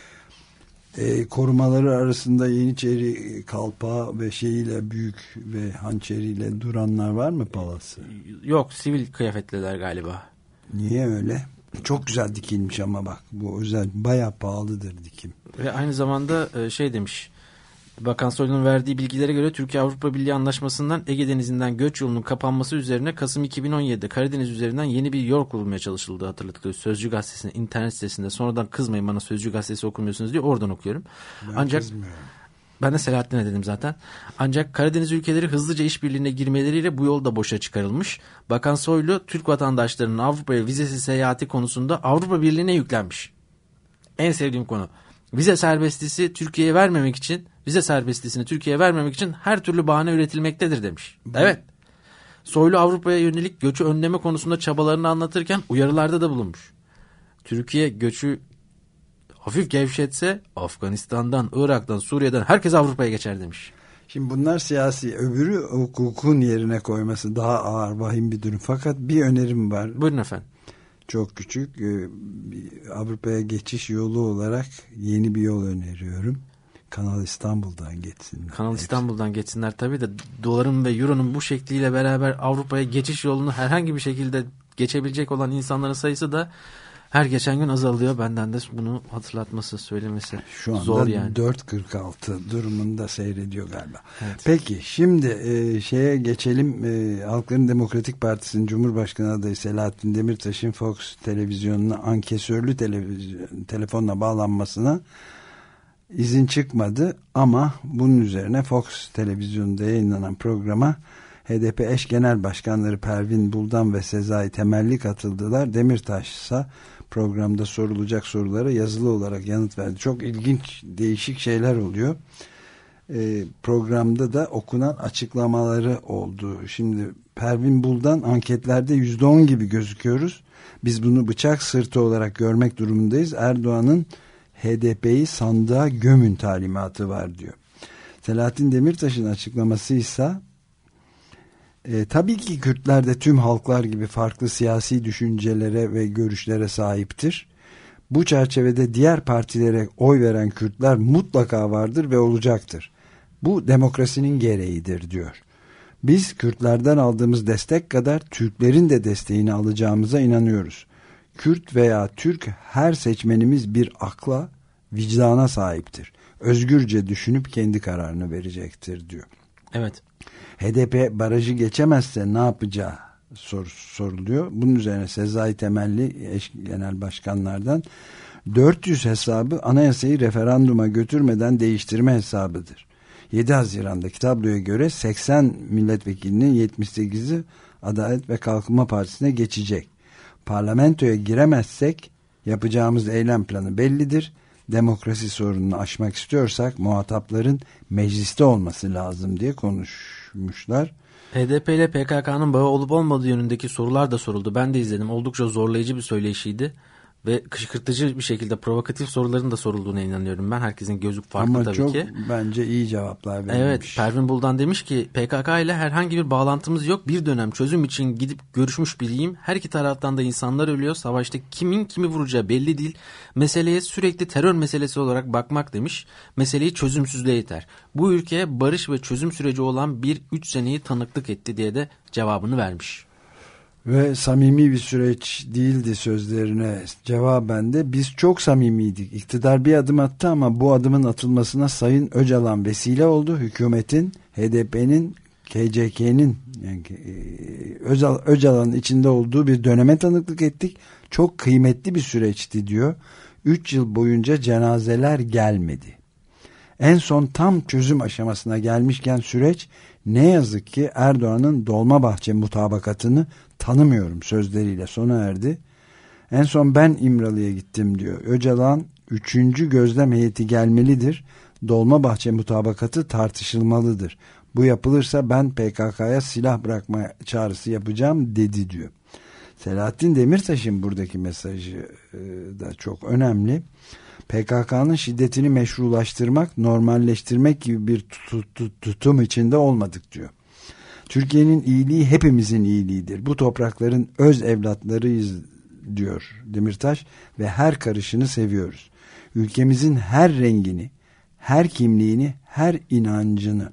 E, korumaları arasında Yeniçeri kalpağı ve şeyiyle, büyük ve hançeriyle duranlar var mı palası? Yok, sivil kıyafetliler galiba. Niye öyle? Çok güzel dikilmiş ama bak, bu özel, bayağı pahalıdır dikim. Ve aynı zamanda şey demiş, Bakan Soylu'nun verdiği bilgilere göre Türkiye Avrupa Birliği Anlaşması'ndan Ege Denizi'nden göç yolunun kapanması üzerine Kasım iki bin on yedi'de Karadeniz üzerinden yeni bir yol kurulmaya çalışıldığı hatırlatılıyor. Sözcü Gazetesi'nin internet sitesinde, sonradan kızmayın bana Sözcü Gazetesi okumuyorsunuz diye oradan okuyorum. Ben Ancak kızmıyorum. Ben de Selahattin'e dedim zaten. Ancak Karadeniz ülkeleri hızlıca işbirliğine girmeleriyle bu yol da boşa çıkarılmış. Bakan Soylu, Türk vatandaşlarının Avrupa'ya vizesiz seyahati konusunda Avrupa Birliği'ne yüklenmiş. En sevdiğim konu. Vize serbestisi Türkiye'ye vermemek için, vize serbestisini Türkiye'ye vermemek için her türlü bahane üretilmektedir demiş. Evet. Soylu Avrupa'ya yönelik göçü önleme konusunda çabalarını anlatırken uyarılarda da bulunmuş. Türkiye göçü hafif gevşetse Afganistan'dan, Irak'tan, Suriye'den herkes Avrupa'ya geçer demiş. Şimdi bunlar siyasi, öbürü hukukun yerine koyması daha ağır, vahim bir durum. Fakat bir önerim var. Buyurun efendim. Çok küçük. Avrupa'ya geçiş yolu olarak yeni bir yol öneriyorum. Kanal İstanbul'dan geçsinler. Kanal İstanbul'dan geçsinler tabii de doların ve euronun bu şekliyle beraber Avrupa'ya geçiş yolunu herhangi bir şekilde geçebilecek olan insanların sayısı da her geçen gün azalıyor. Benden de bunu hatırlatması, söylemesi şu anda zor yani. dört kırk altı durumunda seyrediyor galiba. Evet. Peki şimdi e, şeye geçelim. E, Halkların Demokratik Partisi'nin Cumhurbaşkanı adayı Selahattin Demirtaş'ın Fox televizyonuna ankesörlü televizyon, telefonla bağlanmasına izin çıkmadı ama bunun üzerine Fox televizyonunda yayınlanan programa H D P eş genel başkanları Pervin Buldan ve Sezai Temelli katıldılar. Demirtaş ise programda sorulacak sorulara yazılı olarak yanıt verdi. Çok ilginç, değişik şeyler oluyor. E, programda da okunan açıklamaları oldu. Şimdi Pervin Buldan, anketlerde yüzde on gibi gözüküyoruz. Biz bunu bıçak sırtı olarak görmek durumundayız. Erdoğan'ın H D P'yi sandığa gömün talimatı var diyor. Selahattin Demirtaş'ın açıklaması ise e, tabii ki Kürtler de tüm halklar gibi farklı siyasi düşüncelere ve görüşlere sahiptir. Bu çerçevede diğer partilere oy veren Kürtler mutlaka vardır ve olacaktır. Bu demokrasinin gereğidir diyor. Biz Kürtlerden aldığımız destek kadar Türklerin de desteğini alacağımıza inanıyoruz. Kürt veya Türk, her seçmenimiz bir akla, vicdana sahiptir. Özgürce düşünüp kendi kararını verecektir diyor. Evet. H D P barajı geçemezse ne yapacağı sorusu soruluyor. Bunun üzerine Sezai Temelli eş genel başkanlardan dört yüz hesabı anayasayı referanduma götürmeden değiştirme hesabıdır. yedi Haziran'daki tabloya göre seksen milletvekilinin yetmiş sekizi Adalet ve Kalkınma Partisi'ne geçecek. Parlamentoya giremezsek yapacağımız eylem planı bellidir. Demokrasi sorununu aşmak istiyorsak muhatapların mecliste olması lazım diye konuşmuşlar. H D P ile P K K'nın bağı olup olmadığı yönündeki sorular da soruldu. Ben de izledim. Oldukça zorlayıcı bir söyleşiydi. Ve kışkırtıcı bir şekilde provokatif soruların da sorulduğuna inanıyorum ben. Herkesin gözü farklı ama tabii çok, ki. bence iyi cevaplar verilmiş. Evet, Pervin Buldan demiş ki P K K ile herhangi bir bağlantımız yok. Bir dönem çözüm için gidip görüşmüş biriyim. Her iki taraftan da insanlar ölüyor. Savaşta kimin kimi vuracağı belli değil. Meseleye sürekli terör meselesi olarak bakmak demiş. Meseleyi çözümsüzlüğe iter. Bu ülkeye barış ve çözüm süreci olan bir üç seneyi tanıklık etti diye de cevabını vermiş. Ve samimi bir süreç değildi sözlerine cevaben de biz çok samimiydik. İktidar bir adım attı ama bu adımın atılmasına Sayın Öcalan vesile oldu. Hükümetin, H D P'nin, K C K'nin yani Öcalan'ın içinde olduğu bir döneme tanıklık ettik. Çok kıymetli bir süreçti diyor. üç yıl boyunca cenazeler gelmedi. En son tam çözüm aşamasına gelmişken süreç ne yazık ki Erdoğan'ın Dolmabahçe mutabakatını tanımıyorum sözleriyle sona erdi. En son ben İmralı'ya gittim diyor. Öcalan üçüncü gözlem heyeti gelmelidir. Dolmabahçe mutabakatı tartışılmalıdır. Bu yapılırsa ben P K K'ya silah bırakma çağrısı yapacağım dedi diyor. Selahattin Demirtaş'ın buradaki mesajı e, da çok önemli. P K K'nın şiddetini meşrulaştırmak, normalleştirmek gibi bir tut, tut, tutum içinde olmadık diyor. Türkiye'nin iyiliği hepimizin iyiliğidir. Bu toprakların öz evlatlarıyız diyor Demirtaş ve her karışını seviyoruz. Ülkemizin her rengini, her kimliğini, her inancını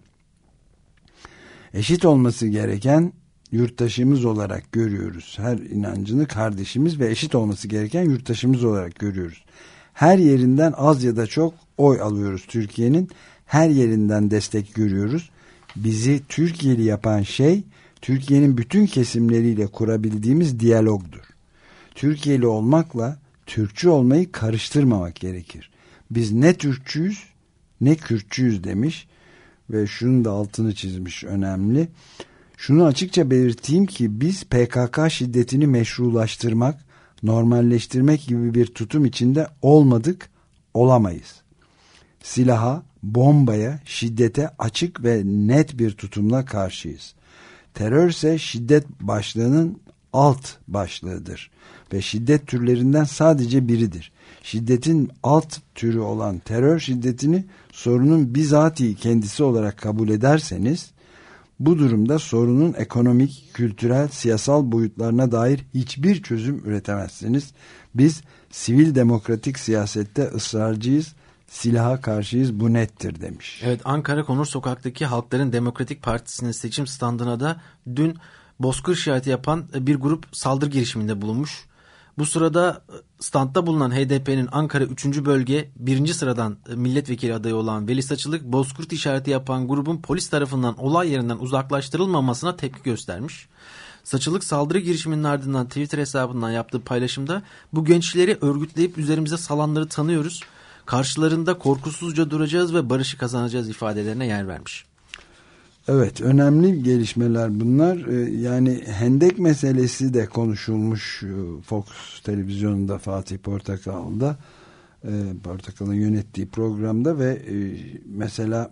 eşit olması gereken yurttaşımız olarak görüyoruz. Her inancını kardeşimiz ve eşit olması gereken yurttaşımız olarak görüyoruz. Her yerinden az ya da çok oy alıyoruz Türkiye'nin. Her yerinden destek görüyoruz. Bizi Türkiye'li yapan şey Türkiye'nin bütün kesimleriyle kurabildiğimiz diyalogdur. Türkiye'li olmakla Türkçü olmayı karıştırmamak gerekir. Biz ne Türkçüyüz ne Kürtçüyüz demiş ve şunun da altını çizmiş önemli. Şunu açıkça belirteyim ki biz P K K şiddetini meşrulaştırmak, normalleştirmek gibi bir tutum içinde olmadık, olamayız. Silaha, bombaya, şiddete açık ve net bir tutumla karşıyız. Terörse şiddet başlığının alt başlığıdır ve şiddet türlerinden sadece biridir. Şiddetin alt türü olan terör şiddetini sorunun bizatihi kendisi olarak kabul ederseniz, bu durumda sorunun ekonomik, kültürel, siyasal boyutlarına dair hiçbir çözüm üretemezsiniz. Biz sivil demokratik siyasette ısrarcıyız, silaha karşıyız, bu nettir demiş. Evet, Ankara Konur Sokak'taki Halkların Demokratik Partisi'nin seçim standına da dün bozkır işareti yapan bir grup saldırı girişiminde bulunmuş. Bu sırada standta bulunan H D P'nin Ankara üçüncü bölge birinci sıradan milletvekili adayı olan Veli Saçılık, bozkurt işareti yapan grubun polis tarafından olay yerinden uzaklaştırılmamasına tepki göstermiş. Saçılık saldırı girişiminin ardından Twitter hesabından yaptığı paylaşımda bu gençleri örgütleyip üzerimize salanları tanıyoruz, karşılarında korkusuzca duracağız ve barışı kazanacağız ifadelerine yer vermiş. Evet, önemli gelişmeler bunlar. Yani hendek meselesi de konuşulmuş Fox televizyonunda, Fatih Portakal'da, Portakal'ın yönettiği programda ve mesela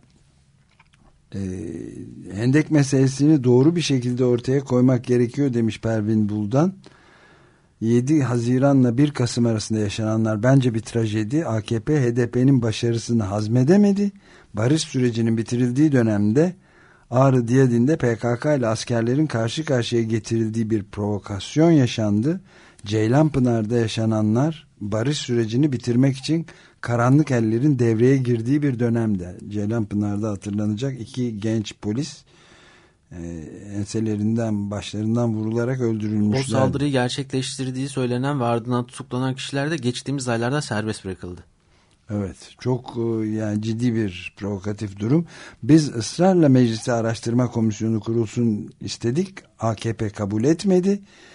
hendek meselesini doğru bir şekilde ortaya koymak gerekiyor demiş Pervin Buldan. yedi Haziran'la bir Kasım arasında yaşananlar bence bir trajedi. A K P H D P'nin başarısını hazmedemedi. Barış sürecinin bitirildiği dönemde Ağrı Diyadin'de P K K ile askerlerin karşı karşıya getirildiği bir provokasyon yaşandı. Ceylanpınar'da yaşananlar barış sürecini bitirmek için karanlık ellerin devreye girdiği bir dönemde. Ceylanpınar'da hatırlanacak iki genç polis e, enselerinden, başlarından vurularak öldürülmüşler. O saldırıyı gerçekleştirdiği söylenen ve ardından tutuklanan kişiler de geçtiğimiz aylarda serbest bırakıldı. Evet, çok yani ciddi bir provokatif durum. Biz ısrarla Mecliste Araştırma Komisyonu kurulsun istedik. A K P kabul etmedi.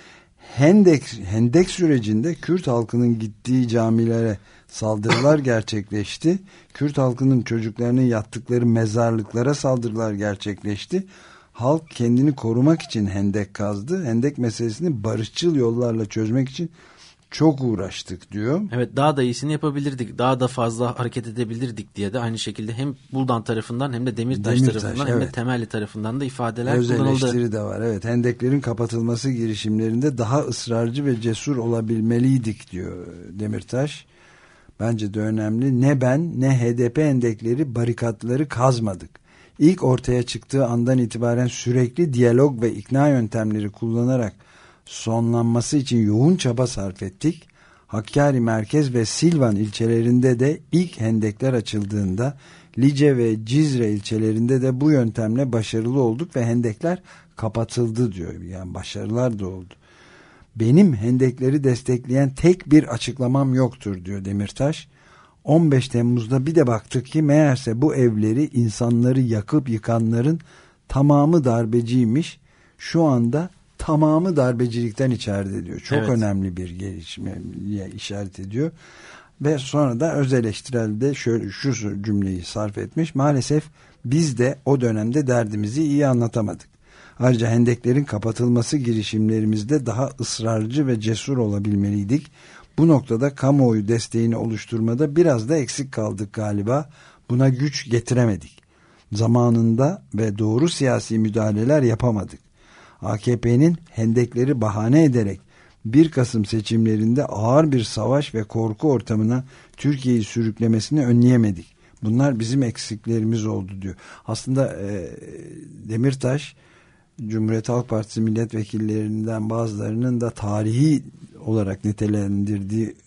Hendek, Hendek sürecinde Kürt halkının gittiği camilere saldırılar gerçekleşti. Kürt halkının çocuklarının yattıkları mezarlıklara saldırılar gerçekleşti. Halk kendini korumak için hendek kazdı. Hendek meselesini barışçıl yollarla çözmek için çok uğraştık diyor. Evet, daha da iyisini yapabilirdik, daha da fazla hareket edebilirdik diye de aynı şekilde hem Buldan tarafından hem de Demirtaş, Demirtaş tarafından evet. hem de Temelli tarafından da ifadeler Öz kullanıldı. Öz eleştiri de var. Evet, hendeklerin kapatılması girişimlerinde daha ısrarcı ve cesur olabilmeliydik diyor Demirtaş. Bence de önemli. Ne ben ne H D P hendekleri, barikatları kazmadık. İlk ortaya çıktığı andan itibaren sürekli diyalog ve ikna yöntemleri kullanarak sonlanması için yoğun çaba sarf ettik. Hakkari Merkez ve Silvan ilçelerinde de ilk hendekler açıldığında Lice ve Cizre ilçelerinde de bu yöntemle başarılı olduk ve hendekler kapatıldı diyor. Yani başarılar da oldu. Benim hendekleri destekleyen tek bir açıklamam yoktur diyor Demirtaş. on beş Temmuz'da bir de baktık ki meğerse bu evleri, insanları yakıp yıkanların tamamı darbeciymiş. Şu anda tamamı darbecilikten içeride diyor. Çok evet. önemli bir gelişmeye işaret ediyor. Ve sonra da öz eleştirelde şöyle şu cümleyi sarf etmiş. Maalesef biz de o dönemde derdimizi iyi anlatamadık. Ayrıca hendeklerin kapatılması girişimlerimizde daha ısrarcı ve cesur olabilmeliydik. Bu noktada kamuoyu desteğini oluşturmada biraz da eksik kaldık galiba. Buna güç getiremedik. Zamanında ve doğru siyasi müdahaleler yapamadık. A K P'nin hendekleri bahane ederek bir Kasım seçimlerinde ağır bir savaş ve korku ortamına Türkiye'yi sürüklemesini önleyemedik. Bunlar bizim eksiklerimiz oldu diyor. Aslında e, Demirtaş, Cumhuriyet Halk Partisi milletvekillerinden bazılarının da tarihi olarak nitelendirdiği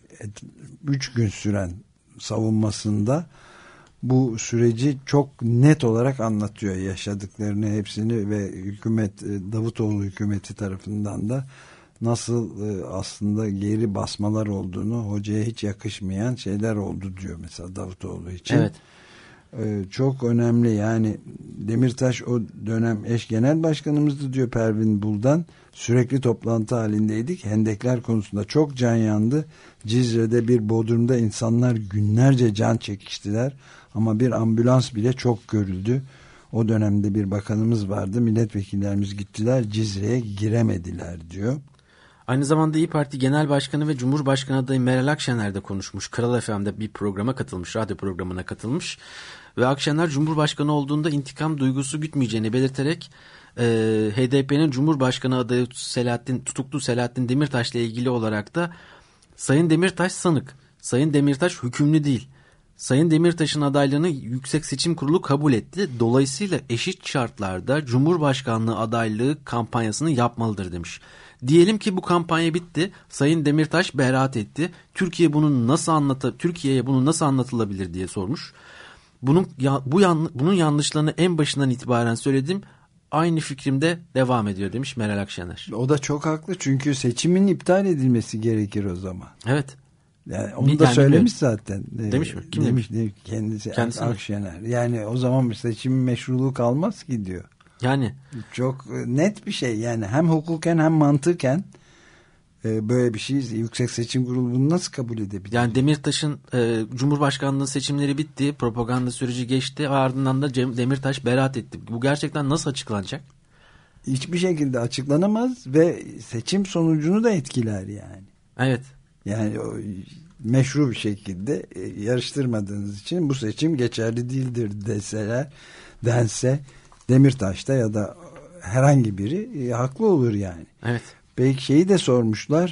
üç gün süren savunmasında bu süreci çok net olarak anlatıyor, yaşadıklarını hepsini ve hükümet, Davutoğlu hükümeti tarafından da nasıl aslında geri basmalar olduğunu, hocaya hiç yakışmayan şeyler oldu diyor mesela Davutoğlu için. Evet. Çok önemli yani. Demirtaş o dönem eş genel başkanımızdı diyor Pervin Buldan. Sürekli toplantı halindeydik. Hendekler konusunda çok can yandı. Cizre'de bir bodrumda insanlar günlerce can çekiştiler. Ama bir ambulans bile çok görüldü. O dönemde bir bakanımız vardı. Milletvekillerimiz gittiler, Cizre'ye giremediler diyor. Aynı zamanda İYİ Parti Genel Başkanı ve Cumhurbaşkanı adayı Meral Akşener de konuşmuş. Kral F M'de bir programa katılmış, radyo programına katılmış. Ve Akşener Cumhurbaşkanı olduğunda intikam duygusu gütmeyeceğini belirterek e, H D P'nin Cumhurbaşkanı adayı Selahattin, tutuklu Selahattin Demirtaş'la ilgili olarak da Sayın Demirtaş sanık, Sayın Demirtaş hükümlü değil. Sayın Demirtaş'ın adaylığını Yüksek Seçim Kurulu kabul etti. Dolayısıyla eşit şartlarda Cumhurbaşkanlığı adaylığı kampanyasını yapmalıdır demiş. Diyelim ki bu kampanya bitti. Sayın Demirtaş beraat etti. Türkiye bunu nasıl anlatı Türkiye'ye bunu nasıl anlatılabilir diye sormuş. Bunun ya, bu yan, bunun yanlışlarını en başından itibaren söyledim. Aynı fikrimde devam ediyor demiş Meral Akşener. O da çok haklı çünkü seçimin iptal edilmesi gerekir o zaman. Evet. Yani onu yani da söylemiş zaten. Demiş mi? Kim demiş? demiş? Kendisi, Kendisi Akşener. Yani o zaman seçimin meşruluğu kalmaz ki diyor. Yani. Çok net bir şey yani hem hukuken hem mantıken e, böyle bir şey Yüksek Seçim Kurulu bunu nasıl kabul edebilir? Yani Demirtaş'ın e, Cumhurbaşkanlığı seçimleri bitti, propaganda süreci geçti, ardından da Cem, Demirtaş beraat etti. Bu gerçekten nasıl açıklanacak? Hiçbir şekilde açıklanamaz ve seçim sonucunu da etkiler yani. Evet. Yani o, meşru bir şekilde e, yarıştırmadığınız için bu seçim geçerli değildir deseler, dense Demirtaş'ta ya da herhangi biri e, haklı olur yani. Evet. Belki şeyi de sormuşlar.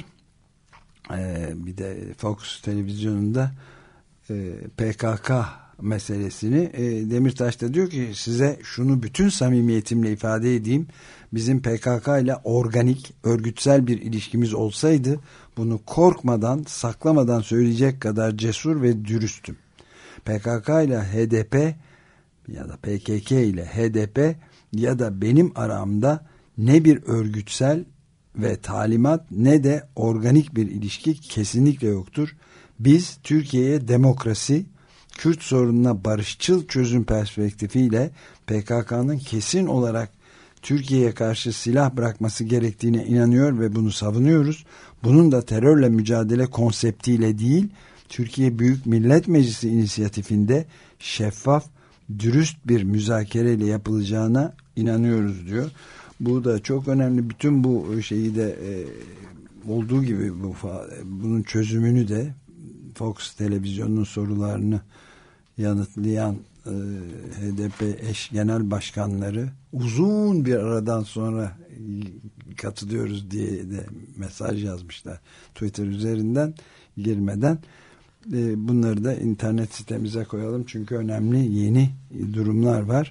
E, bir de Fox televizyonunda e, P K K meselesini e, Demirtaş da diyor ki size şunu bütün samimiyetimle ifade edeyim. Bizim P K K ile organik, örgütsel bir ilişkimiz olsaydı bunu korkmadan, saklamadan söyleyecek kadar cesur ve dürüstüm. P K K ile H D P ya da P K K ile H D P ya da benim aramda ne bir örgütsel ve talimat ne de organik bir ilişki kesinlikle yoktur. Biz Türkiye'ye demokrasi, Kürt sorununa barışçıl çözüm perspektifiyle P K K'nın kesin olarak Türkiye'ye karşı silah bırakması gerektiğine inanıyor ve bunu savunuyoruz. Bunun da terörle mücadele konseptiyle değil, Türkiye Büyük Millet Meclisi inisiyatifinde şeffaf, dürüst bir müzakereyle yapılacağına inanıyoruz diyor. Bu da çok önemli. Bütün bu şeyi de e, olduğu gibi bu bunun çözümünü de Fox televizyonunun sorularını yanıtlayan e, H D P eş genel başkanları uzun bir aradan sonra katılıyoruz diye de mesaj yazmışlar Twitter üzerinden girmeden. E, bunları da internet sitemize koyalım çünkü önemli yeni durumlar var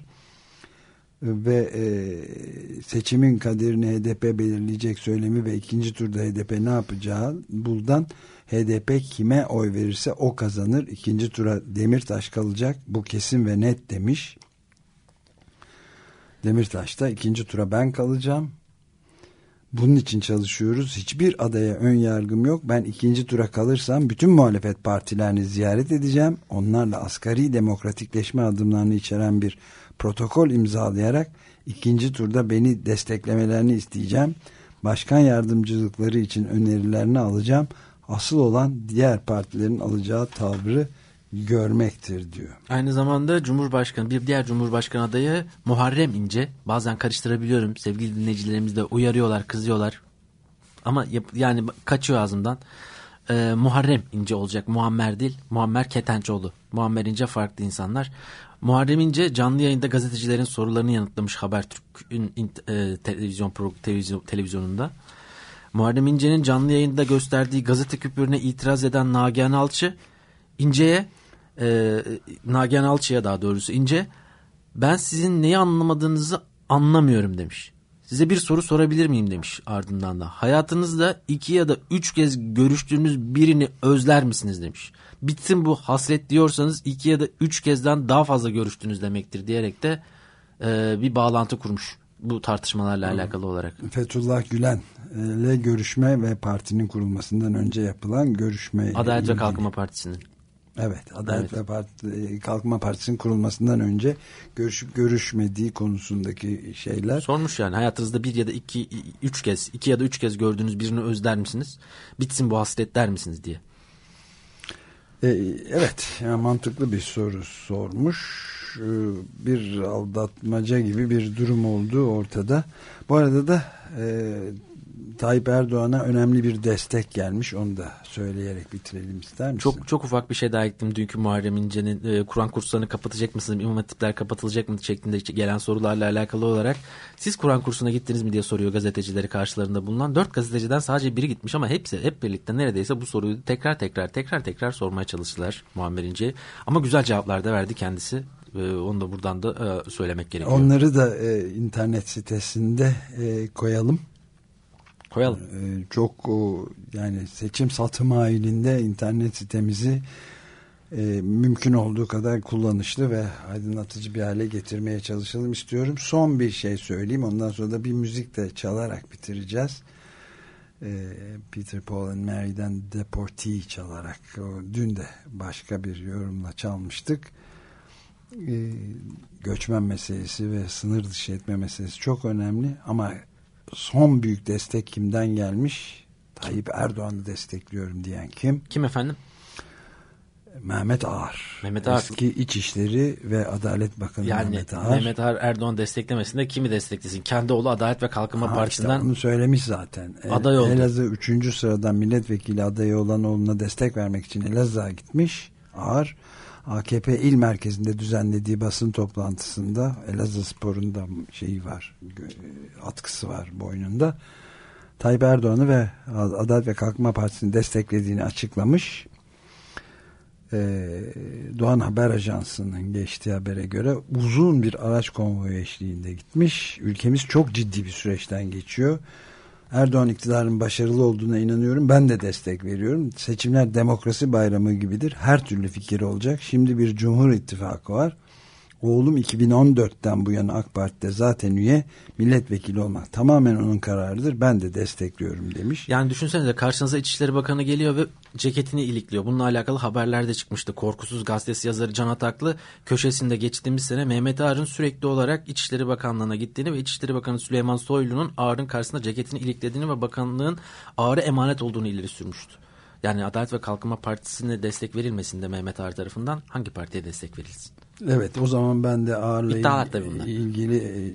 ve e, seçimin kaderini H D P belirleyecek söylemi ve ikinci turda H D P ne yapacağı buradan H D P kime oy verirse o kazanır. İkinci tura Demirtaş kalacak. Bu kesin ve net demiş. Demirtaş da ikinci tura ben kalacağım. Bunun için çalışıyoruz. Hiçbir adaya ön yargım yok. Ben ikinci tura kalırsam bütün muhalefet partilerini ziyaret edeceğim. Onlarla asgari demokratikleşme adımlarını içeren bir protokol imzalayarak ikinci turda beni desteklemelerini isteyeceğim. Başkan yardımcılıkları için önerilerini alacağım. Asıl olan diğer partilerin alacağı tavrı görmektir diyor. Aynı zamanda Cumhurbaşkanı, bir diğer Cumhurbaşkanı adayı Muharrem İnce. Bazen karıştırabiliyorum. Sevgili dinleyicilerimiz de uyarıyorlar, kızıyorlar. Ama yap, yani kaçıyor ağzımdan. Ee, Muharrem İnce olacak. Muammer değil. Muammer Ketençoğlu. Muammer İnce farklı insanlar. Muharrem İnce canlı yayında gazetecilerin sorularını yanıtlamış Habertürk'ün e, televizyon, televizyon televizyonunda. Muharrem İnce'nin canlı yayında gösterdiği gazete küpürüne itiraz eden Nagihan Alçı İnce'ye e, Nagihan Alçı'ya daha doğrusu İnce ben sizin neyi anlamadığınızı anlamıyorum demiş. Size bir soru sorabilir miyim demiş ardından da. Hayatınızda iki ya da üç kez görüştüğünüz birini özler misiniz demiş. Bitsin bu hasret diyorsanız iki ya da üç kezden daha fazla görüştünüz demektir diyerek de e, bir bağlantı kurmuş bu tartışmalarla alakalı olarak. Fethullah Gülen ile görüşme ve partinin kurulmasından önce yapılan görüşme. Adalet ve Kalkınma Partisi'nin. Evet, Adalet evet. ve Parti, Kalkınma Partisi'nin kurulmasından önce görüşüp görüşmediği konusundaki şeyler. Sormuş yani hayatınızda bir ya da iki, üç kez, iki ya da üç kez gördüğünüz birini özler misiniz? Bitsin bu hasret der misiniz diye. E, evet, yani mantıklı bir soru sormuş. Bir aldatmaca gibi bir durum olduğu ortada. Bu arada da e, Tayyip Erdoğan'a önemli bir destek gelmiş. Onu da söyleyerek bitirelim ister misin? Çok çok ufak bir şey daha ekledim. Dünkü Muharrem İnce'nin e, Kur'an kurslarını kapatacak mısınız? İmam hatipler kapatılacak mı şeklinde gelen sorularla alakalı olarak siz Kur'an kursuna gittiniz mi diye soruyor gazetecileri karşılarında bulunan. Dört gazeteciden sadece biri gitmiş ama hepsi hep birlikte neredeyse bu soruyu tekrar tekrar tekrar tekrar sormaya çalıştılar Muammer İnce'ye. Ama güzel cevaplar da verdi kendisi. Ee, onu da buradan da e, söylemek gerekiyor. Onları da e, internet sitesinde e, koyalım. Koyalım. E, çok o, yani seçim satım halinde internet sitemizi e, mümkün olduğu kadar kullanışlı ve aydınlatıcı bir hale getirmeye çalışalım istiyorum. Son bir şey söyleyeyim. Ondan sonra da bir müzik de çalarak bitireceğiz. E, Peter Paul and Mary'den Deportee çalarak. O, dün de başka bir yorumla çalmıştık. E, göçmen meselesi ve sınır dışı etme meselesi çok önemli ama son büyük destek kimden gelmiş? Tayyip Erdoğan'ı destekliyorum diyen kim? Kim efendim? Mehmet Ağar. Mehmet Ağar. Eski İçişleri ve Adalet Bakanı yani, Mehmet Ağar. Mehmet Ağar Erdoğan desteklemesinde kimi desteklesin? Kendi oğlu Adalet ve Kalkınma ha, Partisi'nden işte onu söylemiş zaten. aday oldu. Elazığ üçüncü sıradan milletvekili adayı olan oğluna destek vermek için Elazığ'a gitmiş. Ağar A K P il merkezinde düzenlediği basın toplantısında Elazığspor'un da şeyi var, atkısı var boynunda. Tayyip Erdoğan'ı ve Adalet ve Kalkınma Partisi'ni desteklediğini açıklamış. Ee, Doğan Haber Ajansı'nın geçtiği habere göre uzun bir araç konvoyu eşliğinde gitmiş. Ülkemiz çok ciddi bir süreçten geçiyor. Erdoğan iktidarın başarılı olduğuna inanıyorum. Ben de destek veriyorum. Seçimler demokrasi bayramı gibidir. Her türlü fikir olacak. Şimdi bir Cumhur İttifakı var. Oğlum iki bin on dörtten bu yana AK Parti'de zaten üye, milletvekili olmak tamamen onun kararıdır. Ben de destekliyorum demiş. Yani düşünsenize karşınıza İçişleri Bakanı geliyor ve ceketini ilikliyor. Bununla alakalı haberler de çıkmıştı. Korkusuz Gazetesi yazarı Can Ataklı köşesinde geçtiğimiz sene Mehmet Ağar'ın sürekli olarak İçişleri Bakanlığı'na gittiğini ve İçişleri Bakanı Süleyman Soylu'nun Ağar'ın karşısında ceketini iliklediğini ve bakanlığın Ağar'a emanet olduğunu ileri sürmüştü. Yani Adalet ve Kalkınma Partisi'ne destek verilmesinde Mehmet Ağar tarafından hangi partiye destek verilsin? Evet, o zaman ben de Ağar'la il- ilgili e,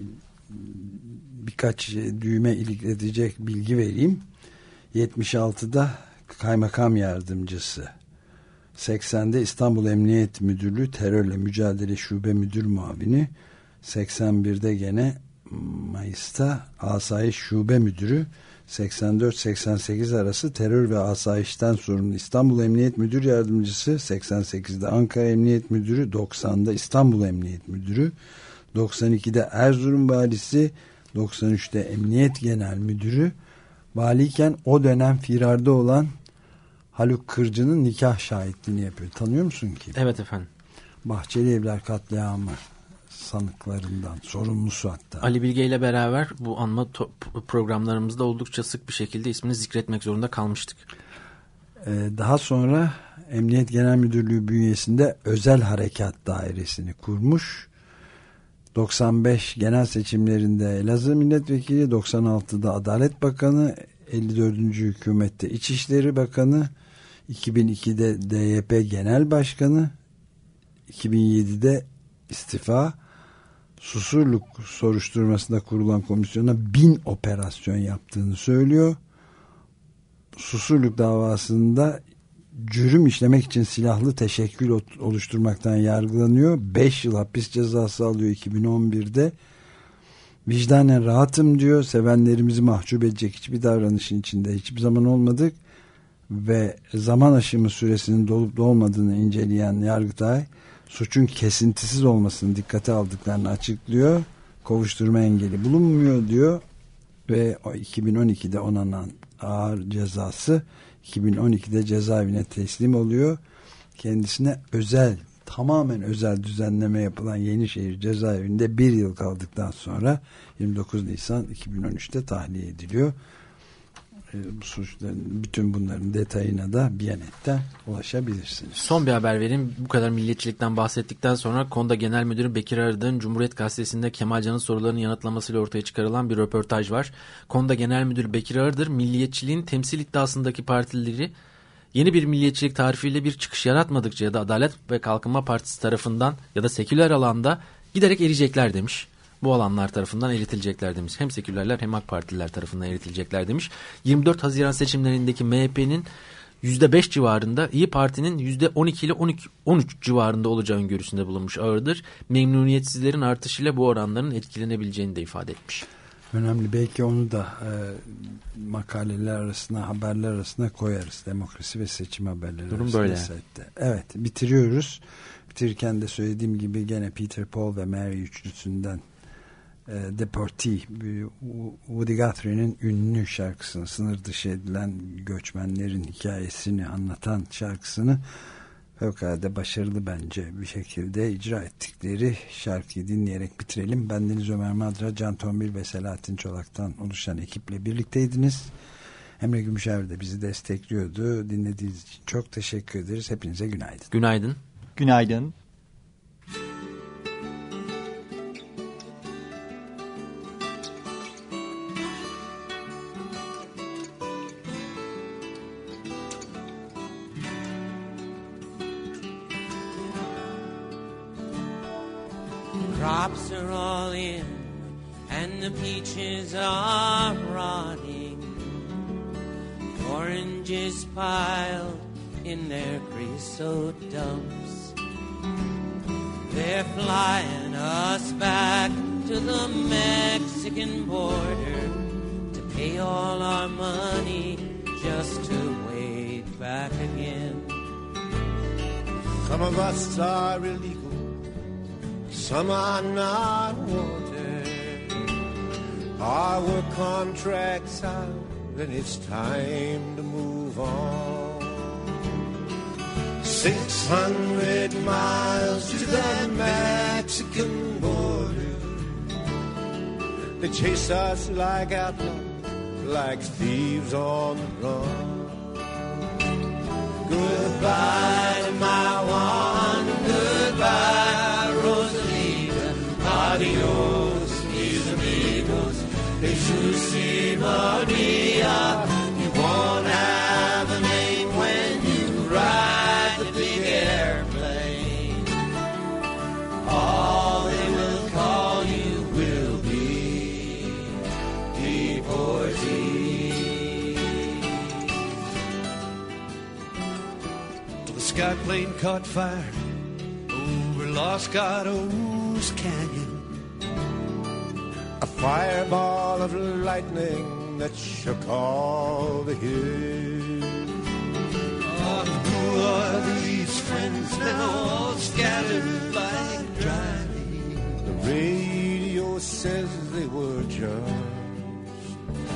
birkaç düğme ilikletecek bilgi vereyim. yetmiş altıda kaymakam yardımcısı, seksende İstanbul Emniyet Müdürlüğü Terörle Mücadele Şube Müdür Muavini, seksen birde gene Mayıs'ta Asayiş Şube Müdürü, seksen dört seksen sekiz arası terör ve asayişten sorumlu İstanbul Emniyet Müdür Yardımcısı, seksen sekizde Ankara Emniyet Müdürü, doksanda İstanbul Emniyet Müdürü, doksan ikide Erzurum Valisi, doksan üçte Emniyet Genel Müdürü, valiyken o dönem firarda olan Haluk Kırcı'nın nikah şahitliğini yapıyor. Tanıyor musun ki? Evet efendim. Bahçeli Evler katliamı sanıklarından sorumlusu hatta. Ali Bilge ile beraber bu anma programlarımızda oldukça sık bir şekilde ismini zikretmek zorunda kalmıştık. Ee, daha sonra Emniyet Genel Müdürlüğü bünyesinde Özel Harekat Dairesi'ni kurmuş. doksan beş genel seçimlerinde Elazığ Milletvekili, doksan altıda Adalet Bakanı, elli dördüncü hükümette İçişleri Bakanı, iki bin ikide D Y P Genel Başkanı, iki bin yedide istifa, Susurluk soruşturmasında kurulan komisyona bin operasyon yaptığını söylüyor. Susurluk davasında cürüm işlemek için silahlı teşekkül oluşturmaktan yargılanıyor. beş yıl hapis cezası alıyor iki bin on birde. Vicdanen rahatım diyor. Sevenlerimizi mahcup edecek hiçbir davranışın içinde hiçbir zaman olmadık. Ve zaman aşımı süresinin dolup dolmadığını inceleyen Yargıtay, suçun kesintisiz olmasını dikkate aldıklarını açıklıyor. Kovuşturma engeli bulunmuyor diyor. Ve iki bin on ikide onanan ağır cezası iki bin on ikide cezaevine teslim oluyor. Kendisine özel, tamamen özel düzenleme yapılan Yenişehir cezaevinde bir yıl kaldıktan sonra yirmi dokuz Nisan iki bin on üçte tahliye ediliyor. Bu suçların bütün bunların detayına da Biyanet'ten ulaşabilirsiniz. Son bir haber vereyim. Bu kadar milliyetçilikten bahsettikten sonra Konda Genel Müdürü Bekir Arıdağ'ın Cumhuriyet Gazetesi'nde Kemal Can'ın sorularını yanıtlamasıyla ortaya çıkarılan bir röportaj var. Konda Genel Müdürü Bekir Arıdağ, milliyetçiliğin temsil iddiasındaki partileri yeni bir milliyetçilik tarifiyle bir çıkış yaratmadıkça ya da Adalet ve Kalkınma Partisi tarafından ya da seküler alanda giderek eriyecekler demiş. bu alanlar tarafından eritilecekler demiş. Hem sekülerler hem AK Partililer tarafından eritilecekler demiş. yirmi dört Haziran seçimlerindeki M H P'nin yüzde beş civarında, İyi Parti'nin yüzde on iki ile on üç civarında olacağı öngörüsünde bulunmuş Ağırdır. Memnuniyetsizlerin artışıyla bu oranların etkilenebileceğini de ifade etmiş. Önemli. Belki onu da e, makaleler arasına, haberler arasına koyarız. Demokrasi ve seçim haberleri Durum arasında böyle. Sette. Evet, bitiriyoruz. Bitirirken de söylediğim gibi gene Peter Paul ve Mary üçlüsünden e, Deportee, Woody Guthrie'nin ünlü şarkısını, sınır dışı edilen göçmenlerin hikayesini anlatan şarkısını fevkalade başarılı bence bir şekilde icra ettikleri şarkıyı dinleyerek bitirelim. Bendeniz Ömer Madra, Can Tombil ve Selahattin Çolak'tan oluşan ekiple birlikteydiniz. Emre Gümüşer de bizi destekliyordu. Dinlediğiniz için çok teşekkür ederiz. Hepinize günaydın. Günaydın. Günaydın. Crops are all in and the peaches are rotting. Oranges piled in their creosote dumps. They're flying us back to the Mexican border to pay all our money just to wade back again. Some of us are illegal, some are not wanted. Our work contracts out, and it's time to move on. Six hundred miles to the Mexican border. They chase us like outlaws, like thieves on the run. Goodbye to my one, goodbye Rosalita. Adios, mis amigos. Jesus y Maria. You won't have a name when you ride the big airplane. All they will call you will be deportee. The sky plane caught fire over Los Gatos Canyon. A fireball of lightning that shook all the hills. Oh, who are these friends now all scattered like dry leaves? The radio says they were just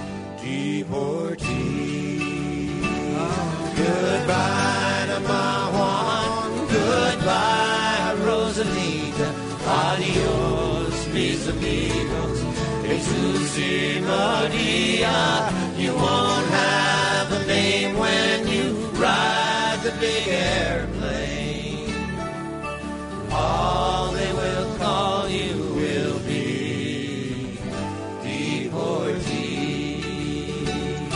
deportees. Oh, goodbye to my Juan, goodbye Rosalita. Adios, mis amigos. Jesus y Maria. You won't have a name when you ride the big airplane. All they will call you will be deportees.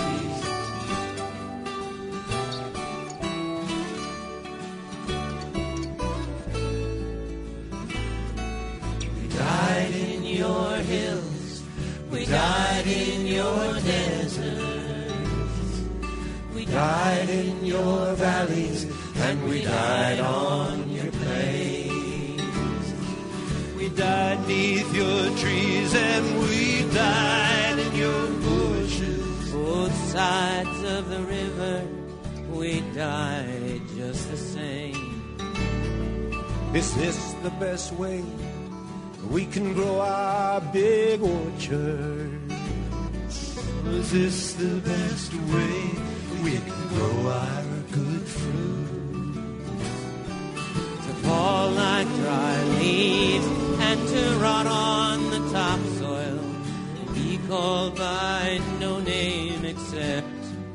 We died in your hills, we died in your deserts, we died in your valleys, and we died on your plains. We died neath your trees, and we died in your bushes. Both sides of the river, we died just the same. Is this the best way we can grow our big orchard? Is this the best way we can grow our good fruit? To fall like dry leaves and to rot on the topsoil, be called by no name except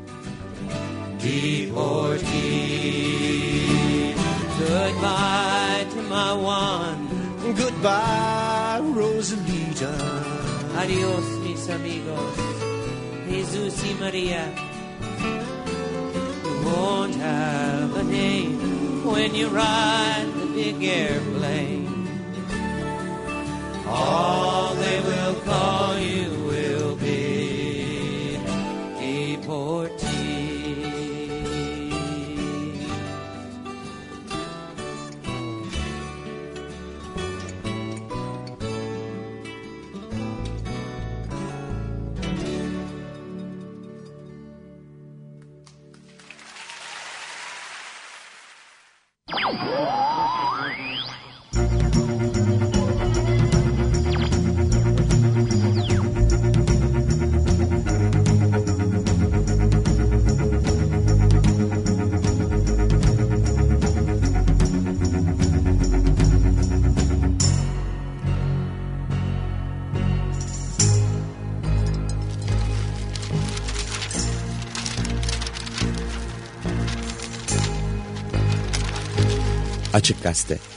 deportee. Goodbye to my one, goodbye Rosalita. Adios mis amigos, Jesus y Maria. You won't have a name when you ride the big airplane. All they Açık Gazete.